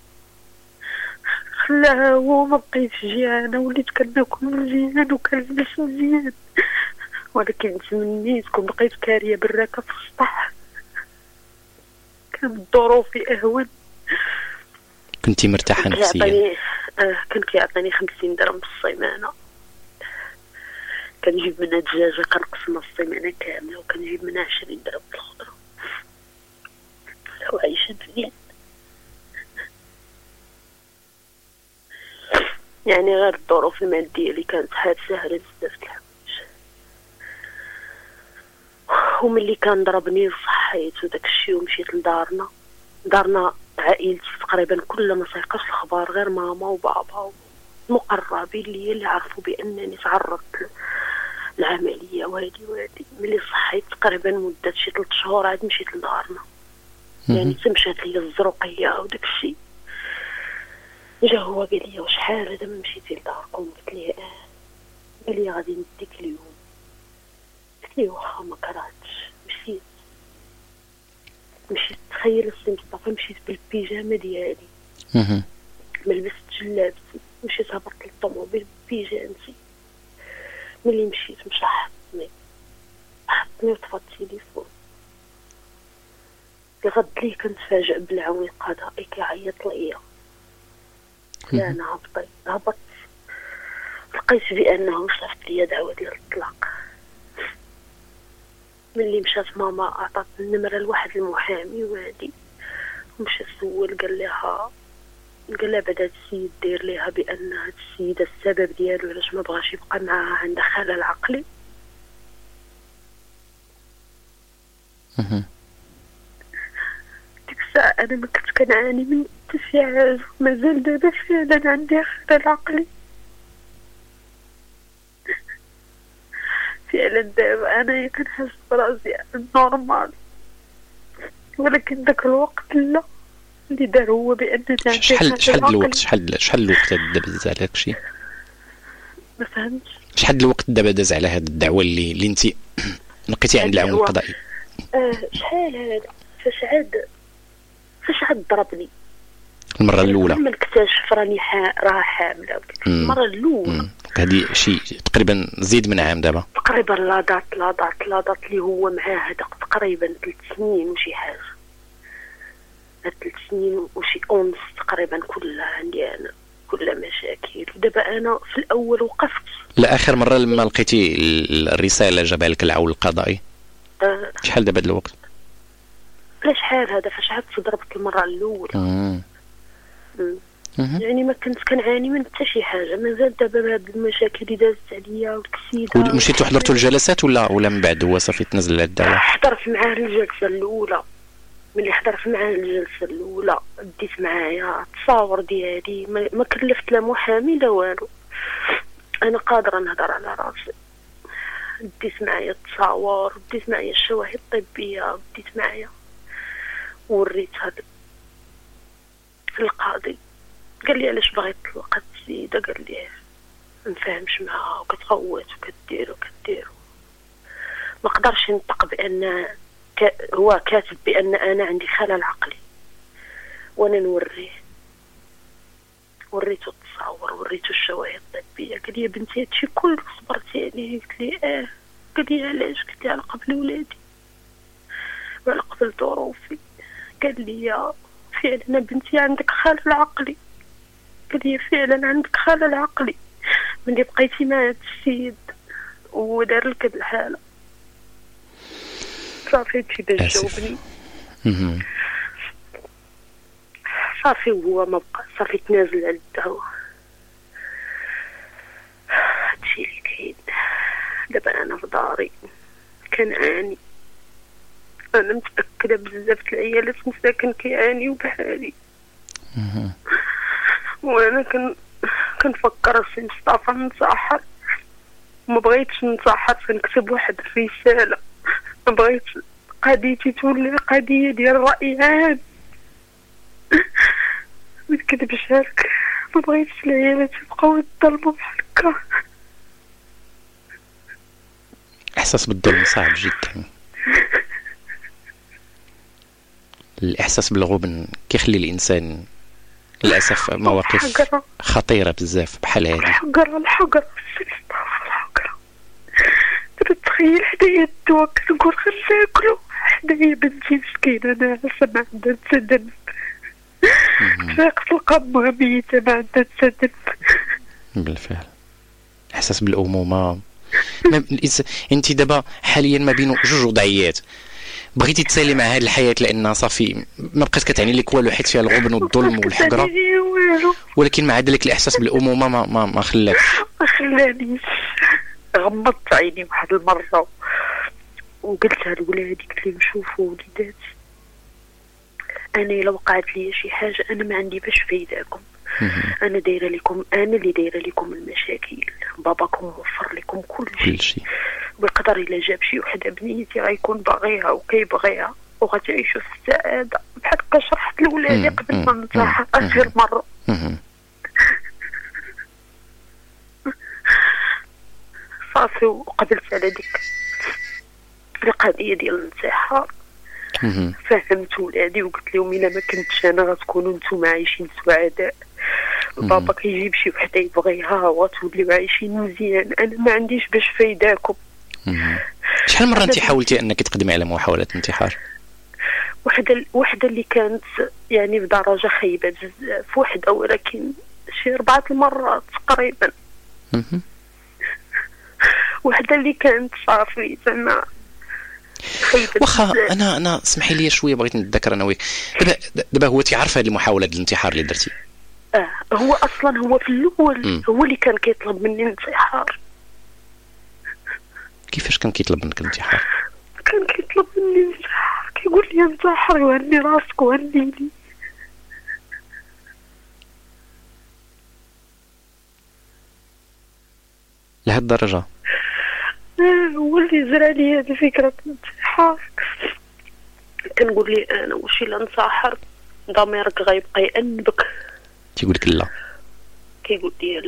خلاها هو ما بقيتش جيعانة، وليت كناكل مزيان وكنلبس مزيان، ولكن تمنيت كون بقيت كاريه براكه في السطح كان ظروفي اهون. كنتي مرتاحه نفسيا؟ كان كيعطيني 50 درهم في السيمانه، كنجيب منها دجاجه كنقسمها في السيمانه كامله، وكنجيب منها 20 درهم في الخضره وعايشه مزيان. يعني غير الظروف الماديه اللي كانت ساهله بزاف الحوايج. وملي كان ضربني وصحيت وداك الشيء ومشيت لدارنا عائلتي تقريبا كل ما سيقاش الخبار غير ماما وبابا المقربين اللي عرفوا بانني تعرضت للعمليه وهذه. ملي صحيت تقريبا مده شي 3 شهور عاد مشيت لدارنا. يعني تمشات لي الزروقيه وداك الشيء. جا هو قال لي وشحال هذا ما مشيتي لداركم؟ قلت ليه قال لي غادي نديك اليوم. قلت ليه واخا ما كرهتش. مشيت تخيل السي مصطفى، مشيت بالبيجامه ديالي ما لبستش لابسي، مشيت هبطت للطوموبيل ببيجامتي. ملي مشيت مشى حطني وطفى التليفون. الغد لي كنتفاجئ بالعون القضائي كيعيط ليا. لا انا هبطت لقيت بانه صيفط لي دعوه ديال الطلاق. ملي مشات ماما عطات النمره لواحد المحامي وهادي، ومشى سول قال لها بعد هاد السيد دير ليها بان هاد السيده السبب ديالو علاش ما بغاش يبقى معاها عندها خلل عقلي. ديك الساعه انا ما كنت كنعاني من حتى شي حاجه، مازال دابا فعلا عندي خلل عقلي. فعلا دابا انا كنحس براسي نورمال، ولكن داك الوقت لا. اللي دار هو بان شحال الوقت دابا داز على هادشي؟ ما فهمتش. شحال الوقت دابا داز على هاد الدعوه اللي انت لقيتي عند العون القضائي؟ شحال هذا فاش عاد ضربني المره الاولى لما نكتشف راني راه حامله. المره الاولى هذه شي تقريبا زيد من عام دابا تقريبا. لا دات اللي هو معاه هذا تقريبا 3 سنين وشي حاجه. 3 سنين وشي اونس تقريبا كلها عندي انا، كلها مشاكل. ودابا انا في الاول وقفت. لا اخر مره لما لقيتي الرساله جابها لك العون القضائي شحال دابا الوقت؟ لا شحال هذا فاش عاد ضربت المره الاولى. يعني ما كنت كنعاني من حتى شي حاجه، مازال دابا هاد المشاكل اللي دازت عليا والكسيده. مشيتوا حضرتوا الجلسات ولا من بعد هو صافي تنزل على الدعوه؟ حضرت معاه الجلسه الاولى. ملي حضرت معاه الجلسه الاولى ديت معايا التصاور ديالي، ما كلفت لا محامي لا والو، انا قادره نهضر على راسي. ديت معايا التصاور، ديت معايا الشواهد الطبيه، ديت معايا وريتها القاضي. قال لي علاش باغي تطلق السيده؟ قال لي ما نفهمش معاها وكتغوت وكدير ما قدرش ينطق بان هو كاتب بان انا عندي خلل عقلي، وانا وريته التصاور، وريته الشواهد الطبيه. قال لي بنتي هادشي كله صبرتي عليه؟ قلت لي قال لي علاش؟ قلت لي على قبل ولادي وعلى قبل ظروفي. قال لي فعلا بنتي عندك خلل عقلي. قال لي فعلا عندك خلل عقلي ملي بقيتي مع هاد السيد ودار لك هاد الحاله. صافي هادشي باش جاوبني. صافي هو ما بقى، صافي تنازل على الدعوه. هادشي اللي كاين. دابا انا في داري كنعاني. انا متاكده بزاف العيالات مساكن كيعانيو بحالي. وانا كنفكر السي مصطفى ننتحر. ما بغيتش ننتحر، كنكتب واحد الرساله. ما بغيتش قضيتي تولي قضيه ديال الراي عام. ما نكذبش عليك، ما بغيتش العيالات يبقاو يتظلموا بحال هكا. الاحساس بالظلم صعب جدا. الاحساس بالغبن كيخلي الانسان للاسف مواقف خطيره بزاف بحال هذه. الحقره تخيل حدايا الدواء كنقول غير ناكلو حدايا بنتي مسكينه ناعسه ما عندها تسدن فاق تلقى امها ميته ما عندها تسدن. بالفعل احساس بالامومه انت دابا حاليا ما بين جوج وضعيات، بغيتي تسالي مع هذه الحياه لانها صافي ما بقات كتعني لك والو حيت فيها الغبن والظلم والحقره، ولكن مع ذلك الاحساس بالامومه ما خلاكش. ما خلانيش. غمضت عيني واحد المره وقلتها لولادي قلت لهم شوفوا وليدات انا الا وقعت لي شي حاجه انا ما عندي باش فايداكم، انا دايره لكم، انا اللي دايره لكم المشاكل، باباكم موفر لكم كل شيء ويقدر الا جاب شي وحده بنيتي غيكون باغيها وكيبغيها وغتعيشوا في السعاده بحال هكا. شرحت لولادي قبل ما ننصح اخر مره. صافي وقبلت على ديك القضيه ديال الانتحار. فهمت ولادي وقلت لهم الا ما كنتش انا غتكونوا نتوما عايشين سعداء، بابا كيجيب شي وحده يبغيها وغتوليو عايشين مزيان، انا ما عنديش باش فايداكم. شحال مره انت حاولتي انك تقدمي على محاولة انتحار؟ وحده اللي كانت يعني بدرجه خايبه بزاف، وحده ولكن شي 4 المرات تقريبا. وحده اللي كانت صافي زعما واخا انا اسمحي لي شويه بغيت نتذكر انا وياك. دابا هو تيعرف هذه المحاوله ديال الانتحار اللي درتي؟ هو اصلا هو في الاول هو اللي كان كيطلب مني الانتحار. كيفاش كان كيطلب منك الانتحار؟ كان كيطلب مني الانتحار، كيقول لي انتحر وهني راسك وهنيني. لهاد الدرجه؟ هو اللي زرع لي هذه فكره الانتحار. كنقول لي انا واش الا انتحرت ضميرك غيبقى يأنبك. تيقول لك لا؟ كيقول لي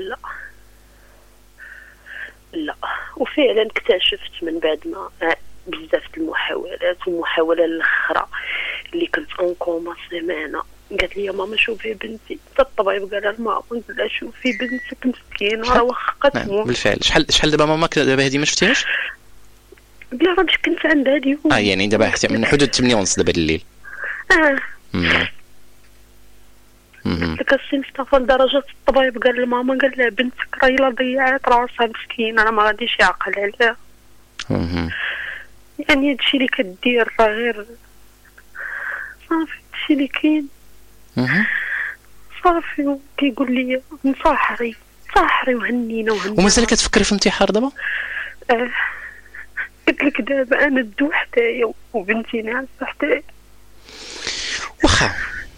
لا. وفعلا اكتشفت من بعد ما بزاف المحاولات والمحاوله الاخرى اللي كنت انكوما سيمانه، قالت لي يا ماما شوفي بنتي. الطبيب قال لها ماما قلت لها شوفي بنتك مسكينه راه واخا كتموت. بالفعل شحال دابا ماما دابا هذه ما شفتيهاش؟ لا راه مش كنت عندها اليوم. يعني دابا من حدود 8 ونص دابا الليل. لك السي مصطفى لدرجه الطبيب قال لماما قال لها بنتك راهي لا ضيعت راسها مسكينه راه ما غاديش يعقل عليها. يعني هادشي اللي كدير راه غير صافي هادشي اللي كاين. صافي كيقول لي انصحري وهنينا ومازال كتفكري في الانتحار دابا؟ قلت لك دابا انا الدو حدايا وبنتي ناعسه حدايا. واخا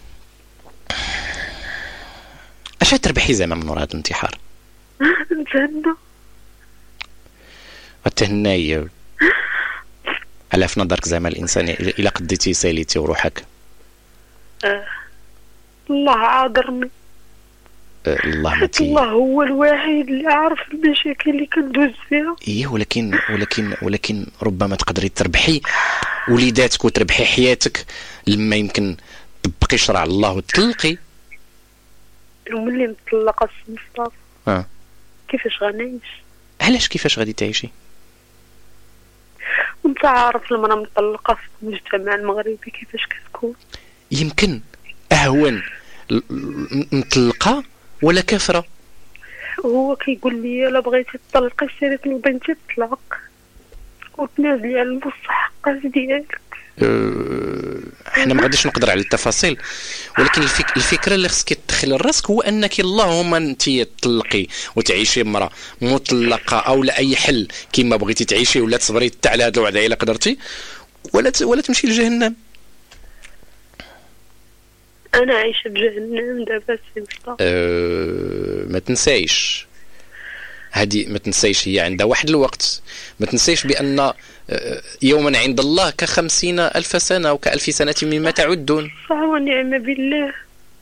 اش تربحي زعما من وراء هذا الانتحار؟ نتهنى. التهناي على في نظرك زعما الانسان الا قديتي ساليتي وروحك؟ الله عاذرني. الله هو الوحيد اللي عارف المشاكل اللي كندوز فيها. ايه ولكن ربما تقدري تربحي وليداتك وتربحي حياتك لما يمكن تبقي شرع الله وتطلقي. وملي نطلق السي مصطفى كيفاش غنعيش؟ علاش كيفاش غادي تعيشي؟ وانت عارف المرأة مطلقة في المجتمع المغربي كيفاش كتكون. يمكن اهون مطلقة ولا كافرة. هو كيقول لي الا بغيتي تطلقي سيري بنتي تطلق وتنازلي على المستحقات ديالك. احنا ما غاديش نقدر على التفاصيل، ولكن الفكره اللي خصك تدخل لراسك هو انك اللهم انت تطلقي وتعيشي مرأة مطلقه او لاي حل كما بغيتي تعيشي، ولا تصبري حتى على هذا الوعد الا قدرتي، ولا تمشي لجهنم. انا عايشه بجهنم دابا سي مصطفى. ما تنسايش هذه، ما تنسايش هي عندها واحد الوقت. ما تنسايش بان يوما عند الله ك50,000 سنة أو ك1000 سنة مما تعدون. صح ونعم بالله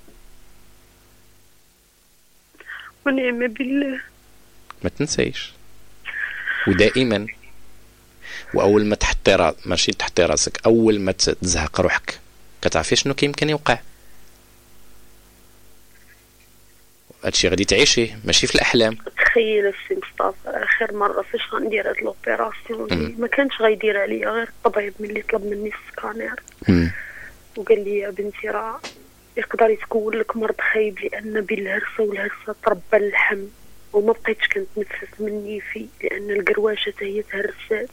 ونعم بالله. ما تنسايش. ودائما وأول ما تحطي ماشي تحطي راسك، أول ما تزهق روحك كتعرفي شنو كيمكن يوقع. هادشي غادي تعيشيه ماشي في الأحلام. تخيل السي مصطفى اخر مره فاش غندير هاد لوبيراسيون ما كانش غيديرها ليا غير الطبيب ملي طلب مني السكانير وقال لي يا بنتي راه يقدر يتكون لك مرض خايب لان بين الهرسه والهرسه تربى اللحم وما بقيتش كنتنفس مني فيه لان القرواشه حتى هي تهرسات.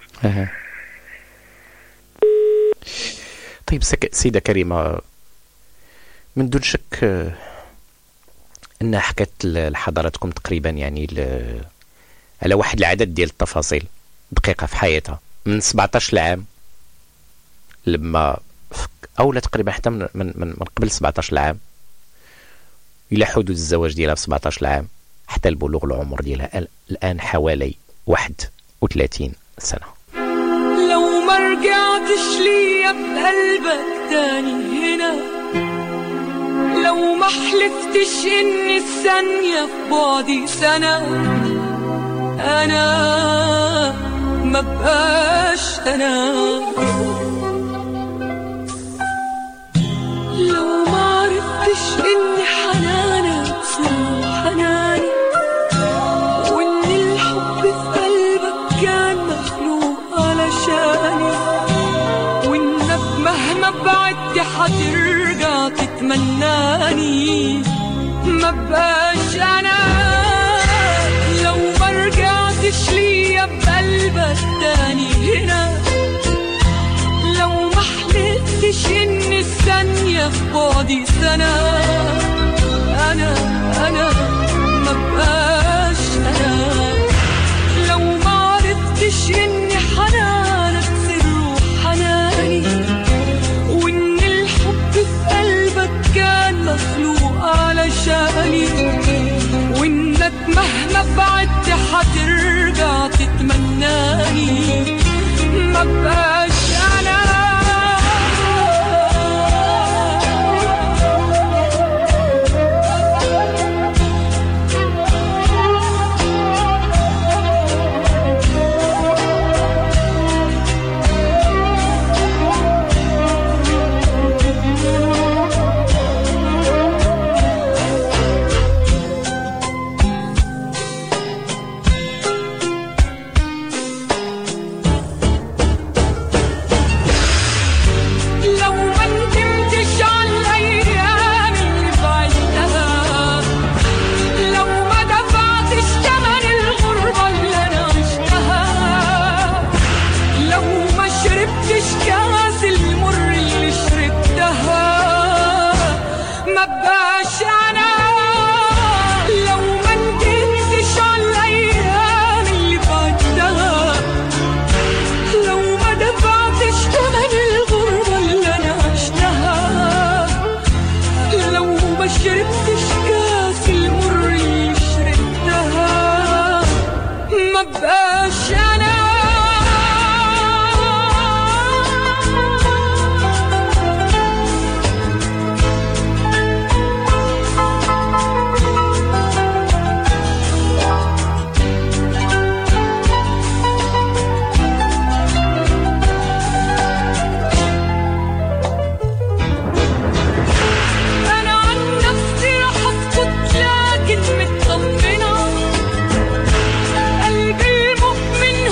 طيب سيدة كريمة، من دون شك أنها حكت لحضراتكم تقريبا يعني على واحد العدد ديال التفاصيل دقيقة في حياتها من 17 عام لما أو لا تقريبا حتى من قبل 17 عام إلى حدود الزواج ديالها في 17 عام حتى البلوغ العمر ديالها الآن حوالي 31 سنة. لو ما رجعتش ليا بقلبك تاني هنا، لو ما حلفتش إني الثانية في بعدي سنة، أنا ما بقاش أنا. لو ما عرفتش إني حنانة سر حناني، وإن الحب في قلبك كان مخلوق علشاني، وإنك مهما بعدت حترجع تتمناني، ما بقاش أنا. لو ما رجعتش ليا بقلبك تاني هنا، لو ما حلفتش إني الثانية في بعدي سنة، أنا ما بقاش أنا. لو ما عرفتش إني حنانك سر حناني، وإن الحب في قلبك كان مخلوق علشاني، وإنك مهما بعدت حترجع تتمناني، ما بقاش أنا. قلبي المؤمن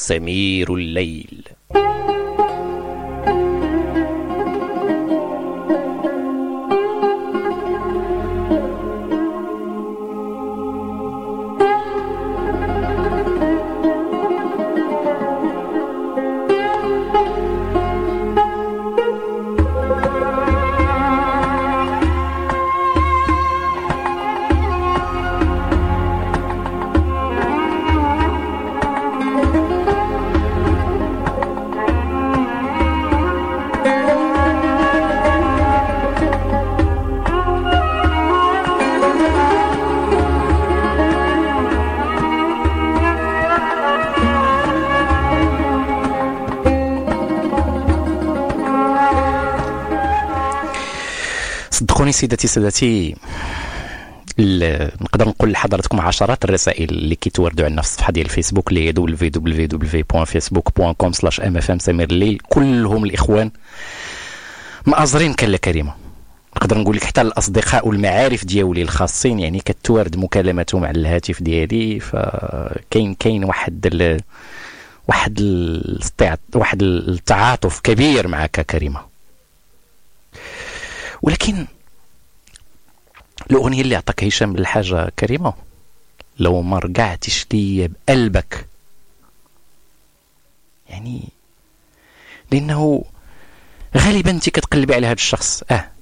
سمير الليل. صدقوني سيداتي سادتي، نقدر نقول لحضراتكم عشرات الرسائل اللي كيتوردوا على نفس الصفحه ديال الفيسبوك اللي هي www.facebook.com/mfm سمير الليل. كلهم الاخوان مأزرين كلا كريمه. نقدر نقول لك حتى الاصدقاء والمعارف ديالي الخاصين يعني كتوارد مكالماتهم على الهاتف ديالي، فكاين واحد التعاطف كبير معك كريمه. ولكن الأغنية اللي عطاك هشام بالحاجة كريمة، لو ما رجعتش لي بقلبك، يعني لأنه غالبا انت كتقلبي على هذا الشخص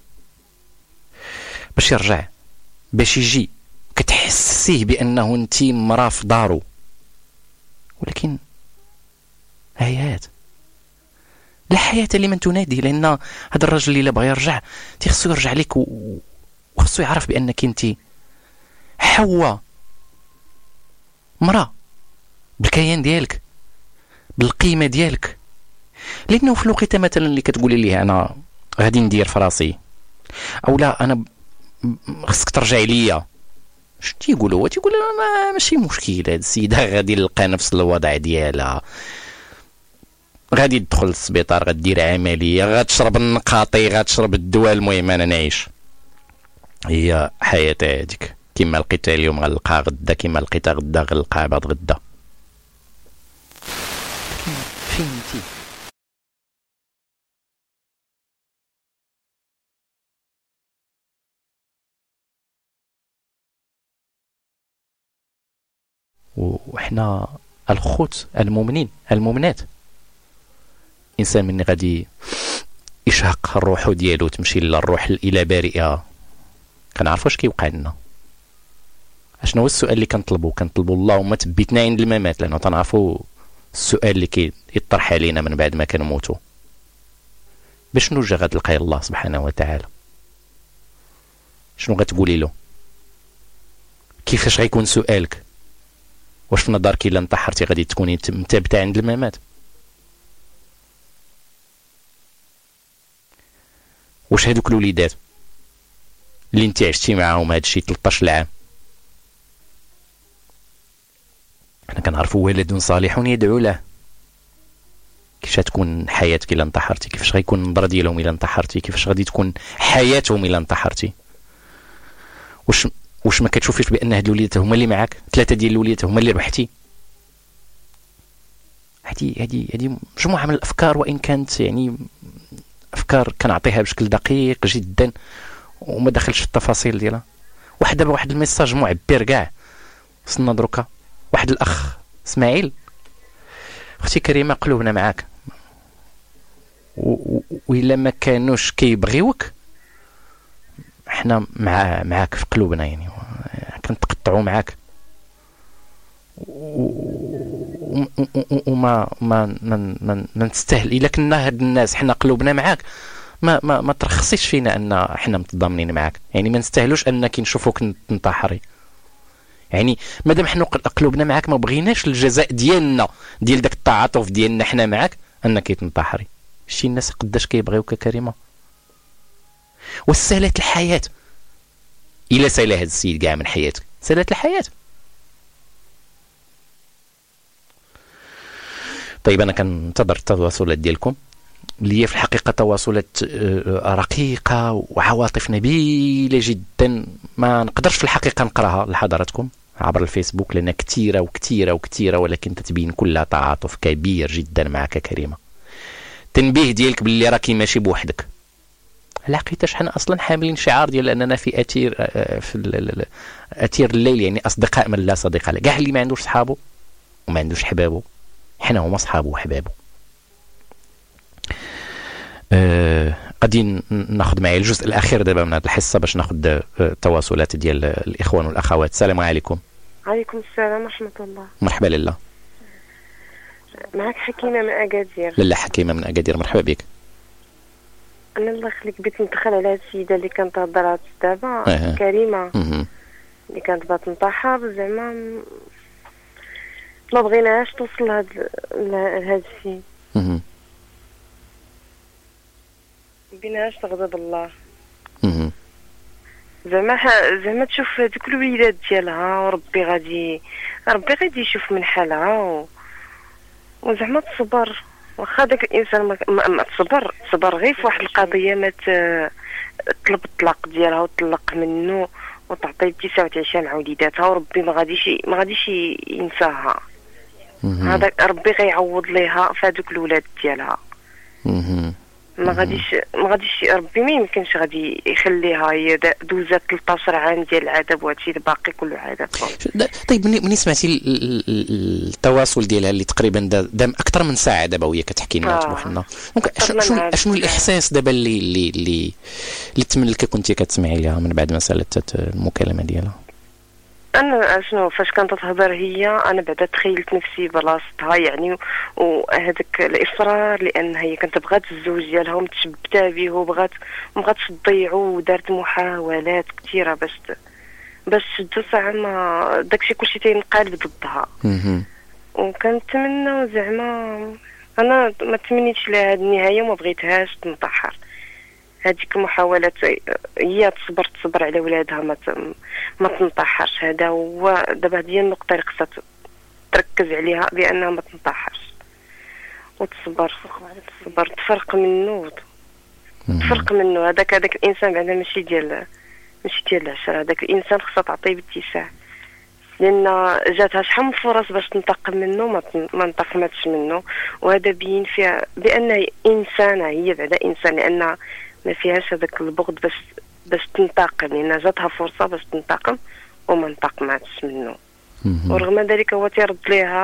باش يرجع، باش يجي، كتحسيه بأنه انت مراه في دارو، ولكن هيات لا حياة لمن تنادي. لأن هذا الرجل اللي بغى يرجع خصو يرجع لك وخصو يعرف بأنك انت حواء مرأة بالكيان ديالك بالقيمة ديالك. لأنه في الوقت مثلا اللي كتقولي ليه أنا غادي ندير في راسي أو لا أنا خصك ترجع ليا، اش تيقولوا؟ هو تيقول ماشي مشكل، هاد السيدة غادي نلقى نفس الوضع ديالها، غادي تدخل للسبيطار، غدير عمليه، غتشرب النقاطي، غتشرب الدواء، المهم انا نعيش. هي حياتي هذيك، كما لقيتها اليوم غنلقاها غدا، كما لقيتها غدا غنلقاها بعد غدا. فين انتي؟ وإحنا الخوت المؤمنين المؤمنات، إنسان من غادي يشهق الروح ديالو تمشي للروح إلى بارئها، كنعرفوا اش كيوقع لنا. اشنو هو السؤال اللي كنطلبوا اللهم تبتنا عند الممات، لأنه تنعرفوا السؤال اللي كيطرح علينا من بعد ما كنموتوا، بشنو جا غتلقاي الله سبحانه وتعالى؟ شنو غتقولي له؟ كيفاش غيكون سؤالك؟ واش في نظرك الا انتحرتي غادي تكوني مثابته عند الممات؟ واش هذوك الوليدات اللي انت عشتي معاهم هذا الشيء 13 عام، انا كنعرفوا ولد صالح يدعو له، كيفاش تكون حياتك الا انتحرتي؟ كيفاش غيكون النظره ديالهم الا انتحرتي؟ كيفاش غادي تكون حياتهم الا انتحرتي؟ واش ما كتشوفيش بان هاد الوليدات هما اللي معاك؟ 3 ديال الوليدات هما اللي ربحتي؟ هذه مجموعه من الافكار، وان كانت يعني افكار كنعطيها بشكل دقيق جدا وما دخلش في التفاصيل ديالها. واحد الميساج معبر كاع وصلنا دروكا. واحد الاخ اسماعيل، اختي كريمه قلوبنا معاك، وإلا ما كانوش كيبغيوك احنا معاك في قلوبنا، يعني كنتقطعوا معاك وما ما نستاهل. الا كنا هاد الناس حنا قلوبنا معاك ما ترخصيش فينا ان احنا متضامنين معاك، يعني ما نستاهلوش انك نشوفوك تنتحري. يعني مادام حنا قلوبنا معاك ما بغيناش الجزاء ديالنا ديال داك التعاطف ديالنا حنا معاك انك تنتحري. شي الناس قداش كيبغيوك كريمه، وسالات الحياه. الا سالا هذا السيد كاع من حياتك، سالات الحياه. طيب انا كننتظر التواصلات ديالكم اللي هي في الحقيقه تواصلات رقيقه وعواطف نبيله جدا، ما نقدرش في الحقيقه نقراها لحضراتكم، عبر الفيسبوك، لأن كثيرة وكثيرة وكثيرة، ولكن تتبين كلها تعاطف كبير جدا معك كريمة. تنبيه ديالك باللي راكي ماشي بوحدك. لقيتش حنا اصلا حاملين شعار ديال اننا في اثير الليل، يعني اصدقاء من لا صديق له. كاع اللي ما عندوش صحابه وما عندوش حبابه، حنا هما صحابه وحبابه. غادي ناخذ معايا الجزء الاخير دابا من هذه الحصه باش ناخذ التواصلات ديال الاخوان والاخوات. السلام عليكم. وعليكم السلام ورحمه الله. مرحبا لله. معك حكيمه من اكادير. لاله حكيمه من اكادير، مرحبا بك. انا الله يخليك بغيت ندخل على هاد السيده اللي كانت تهضر دابا كريمه اللي كانت بغات تنتحر. زعما ما بغيناهاش توصل لهاد الشيء، بيناش تغضب الله. زعما تشوف هذوك الوليدات ديالها، وربي غادي يشوف من حالها وزعما تصبر. واخا داك الانسان ما تصبر غير في واحد القضيه، ما تطلب الطلاق ديالها وتطلق منه وتعطي 29 مع وليداتها، وربي ما غاديش ينساها. هذا ربي غيعوض ليها في هذوك الولاد ديالها. ما غاديش ربي ما يمكنش غادي يخليها هي دوزات 13 عام ديال العذاب، وهادشي باقي كله عذاب. طيب ملي سمعتي التواصل ديالها اللي تقريبا دام اكثر من ساعه دابا وهي كتحكي لنا تبوحنا، شنو الاحساس دابا اللي تملك كنتي كتسمعي لها من بعد ما سالت المكالمه ديالها؟ انا شنو فاش كانت تهضر هي، انا بعدا تخيلت نفسي بلاصتها يعني، وهذاك الاصرار لان هي كانت بغات الزوج ديالها ومتشبته به وبغات تضيعو، ودارت محاولات كثيره باش تشدو ساعه، ما داكشي كلشي تينقلب ضدها. وكنتمنى زعما انا ما تمنيتش لها هذه النهايه وما بغيتهاش تنتحر. هذيك المحاولات هي تصبر على ولادها، ما تنتحرش. هذا هو دابا هذه النقطه اللي خصها تركز عليها، بانها ما تنتحرش وتصبر تفرق منه هذاك الانسان بعدا ماشي ديال العشره. هذاك الانسان خصها تعطيه باتساع، لان جاتها شحال من فرص باش تنتقم منه ما انتقمتش منه. وهذا بين فيها بان انسانه، هي بعدا انسان، لان ما فيهاش هذاك البغض باش تنتقم، لان جاتها فرصه باش تنتقم وما انتقمتش منه. ورغم ذلك هو تيرد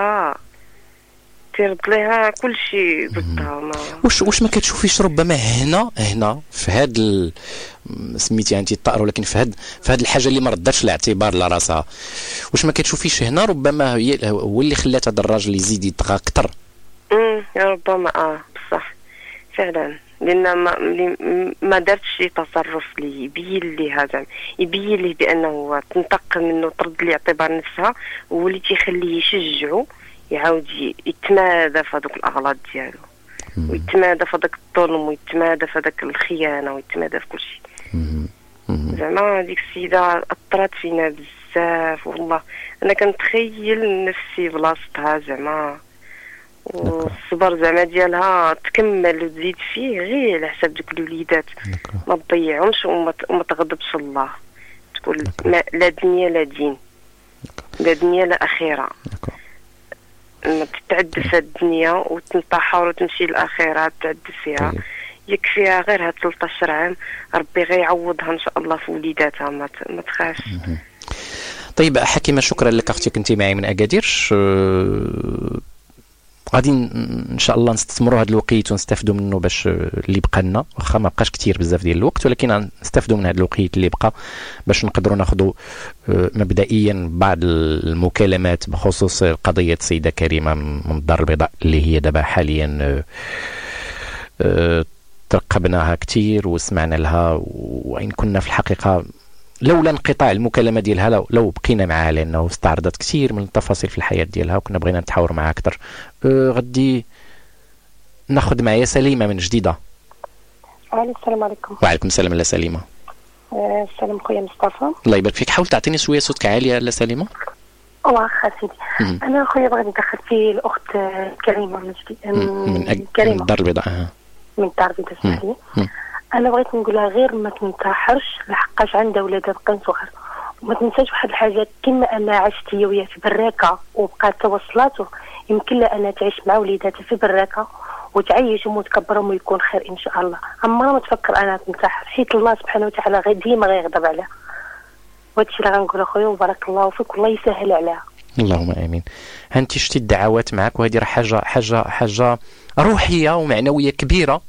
ليها كل شيء ضدها. واش ما كتشوفيش ربما هنا في هاد سميتي انت الطائر، ولكن في هاد الحاجه اللي ما رداتش الاعتبار لراسها، واش ما كتشوفيش هنا ربما هو اللي خلات هذا الراجل يزيد يطغى اكثر؟ يا ربما بصح فعلا، لان ما دارتش شي تصرف اللي يبين ليه بانه تنتقم منه، ترد ليه اعتبار نفسها، هو اللي تيخليه يشجعه يعاود يتمادى في هذوك الاغلاط ديالو، ويتمادى في هذاك الظلم، ويتمادى في هذاك الخيانه، ويتمادى في كل شيء. زعما هذيك السيده اثرت فينا بزاف والله. انا كنتخيل نفسي بلاصتها زعما، والصبر زعما ديالها تكمل وتزيد فيه غير على حساب دوك الوليدات، ما تضيعهمش وما تغضبش الله. تقول لا دنيا لا دين، لا دنيا لا اخره. ما تتعد في الدنيا وتنتحر وتمشي للاخره تعد فيها. يكفيها غير هاد 13 عام، ربي غيعوضها ان شاء الله في وليداتها، ما تخافش. طيب حكيمه، شكرا لك اختي، كنتي معي من اكادير. غادي ان شاء الله نستثمروا هذا الوقت ونستافدوا منه باش اللي بقى لنا، واخا ما بقاش كثير بزاف ديال الوقت، ولكن نستافدوا من هذا الوقت اللي بقى باش نقدروا ناخذوا مبدئيا بعض المكالمات بخصوص قضيه السيده كريمه من الدار البيضاء، اللي هي دابا حاليا ترقبناها كثير وسمعنا لها، وإن كنا في الحقيقه لولا انقطاع المكالمه ديالها لو بقينا معها، لانه استعرضت كثير من التفاصيل في الحياه ديالها وكنا بغينا نتحاور معها اكثر. غدي ناخذ معايا سليمه من جديده. السلام عليكم. وعليكم السلام. لا سليمه. السلام خويا مصطفى. الله يبارك فيك. حاول تعطيني شويه صوتك عاليه لا سليمه. واخا سيدي. انا خويا بغيت ندخل في الاخت كريمه من جديد، من الدار البيضاء. من الدار البيضاء اسمحلي. انا بغيت نقول لها غير ما تنتحرش، لحقاش عندها ولادها باقيين صغار، ما تنساش واحد الحاجه، كما انا عشت هي وياه في براكه وبقات توصلاته، يمكن لها انها تعيش مع وليداتها في براكه وتعيشهم وتكبرهم ويكون خير ان شاء الله. عمرها ما تفكر انها تنتحر، حيت الله سبحانه وتعالى ديما غيغضب عليها. وهادشي اللي غنقول اخويا، وبارك الله فيك والله يسهل عليها. اللهم امين. هانتي شتي الدعوات معك، وهذه راه حاجه روحيه ومعنويه كبيره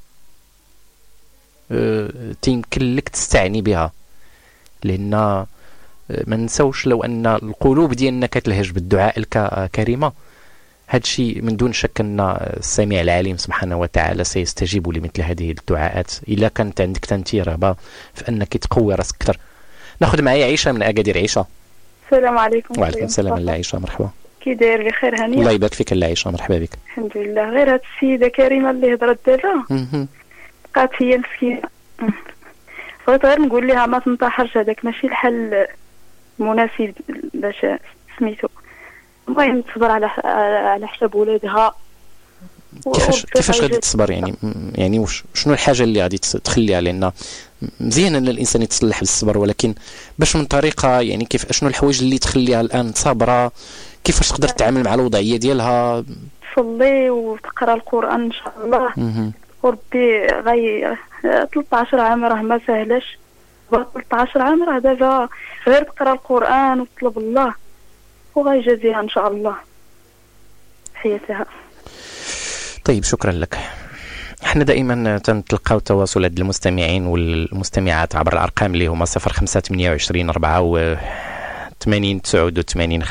تيمكن لك تستعني بها، لان ما نسوش لو ان القلوب ديالنا كتلهج بالدعاء الكريمه، هذا الشيء من دون شك ان السميع العليم سبحانه وتعالى سيستجيب لمثل هذه الدعاءات الا كانت عندك تنتي رغبه في انك تقوي راسك اكثر. ناخذ معايا عيشه من اكادير. عيشه، السلام عليكم. وعليكم السلام. الله عيشه، مرحبا. كي داير؟ بخير هانيه؟ الله يبارك فيك. الله عيشه، مرحبا بك. الحمد لله. غير هاد السيده كريمه اللي هضرت دابا بقات هي مسكينه، بغيت غير نقول لها ما تنتحرش، هذاك ماشي الحل المناسب باش سميتو. المهم تصبر على حساب ولادها. كيفاش غادي تصبر يعني شنو الحاجه اللي غادي تخليها؟ لان مزيان ان الانسان يتصلح بالصبر، ولكن باش من طريقه يعني كيف شنو الحوايج اللي تخليها الان صابره؟ كيفاش تقدر تتعامل مع الوضعيه ديالها؟ تصلي وتقرا القران ان شاء الله. وربي 13 عام راه ما سهلش، 13 عام راه دابا غير تقرا القران وتطلب الله وغيجازيها ان شاء الله حياتها. طيب شكرا لك. احنا دائما تنتلقاو تواصل هاد المستمعين والمستمعات عبر الارقام اللي هما 0528 84 89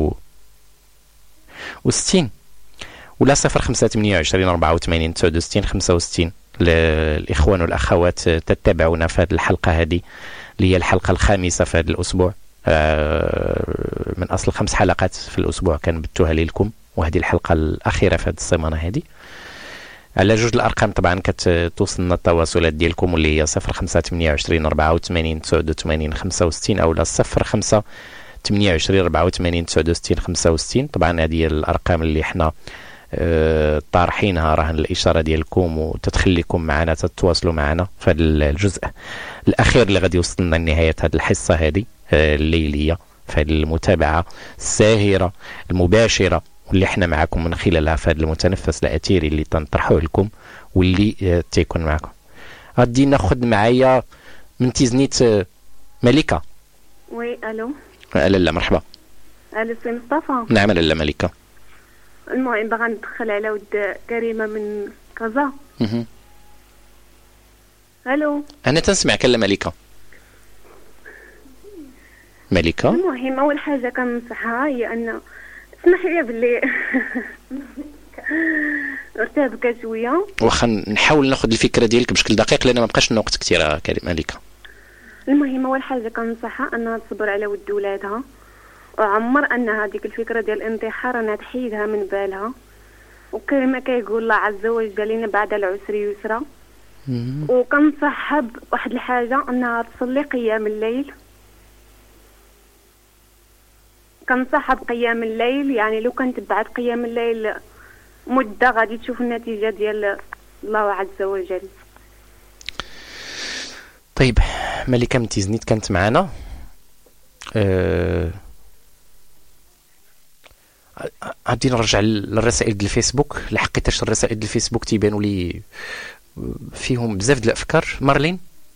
65 ولا 0528 84 69 65 للاخوان والاخوات تتابعونا في هذه الحلقه هذه اللي هي الحلقه الخامسه في هذا الاسبوع. من اصل 5 حلقات في الاسبوع كنبثوها لكم، وهذه الحلقه الاخيره في هذه السيمانه هذه. على جوج الارقام طبعا كتوصلنا التواصلات ديالكم اللي هي 0528 84 89 65 او 0528 84 69 65. طبعا هذه الارقام اللي احنا طارحينها راهن الاشاره ديالكم وتتخليكم معنا تتواصلوا معنا في هذا الجزء الاخير اللي غادي يوصلنا لنهايه هذه الحصه هذه الليليه في هذه المتابعه الساهره المباشره واللي احنا معكم من خلالها في هذا المتنفس الاثيري اللي تنطرحوه لكم واللي تيكون معكم. غادي ناخذ معايا من تيزنيت ملكه. وي الو. لا مرحبا. الو سي مصطفى. نعم لا ملكه. المهم باغا ندخل على ود كريمه من كازا. الو. انا تنسمعك لا ملكه. ملكه. المهم اول حاجه كنصحها هي ان اسمح لي باللي ارتبك شويه، واخا نحاول ناخذ الفكره ديالك بشكل دقيق لان ما بقاش الوقت كثير كريمه ملكه. المهم اول حاجه كنصحها انها تصبر على ود ولادها، وعمر ان هذيك الفكره ديال الانتحار انها تحيدها من بالها، وكما كيقول الله عز وجل لنا بعد العسر يسرا. وكنصحها بواحد الحاجه انها تصلي قيام الليل. كنصحها بقيام الليل، يعني لو كانت بعد قيام الليل مده غادي تشوف النتيجه ديال الله عز وجل. طيب ملكه من تيزنيت كانت معنا. غادي نرجع للرسائل ديال الفيسبوك. لحقيتاش الرسائل ديال الفيسبوك تيبانوا لي فيهم بزاف ديال الافكار. مارلين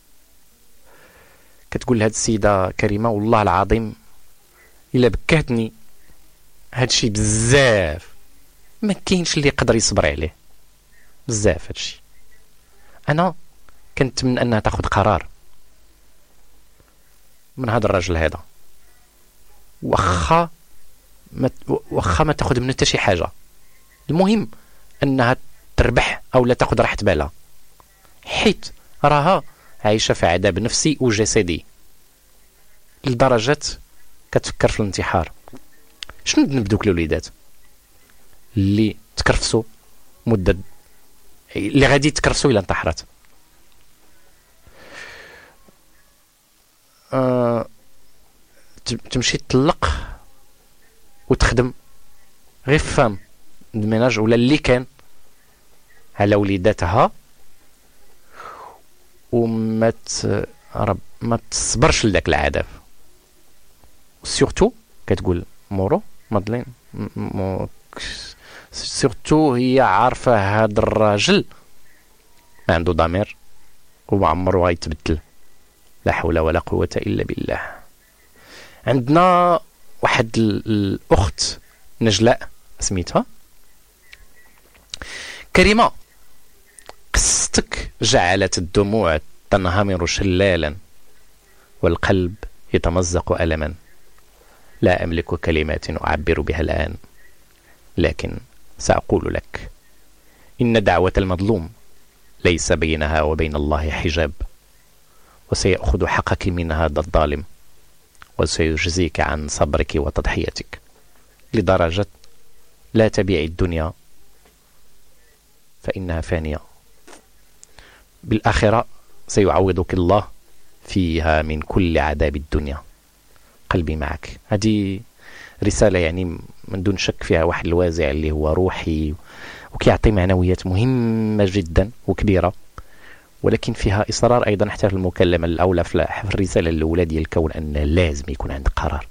كتقول لهاد السيده كريمه والله العظيم الا بكاتني هادشي بزاف، ما كاينش اللي يقدر يصبر عليه بزاف هادشي. انا كنتمنى انها تاخذ قرار من هذا الرجل هذا، واخا ما تاخذ منه حتى شي حاجه، المهم انها تربح او لا تاخذ راحه بالها، حيت راها عايشه في عذاب نفسي وجسدي لدرجه كتفكر في الانتحار. شنو نبدوك الوليدات اللي تكرفسوا مده اللي غادي تكرفسوا الى انتحرت؟ تمشي تطلق وتخدم غير فام الميناج ولا اللي كان على وليداتها، وما ما تصبرش لذاك العذاب، سورتو كتقول مورو مادلين سورتو هي عارفه هذا الراجل ما عنده ضمير وما عمره غيتبدل. لا حول ولا قوه الا بالله. عندنا واحد الاخت نجلاء سميتها كريمه، قصتك جعلت الدموع تنهمر شلالا والقلب يتمزق ألما. لا أملك كلمات أعبر بها الآن، لكن سأقول لك إن دعوة المظلوم ليس بينها وبين الله حجاب، وسيأخذ حقك من هذا الظالم وسيجزيك عن صبرك وتضحيتك، لدرجة لا تبيع الدنيا فإنها فانية، بالآخرة سيعوضك الله فيها من كل عذاب الدنيا. قلبي معك. هذه رسالة يعني من دون شك فيها واحد الوازع اللي هو روحي وكيعطي معنويات مهمة جدا وكبيرة، ولكن فيها إصرار أيضا حتى في المكالمة الأولى في الرسالة الأولى ديال الكون أن لازم يكون عندك قرار.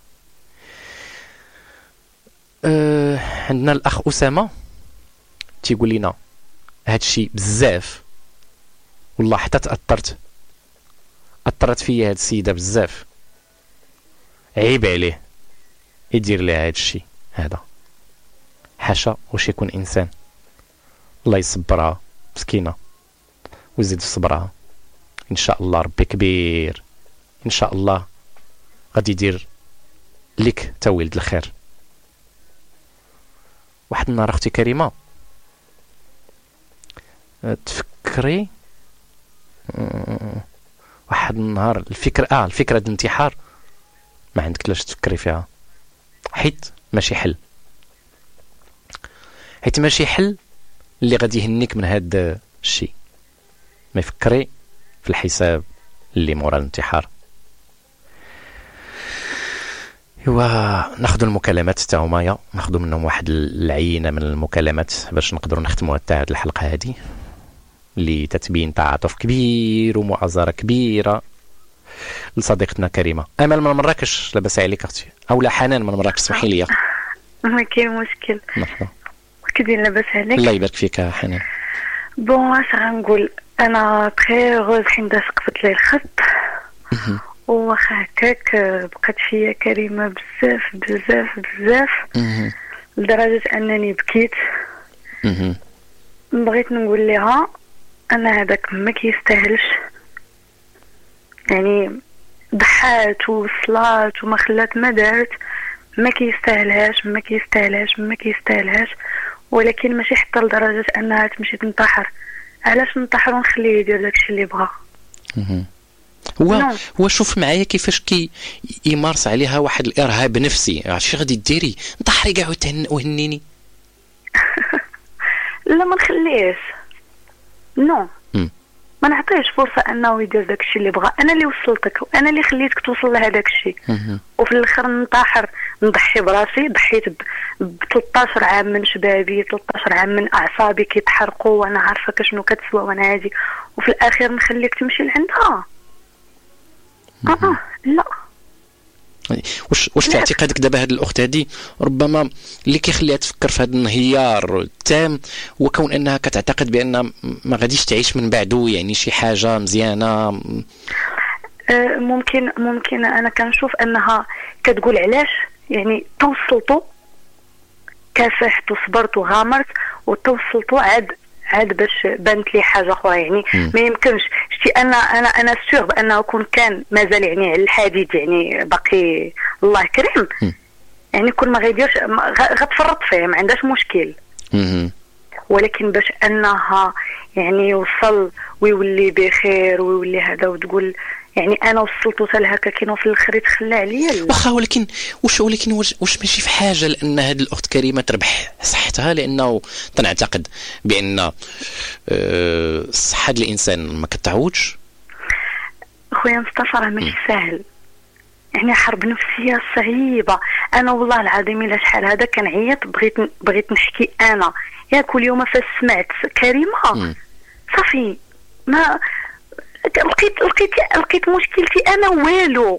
عندنا الأخ أسامة تيقول لنا هاد الشيء بزاف والله حتى أثرت فيا هاد السيدة بزاف، عيب عليه يدير لها هاد الشيء هذا، حاشا واش يكون إنسان. الله يصبرها مسكينة ويزيد في صبرها، إن شاء الله ربي كبير، إن شاء الله غادي يدير لك تا ولد الخير. واحد النهار أختي كريمة تفكري واحد النهار الفكرة د الانتحار ما عندك علاش تفكري فيها، حيت ماشي حل اللي غادي يهنيك من هاد الشيء. ما يفكري في الحساب اللي مورا الانتحار. ايوا ناخذ المكالمات حتى هما، ناخذ منهم واحد العينه من المكالمات باش نقدروا نختموا حتى هذه الحلقه هذه اللي تتبين تعاطف كبير ومؤازره كبيره لصديقتنا كريمه. امل من مراكش، لاباس عليك اختي؟ او لا حنان من مراكش، اسمحي لي. ما كاين مشكل. مرحبا. كيداير؟ لاباس عليك؟ الله يبارك فيك حنان. بون اش غنقول، انا تري هوغوز حين سقفت لي الخط وواخا هكاك بقات فيا كريمه بزاف بزاف بزاف لدرجه انني بكيت. بغيت نقول لها انا هذاك ما كيستاهلش، يعني ضحات وصلات وما خلات ما دارت، ما كيستاهلهاش، ولكن ماشي حتى لدرجه انها تمشي تنتحر. علاش ننتحر ونخليه يدير داكشي اللي بغا؟ هو شوف معايا كيفاش يمارس عليها واحد الارهاب نفسي. عرفتي غادي ديري؟ انتحري كاع وهنيني. لا ما نخليهش، نو ما نعطيهش فرصه انه يدير داكشي اللي بغا. انا اللي وصلتك وانا اللي خليتك توصل لهذاك الشيء، وفي الاخر ننتحر نضحي براسي. ضحيت ب 13 عام من شبابي، 13 عام من اعصابي كيتحرقوا وانا عارفه شنو كتسوى وانا هادي، وفي الاخير نخليك تمشي لعندها. لا. واش في اعتقادك دابا هذه الاخت هذه ربما اللي كيخليها تفكر في هذا الانهيار التام هو كون انها كتعتقد بان ما غاديش تعيش من بعده، يعني شي حاجه مزيانه؟ ممكن انا كنشوف انها كتقول علاش، يعني توصلتو كافحت وصبرت وغامرت وتوصلتو عاد باش بانت لي حاجه اخرى. يعني ما يمكنش. شتي انا سيغ بانه كان مازال يعني على الحديد، يعني باقي الله كريم، يعني كل ما غيديرش غتفرط فيه ما عندهاش مشكل. ولكن باش انها يعني يوصل ويولي بخير ويولي هذا وتقول يعني انا وصلت حتى لهكا كاين وفي الاخر يتخلى عليا. واخا ولكن واش ماشي في حاجه لان هذه الاخت كريمه تربح صحتها؟ لانه تنعتقد بان صحه الانسان ما كتعودش. خويا مصطفى راه ماشي ساهل، يعني حرب نفسيه صعيبه. انا والله العظيم الا شحال هذا كنعيط بغيت نحكي انا يا كل يوم فاش سمعت كريمه صافي ما لقيت مشكلتي انا والو.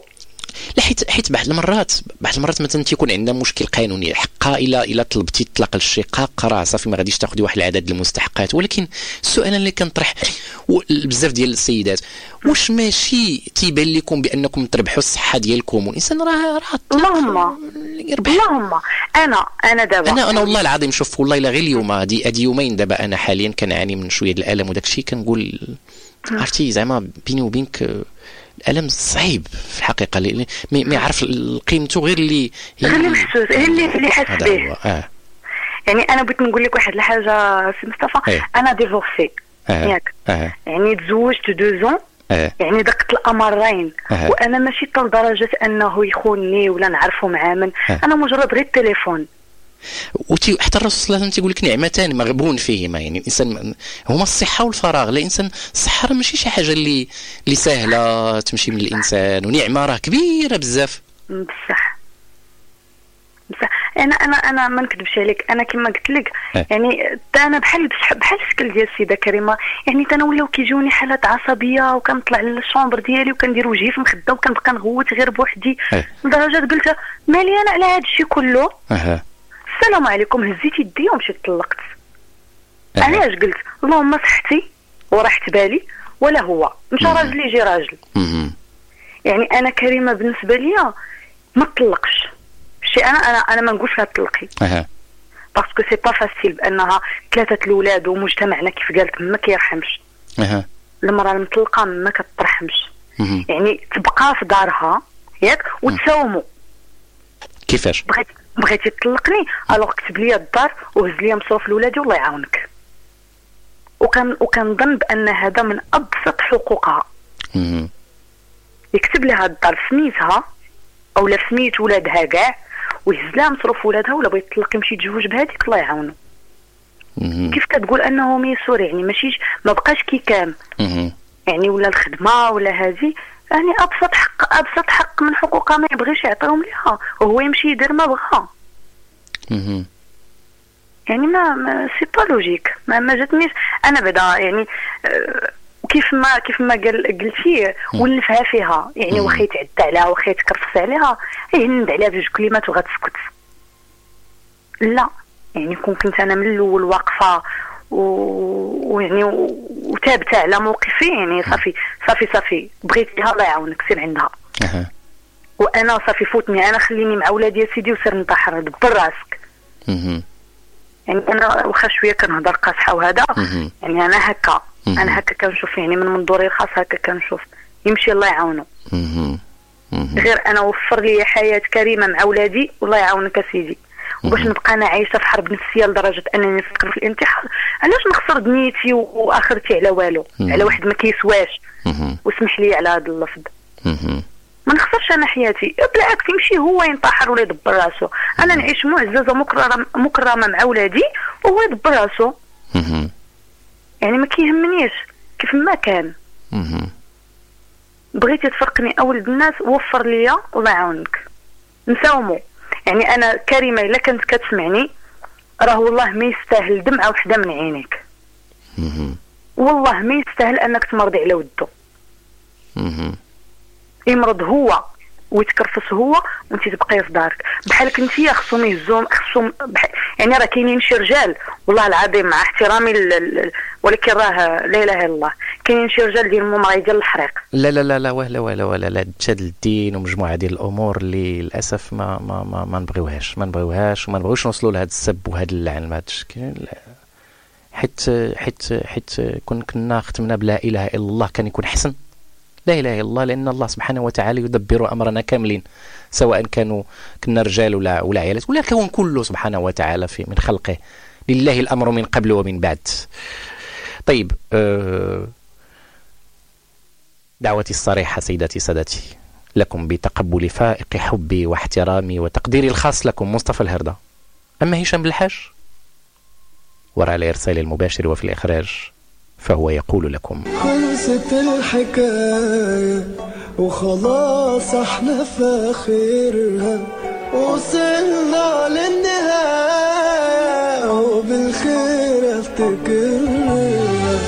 لا حيت بعض المرات مثلا تيكون عندنا مشكل قانوني حقا الا طلبتي الطلاق للشقاق راه صافي ما غاديش تاخذي واحد العدد المستحقات. ولكن السؤال اللي كنطرح بزاف ديال السيدات، واش ماشي تيبان لكم بانكم تربحوا الصحه ديالكم والانسان راه اللهم انا دابا انا والله العظيم شوف والله الا غير اليوم هادي يومين دابا انا حاليا كنعاني من شويه الالم وداك الشيء كنقول عرفتي زعما بيني وبينك الالم صعيب في الحقيقه ما يعرف قيمته غير اللي محسوس اللي حاس به. يعني انا بغيت نقول لك واحد الحاجه سي مصطفى، انا ديفورسي ياك يعني تزوجت 2 ans يعني دقت الامرين وانا ماشي لدرجه انه يخونني ولا نعرفه مع من، انا مجرد غير التليفون. حتى الرسول صلى الله عليه وسلم تيقول لك نعمتان مغبون فيهما، يعني الانسان هما الصحه والفراغ. الانسان الصحه راه ماشي شي حاجه اللي سهله تمشي من الانسان، ونعمه راه كبيره بزاف. بصح انا ما نكذبش عليك، انا كما قلت لك يعني انا بحال الشكل ديال السيده كريمه، يعني انا ولاو كيجوني حالات عصبيه وكنطلع للشومبر ديالي وكندير وجهي في مخده وكنبقى نغوت غير بوحدي لدرجه قلت مالي انا على هذا الشيء كله. السلام عليكم، هزيت يدي ومشيت طلقت. علاش؟ قلت اللهم صحتي وراحت بالي، ولا هو مشى راجل يجي راجل. يعني انا كريمه بالنسبه ليا ما طلقش شي، انا ما نقولش لها طلقي باسكو سي با فاسيل بانها 3 الاولاد ومجتمعنا كيف قالت ما كيرحمش. المراه المطلقه ما كترحمش، يعني تبقى في دارها ياك وتساوموا. كيفاش بغيتي تطلقني الوغ كتب لي الدار وهز لي مصروف لولادي والله يعاونك. وكنظن بان هذا من ابسط حقوقها. يكتب لها الدار سميتها او لا سميت ولادها كاع ويهز لها مصروف ولادها، ولا بغيت تطلق يمشي يتزوج بهذيك الله يعاونو. كيف كتقول انه ميسور، يعني ماشي ما بقاش كي كان يعني ولا الخدمه ولا هذه، يعني ابسط حق من حقوقها ما يبغيش يعطيهم ليها وهو يمشي يدير ما بغا. يعني ما سي با لوجيك، ما جاتنيش انا بعدا يعني كيف ما قلتي ولفها فيها، يعني واخا يتعدى عليها واخا يتكرفس عليها يهند عليها بجوج كلمات وغتسكت. لا يعني كنت انا من الاول واقفه ويعني وثابته على موقفي، يعني صافي بغيتيها الله يعاونك سير عندها. وانا صافي فوتني، انا خليني مع ولادي يا سيدي وسير نطحر دبر راسك. يعني انا واخا شويه كنهضر قاصحه وهذا، يعني انا هكا كنشوف، يعني من منظوري الخاص هكا كنشوف يمشي الله يعاونو. غير انا وفر لي حياه كريمه مع ولادي والله يعاونك يا سيدي، وباش نبقى انا عايشه في حرب نفسيه لدرجه انني نفكر في الانتحار. علاش نخسر دنيتي واخرتي على والو، على واحد ما كيسواش؟ واسمح لي على هذا اللفظ، ما نخسرش انا حياتي، بالعكس يمشي هو ينتحر ولا يدبر راسو، انا نعيش معززه مكرمه مع ولادي وهو يدبر راسو. يعني ما كيهمنيش كيف ما كان. بغيتي تفرقني اولد الناس وفر ليا الله يعاونك نساومو. يعني انا كريمه الا كنت كتسمعني راه والله ما يستاهل دمعه وحده من عينيك، والله ما يستاهل انك تمرضي على ودو. يمرض هو ويتكرفس هو وانت تبقاي في دارك بحالك انتيا. خصهم يهزوهم يعني راه كاينين شي رجال والله العظيم مع احترامي ولكن راه لا اله الا الله، كاينين شي رجال ديال الممرض ديال الحريق. لا ولا تشاد الدين ومجموعه ديال الامور اللي للاسف ما نبغيوهاش وما نبغيوش نوصلوا لهذا السب وهذا اللعن ما الشكل. حيت كنا ختمنا بلا اله الا الله كان يكون حسن. لا اله الا الله، لان الله سبحانه وتعالى يدبر امرنا كاملين، سواء كنا رجال ولا عيالات ولا الكون كله سبحانه وتعالى من خلقه. لله الامر من قبل ومن بعد. طيب، دعوتي الصريحه سيداتي سادتي لكم بتقبل فائق حبي واحترامي وتقديري الخاص لكم مصطفى الهردة. اما هشام بالحاج وراء الارسال المباشر وفي الاخراج فهو يقول لكم: خلصت الحكاية وخلاص احنا في آخرها، وصلنا للنهاية وبالخير افتكرها.